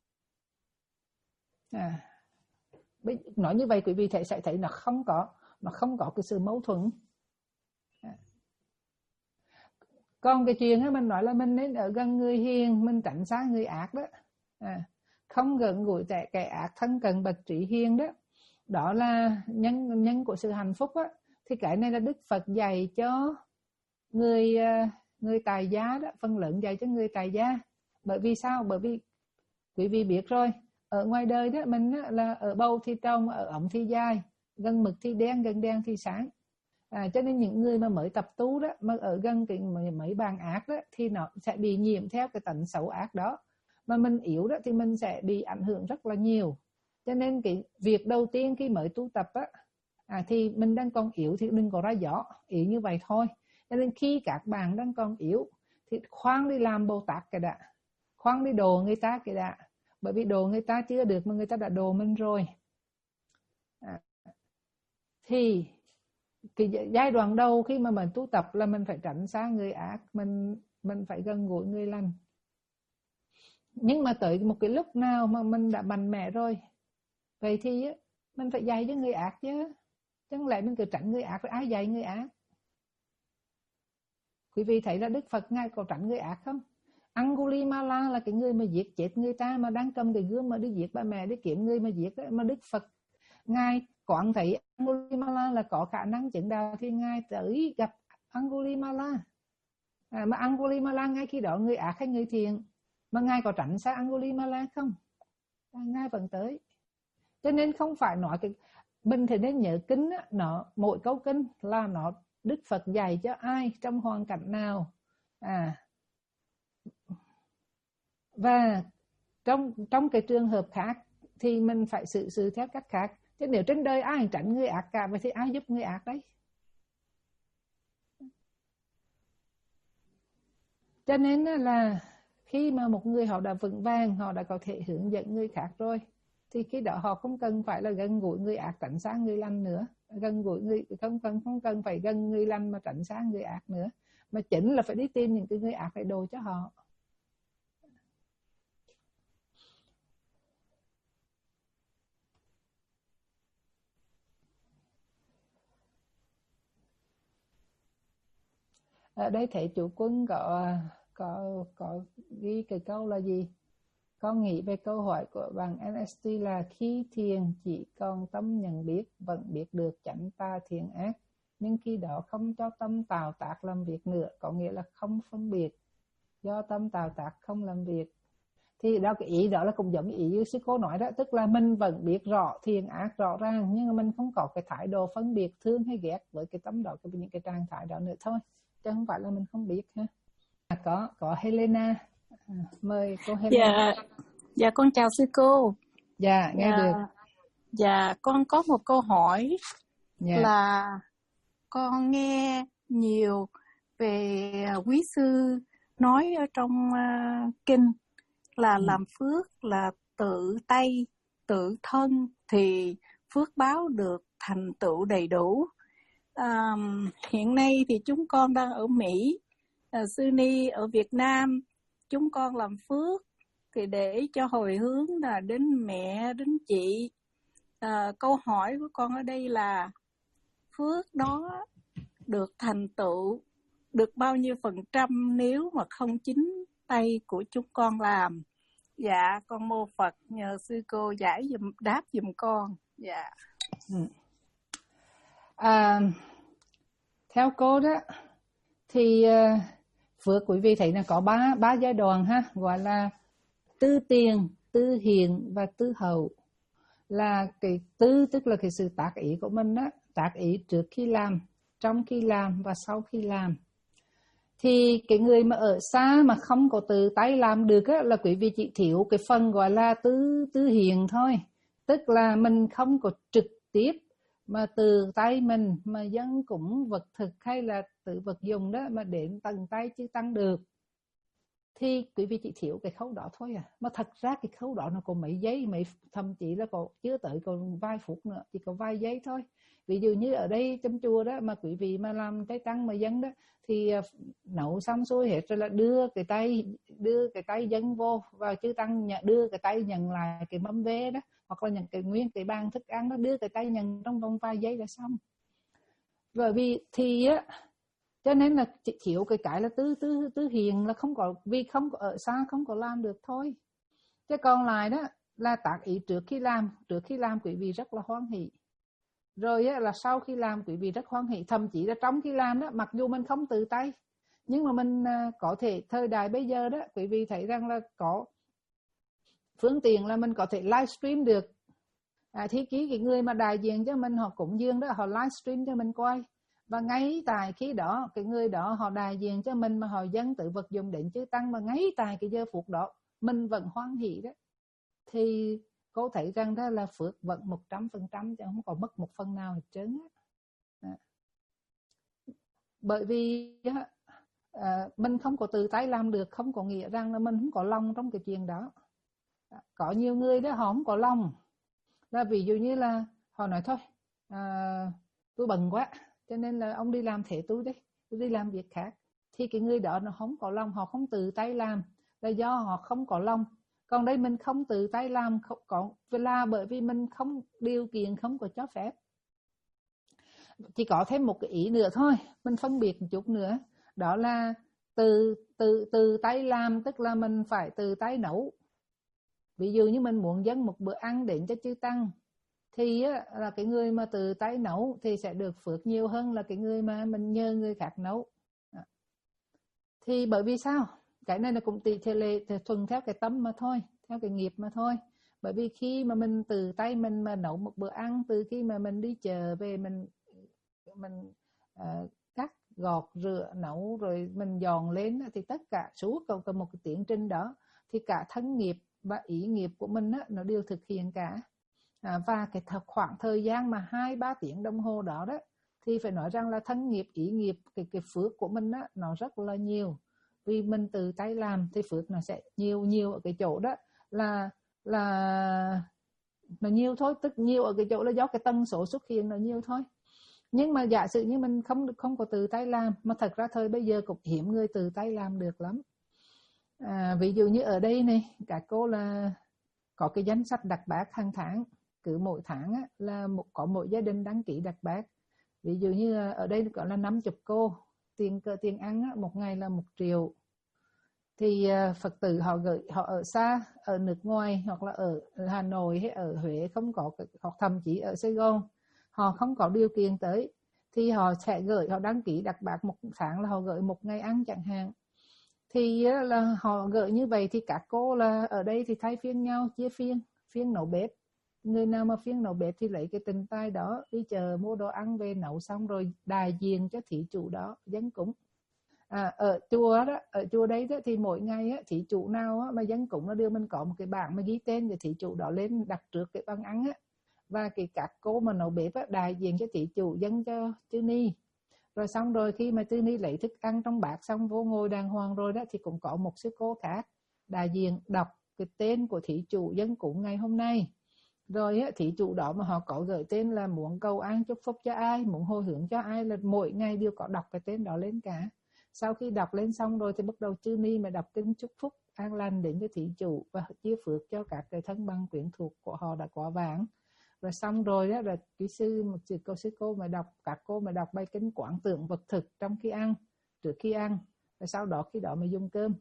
À, nói như vậy quý vị sẽ thấy nó không có nó không có cái sự mâu thuẫn. À. Còn cái chuyện đó mình nói là mình nên ở gần người hiền, mình tránh xa người ác đó. À, không gần gũi kẻ kẻ ác, thân cận bậc trí hiền đó. Đó là nhân nhân của sự hạnh phúc á. Thì cái này là Đức Phật dạy cho người người tài gia đó, phần lớn dạy cho người tài gia. Bởi vì sao? Bởi vì quý vị biết rồi, ở ngoài đời đó mình á, là ở bầu thì trong, ở ẩm thì dài, gần mực thì đen, gần đen thì sáng. À, cho nên những người mà mới tập tu đó, mà ở gần cái mấy bàn ác đó, thì nó sẽ bị nhiễm theo cái tánh xấu ác đó. Mà mình yếu đó thì mình sẽ bị ảnh hưởng rất là nhiều. Cho nên cái việc đầu tiên khi mới tu tập á, à, thì mình đang còn yếu thì đừng có ra gió, yếu như vậy thôi. Cho nên khi các bạn đang còn yếu thì khoan đi làm Bồ Tát cái đã, khoan đi đồ người ta cái đã. Bởi vì đồ người ta chưa được mà người ta đã đồ mình rồi. À, thì cái giai đoạn đầu khi mà mình tu tập là mình phải tránh xa người ác, mình mình phải gần gũi người lành. Nhưng mà tới một cái lúc nào mà mình đã mạnh mẽ rồi, vậy thì mình phải dạy cho người ác chứ. Chẳng lẽ mình cứ tránh người ác, rồi ai dạy người ác? Quý vị thấy là Đức Phật Ngài có tránh người ác không? Angulimala là cái người mà giết chết người ta, mà đang cầm cái gươm mà đi giết ba mẹ, đi kiếm người mà giết đó. Mà Đức Phật Ngài quán thấy Angulimala là có khả năng chứng đạo thì Ngài tới gặp Angulimala. À, mà Angulimala ngay khi đó người ác hay người thiện? Mà Ngài có tránh xa Angulimala không? À, Ngài vẫn tới. Cho nên không phải nói cái mình thì nên nhớ kinh á, nó mỗi câu kinh là nó Đức Phật dạy cho ai trong hoàn cảnh nào. À, và trong trong cái trường hợp khác thì mình phải xử sự theo cách khác. Chứ nếu trên đời ai tránh người ác cả, vậy thì ai giúp người ác đấy? Cho nên là khi mà một người họ đã vững vàng, họ đã có thể hướng dẫn người khác rồi, thì khi đó họ không cần phải là gần gũi người ác tránh xa người lành nữa. Gần gũi người không cần không cần phải gần người lành mà tránh xa người ác nữa, mà chính là phải đi tìm những cái người ác để đồ cho họ. Ở đây thầy chủ Quân có có có ghi cái câu là gì? Con nghĩ về câu hỏi của bạn en ét tê là khi thiền chỉ còn tâm nhận biết vẫn biết được chánh tà thiện ác, nhưng khi đó không cho tâm tạo tác làm việc nữa, có nghĩa là không phân biệt, do tâm tạo tác không làm việc. Thì đó, cái ý đó là cũng giống ý như sư cô nói đó, tức là mình vẫn biết rõ thiện ác rõ ràng, nhưng mà mình không có cái thái độ phân biệt thương hay ghét với cái tâm đó, những cái trạng thái đó nữa thôi, chứ không phải là mình không biết ha. À, có có Helena, à, mời cô Helena. Dạ, dạ con chào sư cô. Dạ, nghe dạ, được. Dạ, con có một câu hỏi. Dạ. Là con nghe nhiều về quý sư nói ở trong uh, kinh là ừ. làm phước là tự tay, tự thân thì phước báo được thành tựu đầy đủ. À, hiện nay thì chúng con đang ở Mỹ, à, sư ni ở Việt Nam, chúng con làm phước thì để cho hồi hướng là đến mẹ, đến chị. À, câu hỏi của con ở đây là phước đó được thành tựu được bao nhiêu phần trăm nếu mà không chính tay của chúng con làm? Dạ, con mô Phật, nhờ sư cô giải dùm, đáp dùm con. Dạ. À, theo cô đó thì uh, phước quý vị thấy là có ba ba giai đoạn ha, gọi là tư tiền, tư hiện và tư hậu. Là cái tư tức là cái sự tác ý của mình đó, tác ý trước khi làm, trong khi làm và sau khi làm. Thì cái người mà ở xa mà không có tự tay làm được á, là quý vị chỉ thiếu cái phần gọi là tư tư hiện thôi. Tức là mình không có trực tiếp mà từ tay mình mà dân cũng vật thực hay là tự vật dùng đó mà đến tầng tay chứ tăng được. Thì quý vị chỉ thiếu cái khâu đó thôi à. Mà thật ra cái khâu đó nó còn mấy giây, mấy thậm chí là còn chưa tới còn vài phút nữa, chỉ có vài giây thôi. Ví dụ như ở đây trong chùa đó mà quý vị mà làm trái tăng mà dân đó thì nấu xong xuôi hết rồi là đưa cái tay đưa cái tay dân vô vào chư tăng, đưa cái tay nhận lại cái mâm vé đó, hoặc là nhận cái nguyên cái bàn thức ăn đó, đưa cái tay nhận trong vòng vài giây là xong. Bởi vì thì á, cho nên là chỉ thiếu cái cái là tứ tứ tứ hiền là không có, vì không có ở xa không có làm được thôi. Chứ còn lại đó là tác ý trước khi làm, trước khi làm quý vị rất là hoan hỷ, rồi á, là sau khi làm quý vị rất hoan hỷ, thậm chí là trong khi làm đó, mặc dù mình không tự tay, nhưng mà mình có thể thời đại bây giờ đó quý vị thấy rằng là có phương tiện là mình có thể livestream được. À, thì ký cái người mà đại diện cho mình họ cúng dường đó, họ livestream cho mình coi, và ngay tại khi đó cái người đó họ đại diện cho mình mà họ dâng tự vật dụng đến chư tăng, mà ngay tại cái giờ phút đó mình vẫn hoan hỷ đó, thì cô thấy rằng đó là phước vận một trăm phần trăm chứ không có mất một phần nào hết trơn á. Bởi vì à, mình không có tự tay làm được, không có nghĩa rằng là mình không có lòng trong cái chuyện đó. Có nhiều người đó họ không có lòng, là ví dụ như là họ nói thôi à, tôi bận quá cho nên là ông đi làm thế tôi đấy, tôi đi làm việc khác. Thì cái người đó nó không có lòng, họ không tự tay làm là do họ không có lòng. Còn đây mình không tự tay làm không có là bởi vì mình không điều kiện, không có cho phép. Chỉ có thêm một cái ý nữa thôi, mình phân biệt một chút nữa, đó là từ từ từ tay làm tức là mình phải từ tay nấu. Ví dụ như mình muốn dâng một bữa ăn đến cho chư tăng thì á, là cái người mà từ tay nấu thì sẽ được phước nhiều hơn là cái người mà mình nhờ người khác nấu. Thì bởi vì sao? Cái này là cũng tùy theo lệ thuần theo cái tâm mà thôi, theo cái nghiệp mà thôi. Bởi vì khi mà mình từ tay mình mà nấu một bữa ăn, từ khi mà mình đi chợ về mình mình uh, cắt gọt rửa nấu rồi mình dọn lên, thì tất cả suốt cả một cái tiến trình đó thì cả thân nghiệp và ý nghiệp của mình á, nó đều thực hiện cả. À, và cái thật khoảng thời gian mà hai ba tiếng đồng hồ đó đó thì phải nói rằng là thân nghiệp, ý nghiệp, cái cái phước của mình á, nó rất là nhiều. Vì mình từ tay làm thì phước nó sẽ nhiều nhiều ở cái chỗ đó là là nó nhiều thôi, tức nhiều ở cái chỗ là do cái tần số xuất hiện nó nhiều thôi. Nhưng mà giả sử như mình không không có từ tay làm, mà thật ra thời bây giờ cũng hiếm người từ tay làm được lắm. À, ví dụ như ở đây này, các cô là có cái danh sách đặt bát hàng tháng, cứ mỗi tháng á, là một, có mỗi gia đình đăng ký đặt bát. Ví dụ như ở đây có là năm mươi cô, tiền cỡ tiền ăn á, một ngày là một triệu. Thì uh, Phật tử họ gửi họ ở xa, ở nước ngoài hoặc là ở Hà Nội hay ở Huế không có, hoặc thậm chí ở Sài Gòn họ không có điều kiện tới, thì họ sẽ gửi, họ đăng ký đặt bạc một tháng là họ gửi một ngày ăn chẳng hạn. Thì uh, là họ gửi như vậy thì các cô là ở đây thì thay phiên nhau, chia phiên phiên nấu bếp. Người nào mà phiên nấu bếp thì lấy cái tình tay đó đi chợ mua đồ ăn về nấu, xong rồi đại diện cho thí chủ đó dâng cúng. À, ở chùa đó, ở chùa đấy đó, thì mỗi ngày á, thí chủ nào á, mà dâng cúng nó đưa mình có một cái bảng mà ghi tên của thí chủ đó lên đặt trước cái bàn ăn á, và cái các cô mà nấu bếp á, đại diện cho thí chủ dâng cho chư ni. Rồi xong rồi khi mà chư ni lấy thức ăn trong bát xong vô ngồi đàng hoàng rồi đó, thì cũng có một sư cô khác đại diện đọc cái tên của thí chủ dâng cúng ngày hôm nay. Rồi á, thí chủ đó mà họ có gửi tên là muốn cầu an chúc phúc cho ai, muốn hồi hướng cho ai, là mỗi ngày đều có đọc cái tên đó lên cả. Sau khi đọc lên xong rồi thì bắt đầu chư ni mà đọc kinh chúc phúc an lành đến cho thí chủ và chia phước cho các cái thân bằng quyến thuộc của họ đã quá vãng. Rồi xong rồi đó là cái sư một sư cô sư cô mà đọc, các cô mà đọc bài kinh quán tưởng vật thực trong khi ăn, trước khi ăn, rồi sau đó khi đó mới dùng cơm.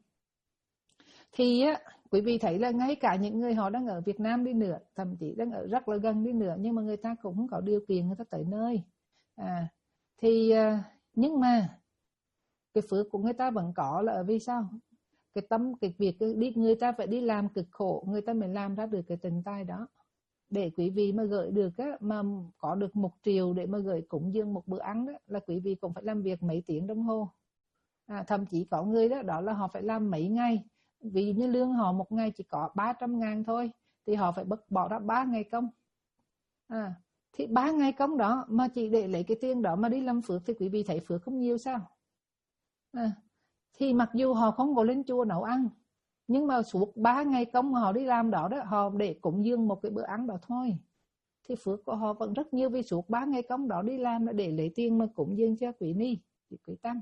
Thì á, quý vị thấy là ngay cả những người họ đang ở Việt Nam đi nữa, thậm chí đang ở rất là gần đi nữa, nhưng mà người ta cũng không có điều kiện người ta tới nơi. À, thì nhưng mà cái phước của người ta vẫn có, là vì sao? Cái tâm, cái việc đi, người ta phải đi làm cực khổ, người ta mới làm ra được cái tình tài đó. Để quý vị mà gửi được á, mà có được một triệu để mà gửi cúng dường một bữa ăn đó, là quý vị cũng phải làm việc mấy tiếng đồng hồ. À, thậm chí có người đó, đó là họ phải làm mấy ngày. Ví dụ như lương họ một ngày chỉ có ba trăm ngàn thôi, thì họ phải bỏ ra ba ngày công. À, thì ba ngày công đó mà chỉ để lấy cái tiền đó mà đi làm phước, thì quý vị thấy phước không nhiều sao? À, thì mặc dù họ không có lên chùa nấu ăn, nhưng mà suốt ba ngày công họ đi làm đó đó, họ để cúng dường một cái bữa ăn đó thôi, thì phước của họ vẫn rất nhiều, vì suốt ba ngày công đó đi làm là để lấy tiền mà cúng dường cho quý ni, quý tăng.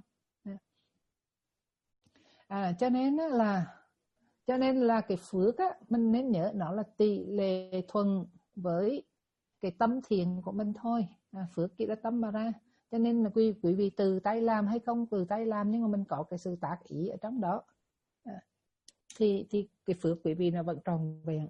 À, cho nên là cho nên là cái phước á, mình nên nhớ nó là tỷ lệ thuận với cái tâm thiện của mình thôi. À, phước chỉ là tâm mà ra. Cho nên là quý, quý vị từ tay làm hay không từ tay làm, nhưng mà mình có cái sự tác ý ở trong đó, à, thì thì cái phước quý vị nó vẫn tròn vẹn.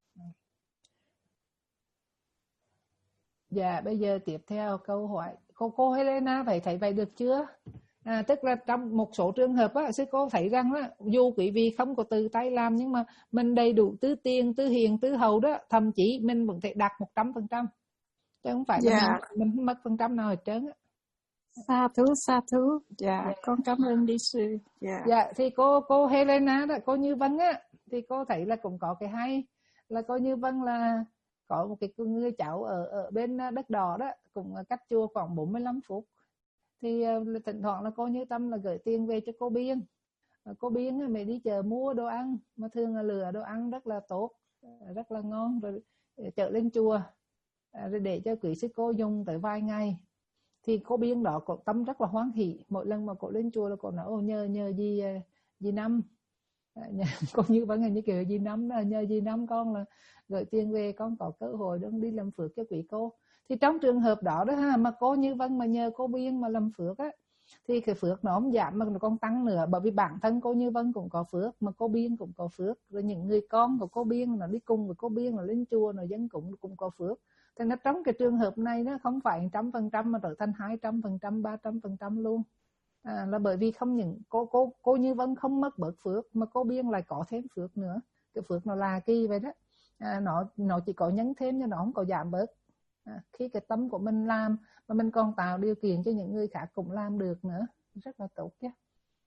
Dạ, bây giờ tiếp theo câu hỏi cô cô Helena, phải thấy vậy được chưa? À, tức là trong một số trường hợp á, sư cô thấy rằng á, dù quý vị không có từ tay làm, nhưng mà mình đầy đủ tứ tiền, tứ hiền, tứ hậu đó, thậm chí mình vẫn thể đạt một trăm phần trăm, chứ không phải dạ. là mình, mình mất phần trăm nào hết trơn á. Sa thú, sa thú. Dạ, dạ, con cảm ơn đi sư. Dạ. Dạ, thì cô cô Helena đó, cô Như Vân á, thì cô thấy là cũng có cái hay, là cô Như Vân là có một cái người cháu ở ở bên Đất Đỏ đó, cũng cách chùa khoảng bốn mươi lăm phút. Thì uh, thỉnh thoảng là cô Như Tâm là gửi tiền về cho cô Biên. Cô Biên mày đi chợ mua đồ ăn, mà thường là lựa đồ ăn rất là tốt, rất là ngon, rồi chợ lên chùa rồi để cho quý sư cô dùng tới vài ngày. Thì cô Biên đó có tâm rất là hoan hỷ, mỗi lần mà cô lên chùa là cô nói ô nhờ nhờ gì gì năm, cô Như vẫn là như kiểu gì năm là nhờ gì năm con là gửi tiền về, con có cơ hội để đi làm phước cho quý cô. Thì trong trường hợp đó đó ha, mà cô Như Vân mà nhờ cô Biên mà làm phước á, thì cái phước nó không giảm mà nó còn tăng nữa, bởi vì bản thân cô Như Vân cũng có phước, mà cô Biên cũng có phước, rồi những người con của cô Biên nó đi cùng với cô Biên là lên chùa nó dân cũng cũng có phước. Thì nó trong cái trường hợp này nó không phải trăm phần trăm mà trở thành hai trăm phần trăm, ba trăm phần trăm luôn. À, là bởi vì không những cô cô cô Như Vân không mất bớt phước, mà cô Biên lại có thêm phước nữa. Cái phước nó là kỳ vậy đó. À, nó nó chỉ có nhấn thêm chứ nó không có giảm bớt. À, khi cái tâm của mình làm mà mình còn tạo điều kiện cho những người khác cũng làm được nữa, rất là tốt chứ.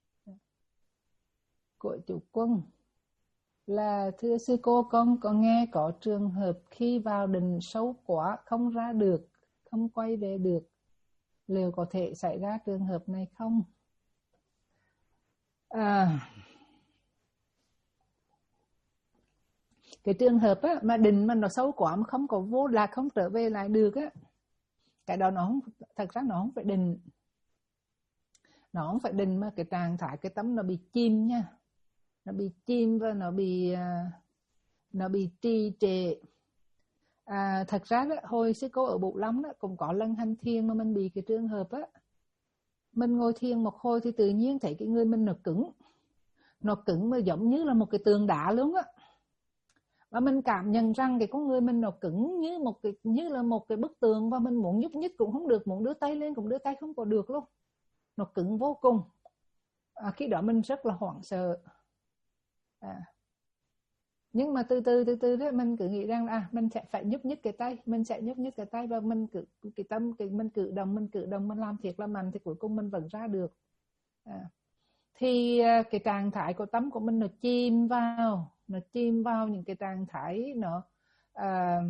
Của chủ Quân là thưa sư cô, con có nghe có trường hợp khi vào định sâu quá không ra được, không quay về được, liệu có thể xảy ra trường hợp này không? À, cái trường hợp á, mà định mà nó sâu quá mà không có vô lạc, không trở về lại được á, cái đó nó không, thật ra nó không phải định, nó không phải định mà cái trạng thái cái tâm nó bị chìm nha, nó bị chìm và nó bị nó bị trì trệ. À, thật ra đó, hồi sư cô ở Bộ Long đó cũng có lần hành thiền mà mình bị cái trường hợp á, mình ngồi thiền một hồi thì tự nhiên thấy cái người mình nó cứng, nó cứng mà giống như là một cái tường đá luôn á. Và mình cảm nhận rằng cái con người mình nó cứng như một cái như là một cái bức tường, và mình muốn nhúc nhích cũng không được, muốn đưa tay lên cũng đưa tay không có được luôn, nó cứng vô cùng. À, khi đó mình rất là hoảng sợ. À. Nhưng mà từ từ từ từ đấy mình cứ nghĩ rằng à mình sẽ phải nhúc nhích cái tay, mình sẽ nhúc nhích cái tay, và mình cứ cái tâm cái mình cử động mình cử động mình làm thiệt là mạnh thì cuối cùng mình vẫn ra được. À. Thì cái trạng thái của tâm của mình nó chìm vào, nó chìm vào những cái trạng thái nó à,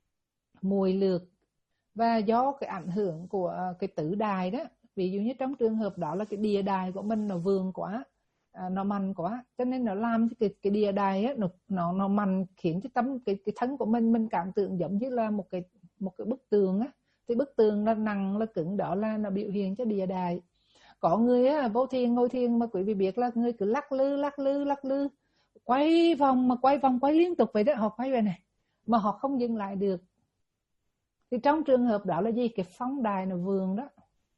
mùi lược, và do cái ảnh hưởng của cái tử đài đó, ví dụ như trong trường hợp đó là cái địa đài của mình nó vượng quá, à, nó mạnh quá, cho nên nó làm cái cái địa đài á, nó nó nó mạnh, khiến cho tâm cái cái thân của mình mình cảm tưởng giống như là một cái một cái bức tường á. Thì bức tường là nặng là cứng, đó là nó biểu hiện cho địa đài. Có người á, vô thiền ngồi thiền mà quý vị biết là người cứ lắc lư lắc lư lắc lư quay vòng mà quay vòng quay liên tục vậy đó, họ quay về này mà họ không dừng lại được. Thì trong trường hợp đó là gì? Cái phóng đài nó vượng đó.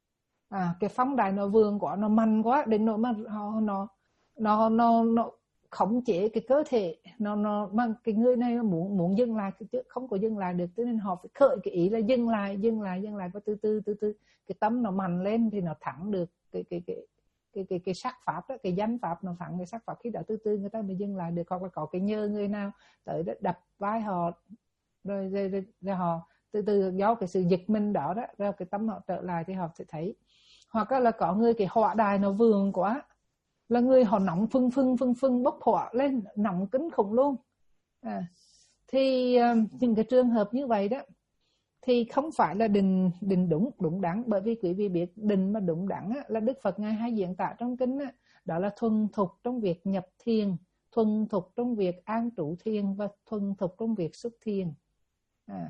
À, cái phóng đài nó vượng quá, nó mạnh quá đến nỗi mà họ nó nó nó nó khống chế cái cơ thể, nó nó mà cái người này muốn muốn dừng lại chứ không có dừng lại được, cho nên họ phải khởi cái ý là dừng lại dừng lại dừng lại, và từ từ từ từ cái tâm nó mạnh lên thì nó thắng được cái cái cái cái cái cái sắc pháp đó, cái danh pháp nó thắng cái sắc pháp. Khi đó từ từ người ta mới dừng lại được. Hoặc là có cái nhờ người nào tới đó đập vai họ, rồi rồi, rồi, rồi họ từ từ do cái sự giật mình đó đó, rồi cái tâm họ trở lại thì họ sẽ thấy. Hoặc là có người cái hỏa đài nó vượng quá, là người họ nóng phưng phưng phưng phưng bốc hỏa lên, nóng kinh khủng luôn. À, thì những cái trường hợp như vậy đó thì không phải là định định đúng đúng đắn, bởi vì quý vị biết định mà đúng đắn á, là Đức Phật ngài hay diễn tả trong kinh á, đó là thuần thục trong việc nhập thiền, thuần thục trong việc an trụ thiền, và thuần thục trong việc xuất thiền. À,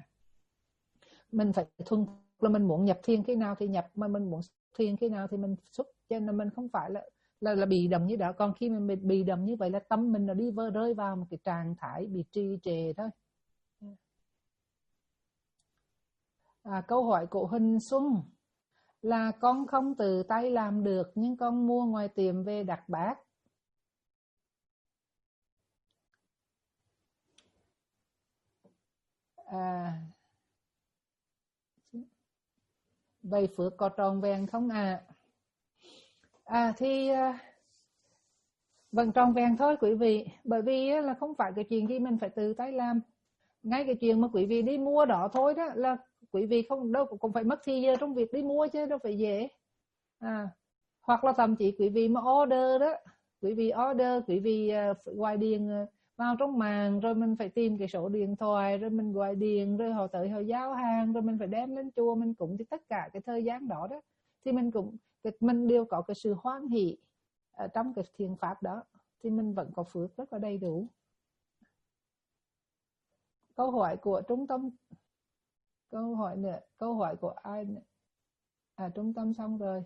mình phải thuần thục là mình muốn nhập thiền khi nào thì nhập, mà mình muốn xuất thiền khi nào thì mình xuất, cho nên mình không phải là là là bị động như đó. Còn khi mình bị động như vậy là tâm mình nó đi vơ rơi vào một cái trạng thái bị trì trệ thôi. À, câu hỏi của Huỳnh Xuân là con không tự tay làm được nhưng con mua ngoài tiệm về đặt bát. À, vậy phước có tròn vẹn không à? À thì vẫn tròn vẹn thôi quý vị, bởi vì là không phải cái chuyện gì mình phải tự tay làm. Ngay cái chuyện mà quý vị đi mua đó thôi đó là quý vị không đâu cũng phải mất thì giờ trong việc đi mua chứ đâu phải dễ. À, hoặc là thậm chí quý vị mà order đó, quý vị order, quý vị uh, gọi điện vào trong mạng, rồi mình phải tìm cái số điện thoại, rồi mình gọi điện, rồi họ tới họ giao hàng, rồi mình phải đem lên chùa mình cúng. Thì tất cả cái thời gian đó đó thì mình cũng mình đều có cái sự hoan hỷ ở trong cái thiền pháp đó, thì mình vẫn có phước rất là đầy đủ. Câu hỏi của trung tâm, câu hỏi nữa, câu hỏi của ai nữa? À, trung tâm xong rồi.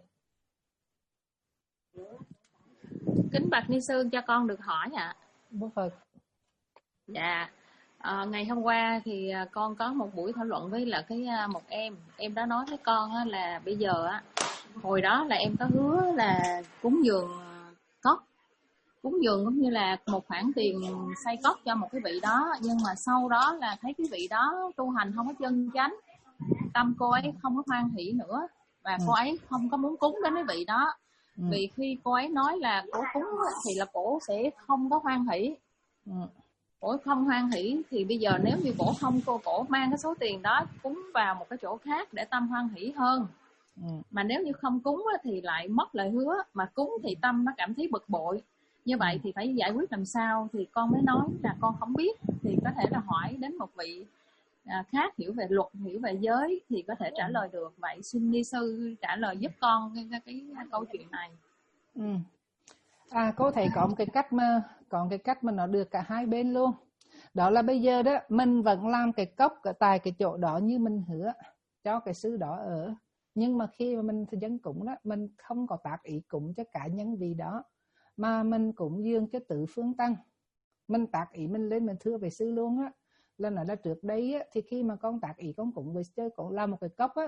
Kính bạch ni sư, cho con được hỏi ạ. Bố Phật. Dạ, à, ngày hôm qua thì con có một buổi thảo luận với là cái một em, em đã nói với con là bây giờ á, hồi đó là em có hứa là cúng dường cốc, cúng dường cũng như là một khoản tiền xây cốc cho một cái vị đó, nhưng mà sau đó là thấy cái vị đó tu hành không có chân chánh, tâm cô ấy không có hoan hỷ nữa, và ừ. cô ấy không có muốn cúng đến cái vị đó. Ừ. Vì khi cô ấy nói là cổ cúng thì là cổ sẽ không có hoan hỷ. Ừ. Cổ không hoan hỷ thì bây giờ nếu như cổ không, cô cổ mang cái số tiền đó cúng vào một cái chỗ khác để tâm hoan hỷ hơn. Ừ. Mà nếu như không cúng thì lại mất lời hứa, mà cúng thì tâm nó cảm thấy bực bội. Như vậy ừ. thì phải giải quyết làm sao? Thì con mới nói là con không biết, thì có thể là hỏi đến một vị khác hiểu về luật, hiểu về giới thì có thể trả lời được. Vậy xin ni sư trả lời giúp con cái, cái, cái, cái câu chuyện này. Ừ. À, cô thấy có một cái cách mà có cái cách mà nó được cả hai bên luôn. Đó là bây giờ đó mình vẫn làm cái cốc ở tại cái chỗ đó như mình hứa cho cái sư đó ở, nhưng mà khi mà mình dân cúng đó, mình không có tác ý cúng cho cá nhân vị đó, mà mình cúng dường cho tứ phương tăng. Mình tác ý mình lên mình thưa về sư luôn á, là nói là trước đây á, thì khi mà con tác ý con cúng với chơi cũng làm một cái cốc á,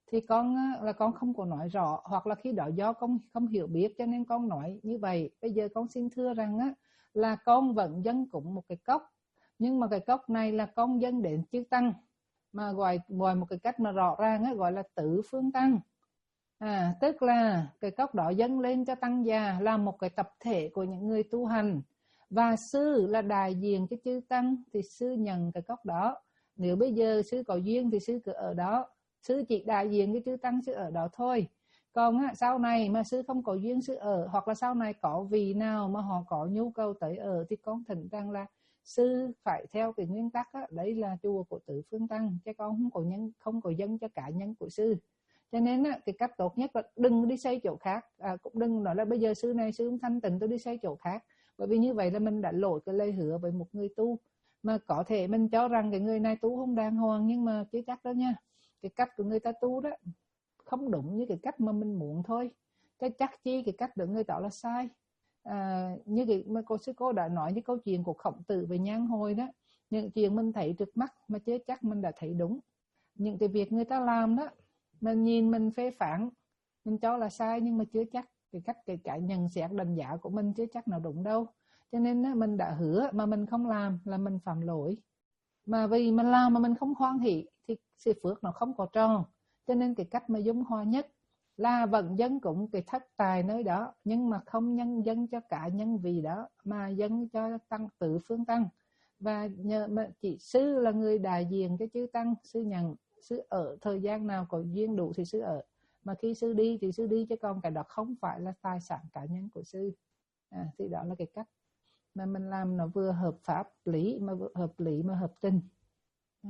thì con là con không có nói rõ, hoặc là khi đó do con không hiểu biết cho nên con nói như vậy. Bây giờ con xin thưa rằng á, là con vẫn dâng cúng một cái cốc, nhưng mà cái cốc này là con dâng đến chư tăng, mà gọi gọi một cái cách mà rõ ràng á, gọi là tứ phương tăng. À, tức là cái cốc đó dâng lên cho tăng già là một cái tập thể của những người tu hành, và sư là đại diện cho chư tăng thì sư nhận cái cốc đó. Nếu bây giờ sư có duyên thì sư cứ ở đó, sư chỉ đại diện cho chư tăng, sư ở đó thôi. Còn á, sau này mà sư không có duyên sư ở, hoặc là sau này có vị nào mà họ có nhu cầu tới ở, thì con thỉnh rằng là sư phải theo cái nguyên tắc á, đấy là chùa của tứ phương tăng, chứ con không có nhân không có dâng cho cá nhân của sư. Cho nên á, cái cách tốt nhất là đừng đi xây chỗ khác, à, cũng đừng nói là bây giờ sư này sư không thanh tịnh tôi đi xây chỗ khác, bởi vì như vậy là mình đã lỗi cái lời hứa với một người tu. Mà có thể mình cho rằng cái người này tu không đàng hoàng, nhưng mà chưa chắc đâu nha. Cái cách của người ta tu đó không đúng như cái cách mà mình muốn thôi, chứ chắc chi cái cách được người ta là sai. À, như cái mà cô sư cô đã nói, như câu chuyện của Khổng Tử về Nhan Hồi đó, những chuyện mình thấy trước mắt mà chưa chắc mình đã thấy đúng. Những cái việc người ta làm đó mình nhìn mình phê phán, mình cho là sai, nhưng mà chưa chắc cái cách cái cái nhận xét đánh giá của mình chưa chắc nào đúng đâu. Cho nên á, mình đã hứa mà mình không làm là mình phạm lỗi. Mà vì mình làm mà mình không hoan hỷ thì sự phước nó không có tròn. Cho nên cái cách mà dung hòa nhất là vẫn dâng cúng cái thất tài nơi đó, nhưng mà không nhân dâng cho cả nhân vị đó, mà dâng cho tăng tự phương tăng. Và nhờ mà chỉ sư là người đại diện cho chư tăng, sư nhận, sư ở thời gian nào có duyên đủ thì sư ở, mà khi sư đi thì sư đi, chứ còn cái đó không phải là tài sản cá nhân của sư. À, thì đó là cái cách mà mình làm nó vừa hợp pháp lý mà vừa hợp lý mà hợp tình. À.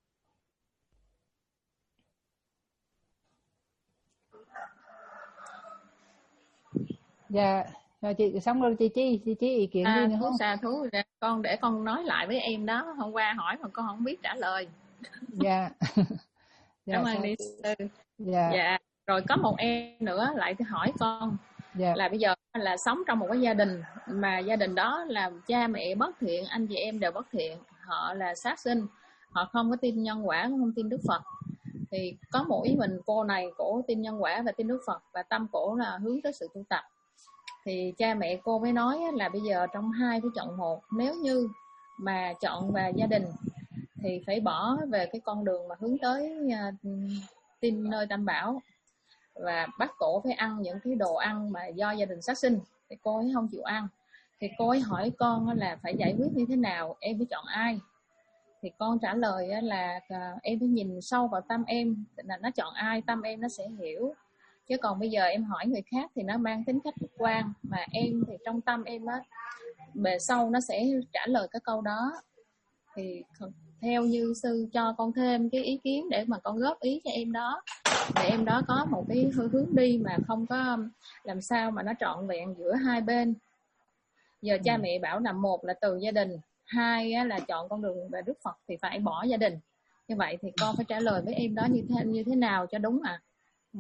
Dạ, rồi chị xong rồi chị Chi, chị Chi ý kiến à, gì nữa thú không? xa thú con để con nói lại với em đó, hôm qua hỏi mà con không biết trả lời. Dạ. Dạ, Cảm ơn đi sư. Dạ. Dạ. Rồi có một em nữa lại hỏi con, dạ, là bây giờ là sống trong một cái gia đình mà gia đình đó là cha mẹ bất thiện, anh chị em đều bất thiện, họ là sát sinh, họ không có tin nhân quả, không tin Đức Phật. Thì có mỗi mình cô này, cổ tin nhân quả và tin Đức Phật, và tâm cổ là hướng tới sự tu tập. Thì cha mẹ cô mới nói là bây giờ trong hai phải chọn một, nếu như mà chọn về gia đình thì phải bỏ về cái con đường mà hướng tới uh, tin nơi Tam Bảo, và bắt cổ phải ăn những cái đồ ăn mà do gia đình sát sinh, thì cô ấy không chịu ăn. Thì cô ấy hỏi con là phải giải quyết như thế nào, em phải chọn ai? Thì con trả lời là em phải nhìn sâu vào tâm em, là nó chọn ai tâm em nó sẽ hiểu. Chứ còn bây giờ em hỏi người khác thì nó mang tính khách quan, mà em thì trong tâm em á, bề sâu nó sẽ trả lời cái câu đó. Thì theo như sư cho con thêm cái ý kiến để mà con góp ý cho em đó, để em đó có một cái hướng đi mà không có làm sao mà nó trọn vẹn giữa hai bên. Giờ cha mẹ bảo là một là từ gia đình, hai là chọn con đường về Đức Phật thì phải bỏ gia đình. Như vậy thì con phải trả lời với em đó như thế như thế nào cho đúng à? Ừ.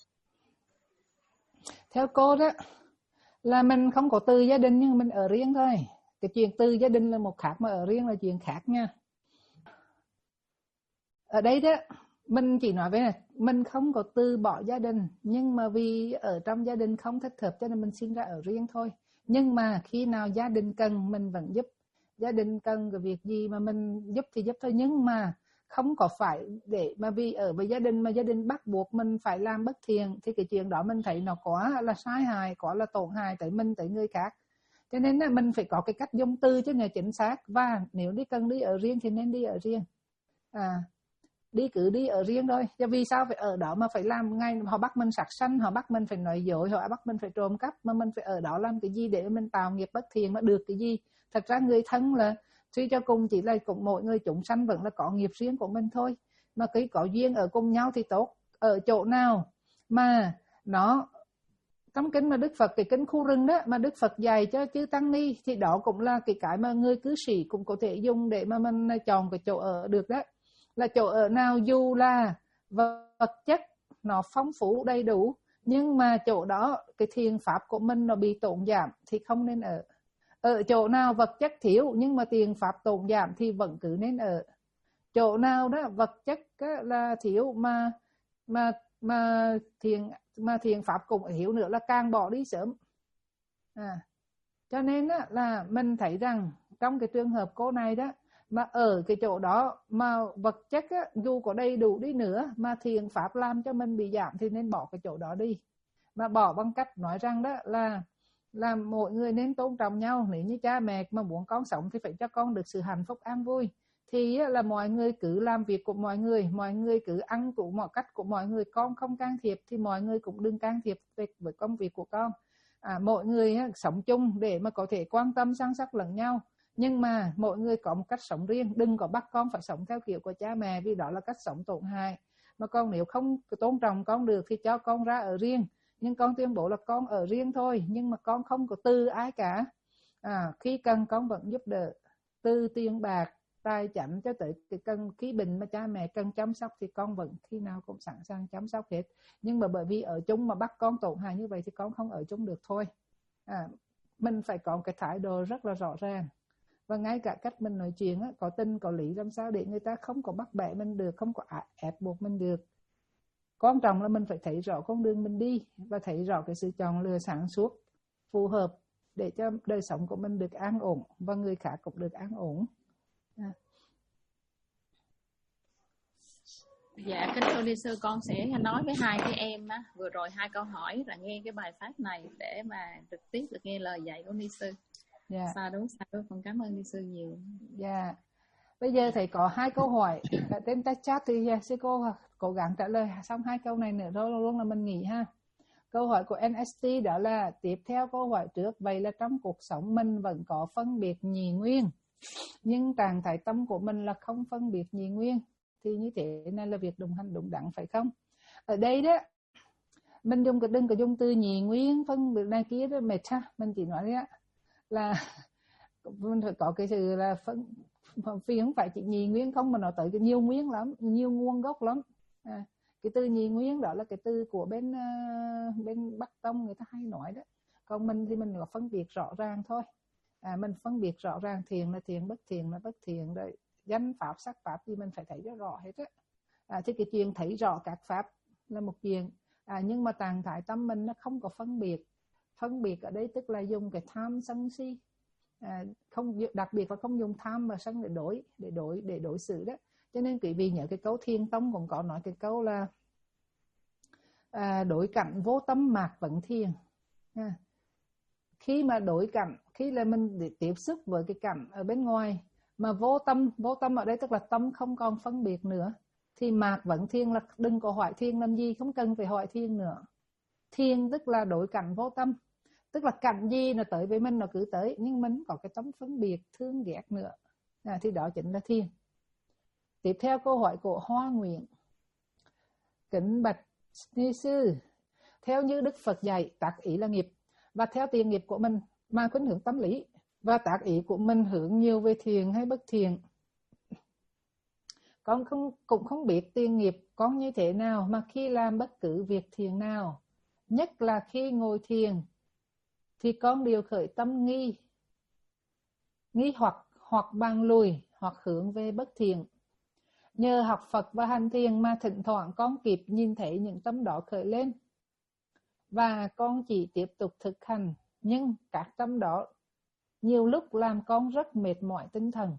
Theo cô đó là mình không có từ gia đình nhưng mình ở riêng thôi. Cái chuyện từ gia đình là một khác, mà ở riêng là chuyện khác nha. Ở đây đó mình chỉ nói với này, mình không có từ bỏ gia đình, nhưng mà vì ở trong gia đình không thích hợp cho nên mình sinh ra ở riêng thôi. Nhưng mà khi nào gia đình cần mình vẫn giúp. Gia đình cần cái việc gì mà mình giúp thì giúp thôi, nhưng mà không có phải để mà vì ở với gia đình mà gia đình bắt buộc mình phải làm bất thiện, thì cái chuyện đó mình thấy nó quá là sai hại, quá là tổn hại tới mình, tới người khác. Cho nên là mình phải có cái cách dùng từ cho nó chính xác, và nếu đi cần đi ở riêng thì nên đi ở riêng. À, đi cứ đi ở riêng thôi. Chứ vì sao phải ở đó mà phải làm ngay, họ bắt mình sát sanh, họ bắt mình phải nói dối, họ bắt mình phải trộm cắp, mà mình phải ở đó làm cái gì để mình tạo nghiệp bất thiện, nó được cái gì? Thật ra người thân là suy cho cùng chỉ là cũng mỗi người chúng sanh vẫn là có nghiệp riêng của mình thôi, mà cái có duyên ở cùng nhau thì tốt. Ở chỗ nào mà nó trong kinh mà Đức Phật, cái kinh khu rừng đó mà Đức Phật dạy cho chư tăng ni, thì đó cũng là cái cái mà người cư sĩ cũng có thể dùng để mà mình chọn cái chỗ ở được đó. Là chỗ ở nào dù là vật chất nó phong phú đầy đủ, nhưng mà chỗ đó cái thiền pháp của mình nó bị tổn giảm thì không nên ở. Ở chỗ nào vật chất thiếu nhưng mà thiền pháp tổn giảm thì vẫn cứ nên ở. Chỗ nào đó vật chất là thiếu mà mà mà thiền mà thiền pháp cũng hiểu nữa là càng bỏ đi sớm. À, cho nên á, là mình thấy rằng trong cái trường hợp cô này đó, mà ở cái chỗ đó mà vật chất á, dù có đầy đủ đi nữa mà thiền pháp làm cho mình bị giảm thì nên bỏ cái chỗ đó đi. Mà bỏ bằng cách nói rằng đó là là mọi người nên tôn trọng nhau. Nếu như cha mẹ mà muốn con sống thì phải cho con được sự hạnh phúc an vui, thì là mọi người cứ làm việc của mọi người, mọi người cứ ăn của mọi cách của mọi người, con không can thiệp thì mọi người cũng đừng can thiệp về với công việc của con. À, mọi người á, sống chung để mà có thể quan tâm săn sóc lẫn nhau, nhưng mà mọi người có một cách sống riêng, đừng có bắt con phải sống theo kiểu của cha mẹ, vì đó là cách sống tổn hại. Mà con nếu không tôn trọng con được thì cho con ra ở riêng, nhưng con tuyên bố là con ở riêng thôi, nhưng mà con không có từ ai cả. À, khi cần con vẫn giúp đỡ, từ tiền bạc, tài chánh cho tới cái cần khí bình mà cha mẹ cần chăm sóc thì con vẫn khi nào cũng sẵn sàng chăm sóc hết. Nhưng mà bởi vì ở chung mà bắt con tổn hại như vậy thì con không ở chung được thôi. À, mình phải có cái thái độ rất là rõ ràng, và ngay cả cách mình nói chuyện á, có tình có lý làm sao để người ta không có bắt bẻ mình được, không có ép buộc mình được. Quan trọng là mình phải thấy rõ con đường mình đi và thấy rõ cái sự chọn lựa sáng suốt phù hợp để cho đời sống của mình được an ổn và người khác cũng được an ổn. À. Dạ, kính thưa ni sư, con sẽ nói với hai cái em á, vừa rồi hai câu hỏi là nghe cái bài pháp này để mà trực tiếp được nghe lời dạy của ni sư. Dạ. Sa đúng, sa đúng, con cảm ơn ni sư nhiều. Dạ. Bây giờ thầy có hai câu hỏi ở trên chat thì sư cô cố gắng trả lời xong hai câu này nữa rồi luôn là mình nghỉ ha. Câu hỏi của en ét tê đó là tiếp theo câu hỏi trước, vậy là trong cuộc sống mình vẫn có phân biệt nhị nguyên, nhưng trạng thái tâm của mình là không phân biệt nhị nguyên, thì như thế này là việc đồng hành đúng đắn phải không? Ở đây đó mình dùng cái đừng có dùng từ nhị nguyên phân biệt này kia đó mệt ha, mình chỉ nói đó là mình phải có cái sự là phân, vì không phải chỉ nhị nguyên không mà nó tới cái nhiều nguyên lắm, nhiều nguồn gốc lắm. À, cái từ nhị nguyên đó là cái từ của bên uh, bên Bắc Tông người ta hay nói đó, còn mình thì mình có phân biệt rõ ràng thôi. À, mình phân biệt rõ ràng thiện là thiện, bất thiện là bất thiện, rồi danh pháp sắc pháp thì mình phải thấy rất rõ hết á. À, thì cái chuyện thấy rõ các pháp là một chuyện, à, nhưng mà trạng thái tâm mình nó không có phân biệt. Phân biệt ở đây tức là dùng cái tham sân si, à, không, đặc biệt là không dùng tham và sân để đổi để đổi để đổi xử đó. Cho nên quý vị nhớ cái câu Thiên Tông cũng có nói cái câu là à, đổi cảnh vô tâm mạc vẫn thiền. À, khi mà đổi cảnh, khi là mình để tiếp xúc với cái cảnh ở bên ngoài mà vô tâm, vô tâm ở đây tức là tâm không còn phân biệt nữa, thì mạc vẫn thiền là đừng có hỏi thiền làm gì, không cần phải hỏi thiền nữa. Thiền tức là đổi cảnh vô tâm, tức là cảnh gì nó tới với mình nó cứ tới, nhưng mình có cái tấm phân biệt thương ghét nữa, à, thì đó chính là thiền. Tiếp theo câu hỏi của Hoa Nguyện: kính bạch ni sư, theo như Đức Phật dạy, tác ý là nghiệp, và theo tiền nghiệp của mình mà khuynh hướng tâm lý, và tác ý của mình hướng nhiều về thiện hay bất thiện. Con không, cũng không biết tiền nghiệp con như thế nào mà khi làm bất cứ việc thiện nào, nhất là khi ngồi thiền, thì con đều khởi tâm nghi, nghi hoặc hoặc bằng lùi hoặc hướng về bất thiện. Nhờ học Phật và hành thiền mà thỉnh thoảng con kịp nhìn thấy những tâm đó khởi lên, và con chỉ tiếp tục thực hành, nhưng các tâm đó nhiều lúc làm con rất mệt mỏi tinh thần.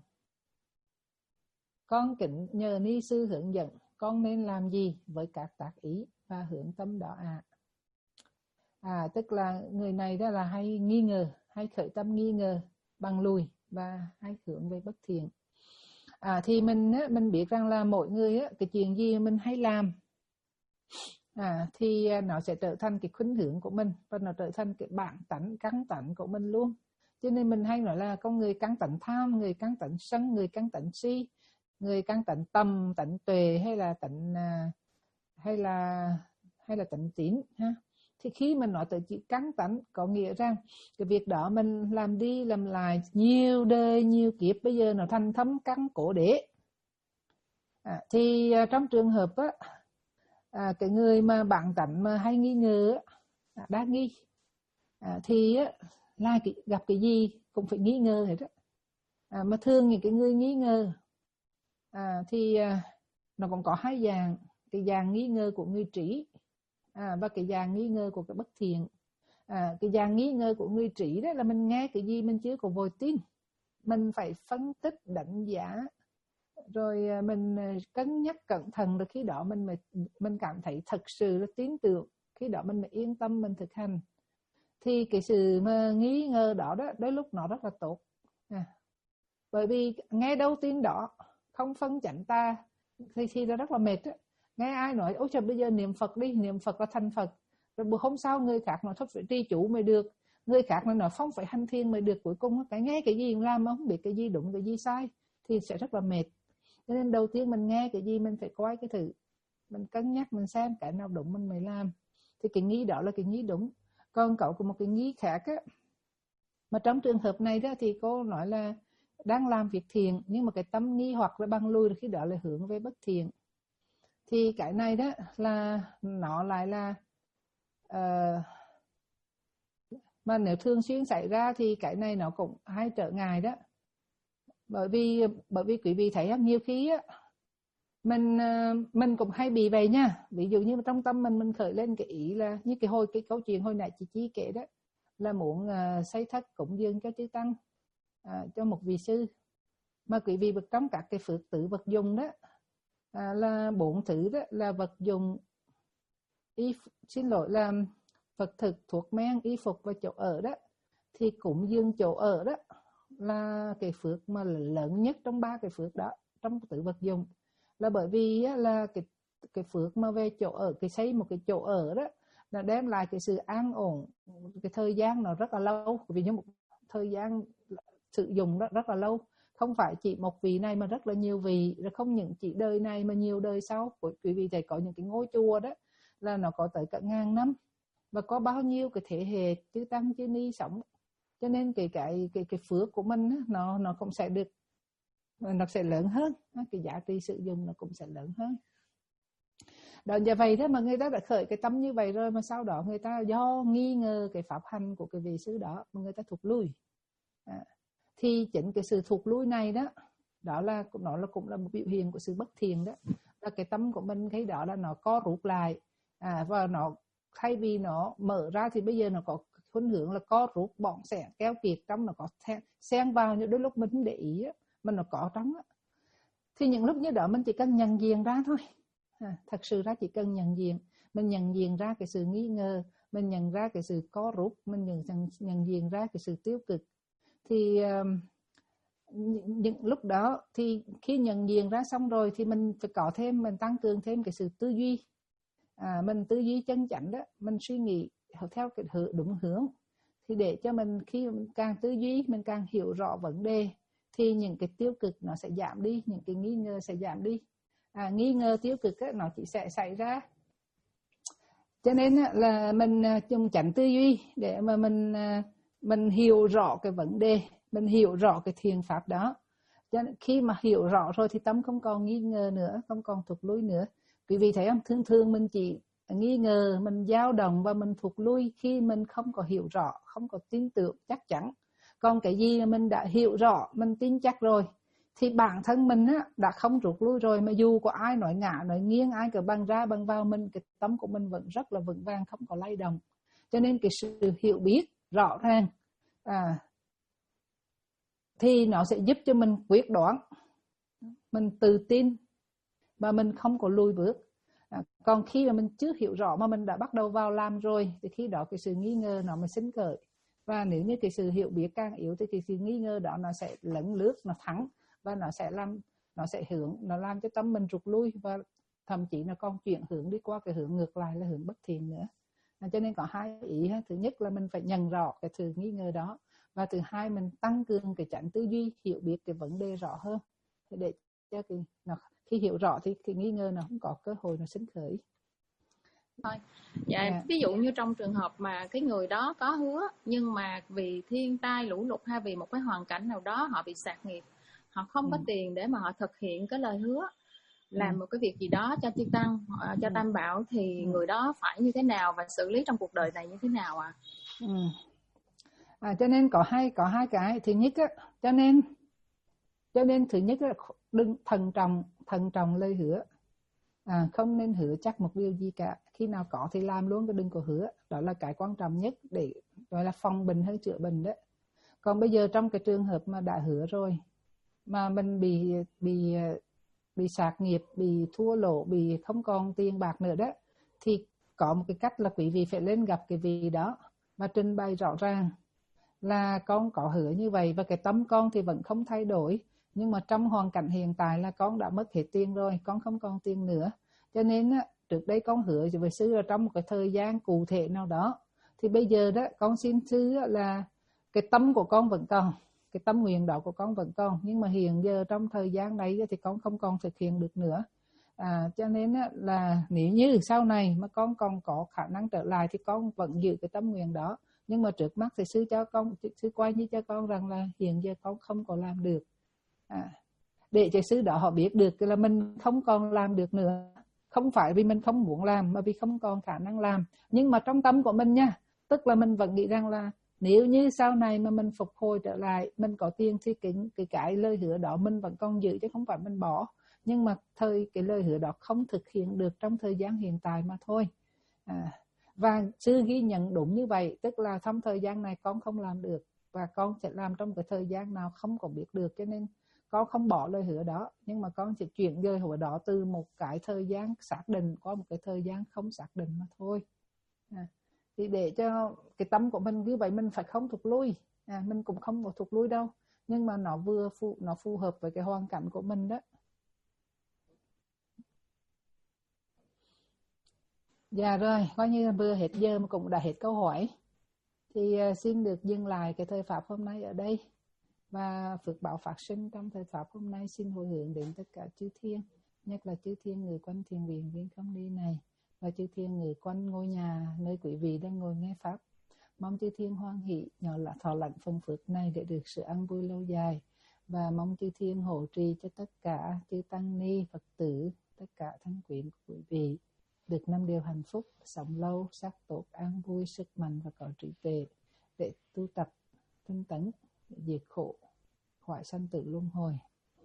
Con kính nhờ ni sư hướng dẫn con nên làm gì với các tác ý và hướng tâm đó ạ? À? à, tức là người này đó là hay nghi ngờ, hay khởi tâm nghi ngờ, bằng lùi và hay hướng về bất thiện. À, thì mình á, mình biết rằng là mỗi người á, cái chuyện gì mình hay làm à, thì nó sẽ trở thành cái khuynh hướng của mình, và nó trở thành cái bản tánh, căn tánh của mình luôn. Cho nên mình hay nói là con người căn tánh tham, người căn tánh sân, người căn tánh si, người căn tánh tầm, tánh tuệ, hay là tánh hay là hay là tánh tín ha. Thì khi mình nói tới chữ căn tánh có nghĩa rằng cái việc đó mình làm đi làm lại nhiều đời nhiều kiếp, bây giờ nó thành thấm căn cổ đế. À, thì à, trong trường hợp á, à, cái người mà bản tánh mà hay nghi ngờ á, đa nghi, à, thì á, là cái, gặp cái gì cũng phải nghi ngờ hết á. À, mà thường những cái người nghi ngờ à, thì à, nó cũng có hai dạng. cái dạng nghi ngờ của người trí à, và cái dạng nghi ngờ của cái bất thiện. À, cái dạng nghi ngờ của người trí đó là mình nghe cái gì mình chưa có vội tin, mình phải phân tích đánh giá, rồi mình cân nhắc cẩn thận, rồi khi đó mình mới, mình cảm thấy thật sự là tin tưởng, khi đó mình mới yên tâm mình thực hành. Thì cái sự mà nghi ngờ đó đó đôi lúc nó rất là tốt à. Bởi vì nghe đâu tin đó, không phân chánh ta thì, thì nó rất là mệt đó. Nghe ai nói ôi trời bây giờ niệm Phật đi, niệm Phật là thành Phật, rồi bữa hôm sau người khác nói thôi phải tri chủ mới được, người khác nói không phải hành thiền mới được, cuối cùng cái nghe cái gì làm mà không biết cái gì đúng cái gì sai thì sẽ rất là mệt. Cho nên đầu tiên mình nghe cái gì mình phải coi cái thử, mình cân nhắc, mình xem cái nào đúng mình mới làm. Thì cái nghi đó là cái nghi đúng. Còn cậu có một cái nghi khác á, mà trong trường hợp này đó thì cô nói là đang làm việc thiện nhưng mà cái tâm nghi hoặc là băng lui, khi đó là hướng về bất thiện. Thì cái này đó là nó lại là uh, mà nếu thường xuyên xảy ra thì cái này nó cũng hay trở ngại đó. Bởi vì bởi vì quý vị thấy không, nhiều khi á mình mình cũng hay bị vậy nha. Ví dụ như trong tâm mình mình khởi lên cái ý là như cái hồi cái câu chuyện hồi nãy chị Chi kể đó, là muốn uh, xây thất cúng dường cho chư tăng, uh, cho một vị sư, mà quý vị vật trong các cái phước tử vật dụng đó à, là bốn thứ đó là vật dụng, y xin lỗi là vật thực, thuốc men, y phục và chỗ ở đó, thì cúng dường chỗ ở đó là cái phước mà lớn nhất trong ba cái phước đó trong tử vật dụng. Là bởi vì là cái cái phước mà về chỗ ở, cái xây một cái chỗ ở đó là đem lại cái sự an ổn, cái thời gian nó rất là lâu, vì như một thời gian sử dụng đó rất là lâu, không phải chỉ một vị này mà rất là nhiều vị, rồi không những chỉ đời này mà nhiều đời sau. Quý vị thấy có những cái ngôi chùa đó là nó có tới cả ngàn năm và có bao nhiêu cái thế hệ chư tăng chư ni sống, cho nên cái cái cái cái phước của mình nó nó cũng sẽ được, nó sẽ lớn hơn, cái giá trị sử dụng nó cũng sẽ lớn hơn. Đó, như vậy đó mà người ta đã khởi cái tâm như vậy rồi, mà sau đó người ta do nghi ngờ cái pháp hành của cái vị sư đó mà người ta thụt lui. À, thì chính cái sự thụt lui này đó, đó là nó là cũng là một biểu hiện của sự bất thiện đó. Là cái tâm của mình cái đó là nó co rút lại, à, và nó thay vì nó mở ra thì bây giờ nó có khuynh hướng là co rút, bỏng sẻn, keo kiệt, trong nó có xen vào, những đôi lúc mình không để ý á, mà nó có trong á. Thì những lúc như đó mình chỉ cần nhận diện ra thôi. À, thật sự ra chỉ cần nhận diện, mình nhận diện ra cái sự nghi ngờ, mình nhận ra cái sự co rút, mình nhận, nhận diện ra cái sự tiêu cực. Thì uh, những lúc đó thì khi nhận diện ra xong rồi thì mình phải có thêm, mình tăng cường thêm cái sự tư duy. À, mình tư duy chân chánh đó, mình suy nghĩ theo cái đúng hướng. Thì để cho mình khi mình càng tư duy, mình càng hiểu rõ vấn đề, thì những cái tiêu cực nó sẽ giảm đi, những cái nghi ngờ sẽ giảm đi. À, nghi ngờ tiêu cực ấy, nó chỉ sẽ xảy ra. Cho nên là mình dùng chánh tư duy để mà mình mình hiểu rõ cái vấn đề, mình hiểu rõ cái thiền pháp đó. Cho nên khi mà hiểu rõ rồi thì tâm không còn nghi ngờ nữa, không còn thụt lui nữa. Quý vị thấy không? Thường thường mình chỉ nghi ngờ, mình dao động và mình thụt lui khi mình không có hiểu rõ, không có tin tưởng chắc chắn. Còn cái gì mà mình đã hiểu rõ, mình tin chắc rồi, thì bản thân mình á, đã không rụt lui rồi, mà dù có ai nói ngã, nói nghiêng, ai cờ băng ra băng vào, mình cái tâm của mình vẫn rất là vững vàng, không có lay động. Cho nên cái sự hiểu biết rõ ràng à, thì nó sẽ giúp cho mình quyết đoán, mình tự tin và mình không có lùi bước. À, còn khi mà mình chưa hiểu rõ mà mình đã bắt đầu vào làm rồi, thì khi đó cái sự nghi ngờ nó mới sinh khởi. Và nếu như cái sự hiểu biết càng yếu thì cái sự nghi ngờ đó nó sẽ lấn lướt, nó thắng, và nó sẽ làm nó sẽ hướng, nó làm cho tâm mình rụt lui, và thậm chí nó còn chuyển hướng đi qua cái hướng ngược lại là hướng bất thiện nữa. À, cho nên có hai ý. Thứ nhất là mình phải nhận rõ cái sự nghi ngờ đó, và thứ hai mình tăng cường cái chánh tư duy, hiểu biết cái vấn đề rõ hơn, để cho cái nó, khi hiểu rõ thì cái nghi ngờ nó không có cơ hội nó sinh khởi. Thôi, dạ, yeah. Ví dụ như trong trường hợp mà cái người đó có hứa, nhưng mà vì thiên tai lũ lụt hay vì một cái hoàn cảnh nào đó họ bị sạt nghiệp, họ không ừ. có tiền để mà họ thực hiện cái lời hứa, làm ừ. một cái việc gì đó cho chư tăng, cho ừ. Tam Bảo, thì ừ. người đó phải như thế nào và xử lý trong cuộc đời này như thế nào ạ? À? Ừ. À, cho nên có hai có hai cái. Thứ nhất á, cho nên cho nên thứ nhất là đừng thận trọng thận trọng lời hứa. À, không nên hứa chắc một điều gì cả. Khi nào có thì làm luôn, chứ đừng có hứa. Đó là cái quan trọng nhất để gọi là phòng bệnh hơn chữa bệnh đó. Còn bây giờ trong cái trường hợp mà đã hứa rồi mà mình bị bị bị sạc nghiệp, bị thua lỗ, bị không còn tiền bạc nữa đó, thì có một cái cách là quý vị phải lên gặp cái vị đó và trình bày rõ ràng là con có hứa như vậy và cái tâm con thì vẫn không thay đổi, nhưng mà trong hoàn cảnh hiện tại là con đã mất hết tiền rồi, con không còn tiền nữa, cho nên á, trước đây con hứa với sư là trong một cái thời gian cụ thể nào đó, thì bây giờ đó con xin sư là cái tâm của con vẫn còn, cái tâm nguyện đó của con vẫn còn, nhưng mà hiện giờ trong thời gian đấy thì con không còn thực hiện được nữa. À, cho nên là nếu như sau này mà con còn có khả năng trở lại thì con vẫn giữ cái tâm nguyện đó, nhưng mà trước mắt thì sư cho con, sư quay như cho con rằng là hiện giờ con không có làm được, à, để cho sư đó họ biết được là mình không còn làm được nữa, không phải vì mình không muốn làm mà vì không còn khả năng làm, nhưng mà trong tâm của mình nha, tức là mình vẫn nghĩ rằng là nếu như sau này mà mình phục hồi trở lại, mình có tiền thì cái, cái, cái lời hứa đó mình vẫn còn giữ chứ không phải mình bỏ, nhưng mà thời cái lời hứa đó không thực hiện được trong thời gian hiện tại mà thôi. À, và sư ghi nhận đúng như vậy, tức là trong thời gian này con không làm được và con sẽ làm trong cái thời gian nào không có biết được, cho nên con không bỏ lời hứa đó, nhưng mà con sẽ chuyển lời hứa đó từ một cái thời gian xác định qua một cái thời gian không xác định mà thôi. À, thì để cho cái tâm của mình như vậy, mình phải không thụt lui, à, mình cũng không có thụt lui đâu, nhưng mà nó vừa phù, nó phù hợp với cái hoàn cảnh của mình đó. Dạ rồi, coi như vừa hết giờ mà cũng đã hết câu hỏi. Thì uh, xin được dừng lại cái thời pháp hôm nay ở đây. Và phước báo phát sinh trong thời pháp hôm nay xin hồi hướng đến tất cả chư thiên, nhất là chư thiên người quanh thiền viện Viên Không Đi này, và chư thiên người quanh ngôi nhà nơi quý vị đang ngồi nghe pháp. Mong chư thiên hoan hỷ nhờ là thọ lãnh phần phước này để được sự an vui lâu dài, và mong chư thiên hộ trì cho tất cả chư tăng ni Phật tử, tất cả thân quyến của quý vị được năm điều hạnh phúc, sống lâu, sắc tốt, an vui, sức mạnh và có trí tuệ để tu tập tinh tấn, diệt khổ, khỏi sanh tử luân hồi.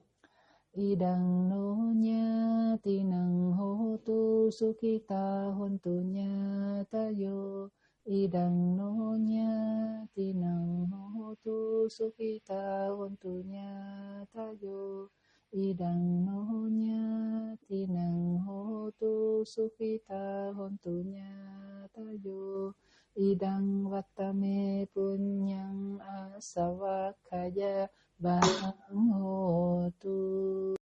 Idang no nya tinang hotu sukhita hontu nya tayo. Idang no nya tinang hotu sukhita hontu nya tayo. Idang no nya tinang hotu sukhita hontu nya tayo. Idang vatame punyang asavakaya bang hotu.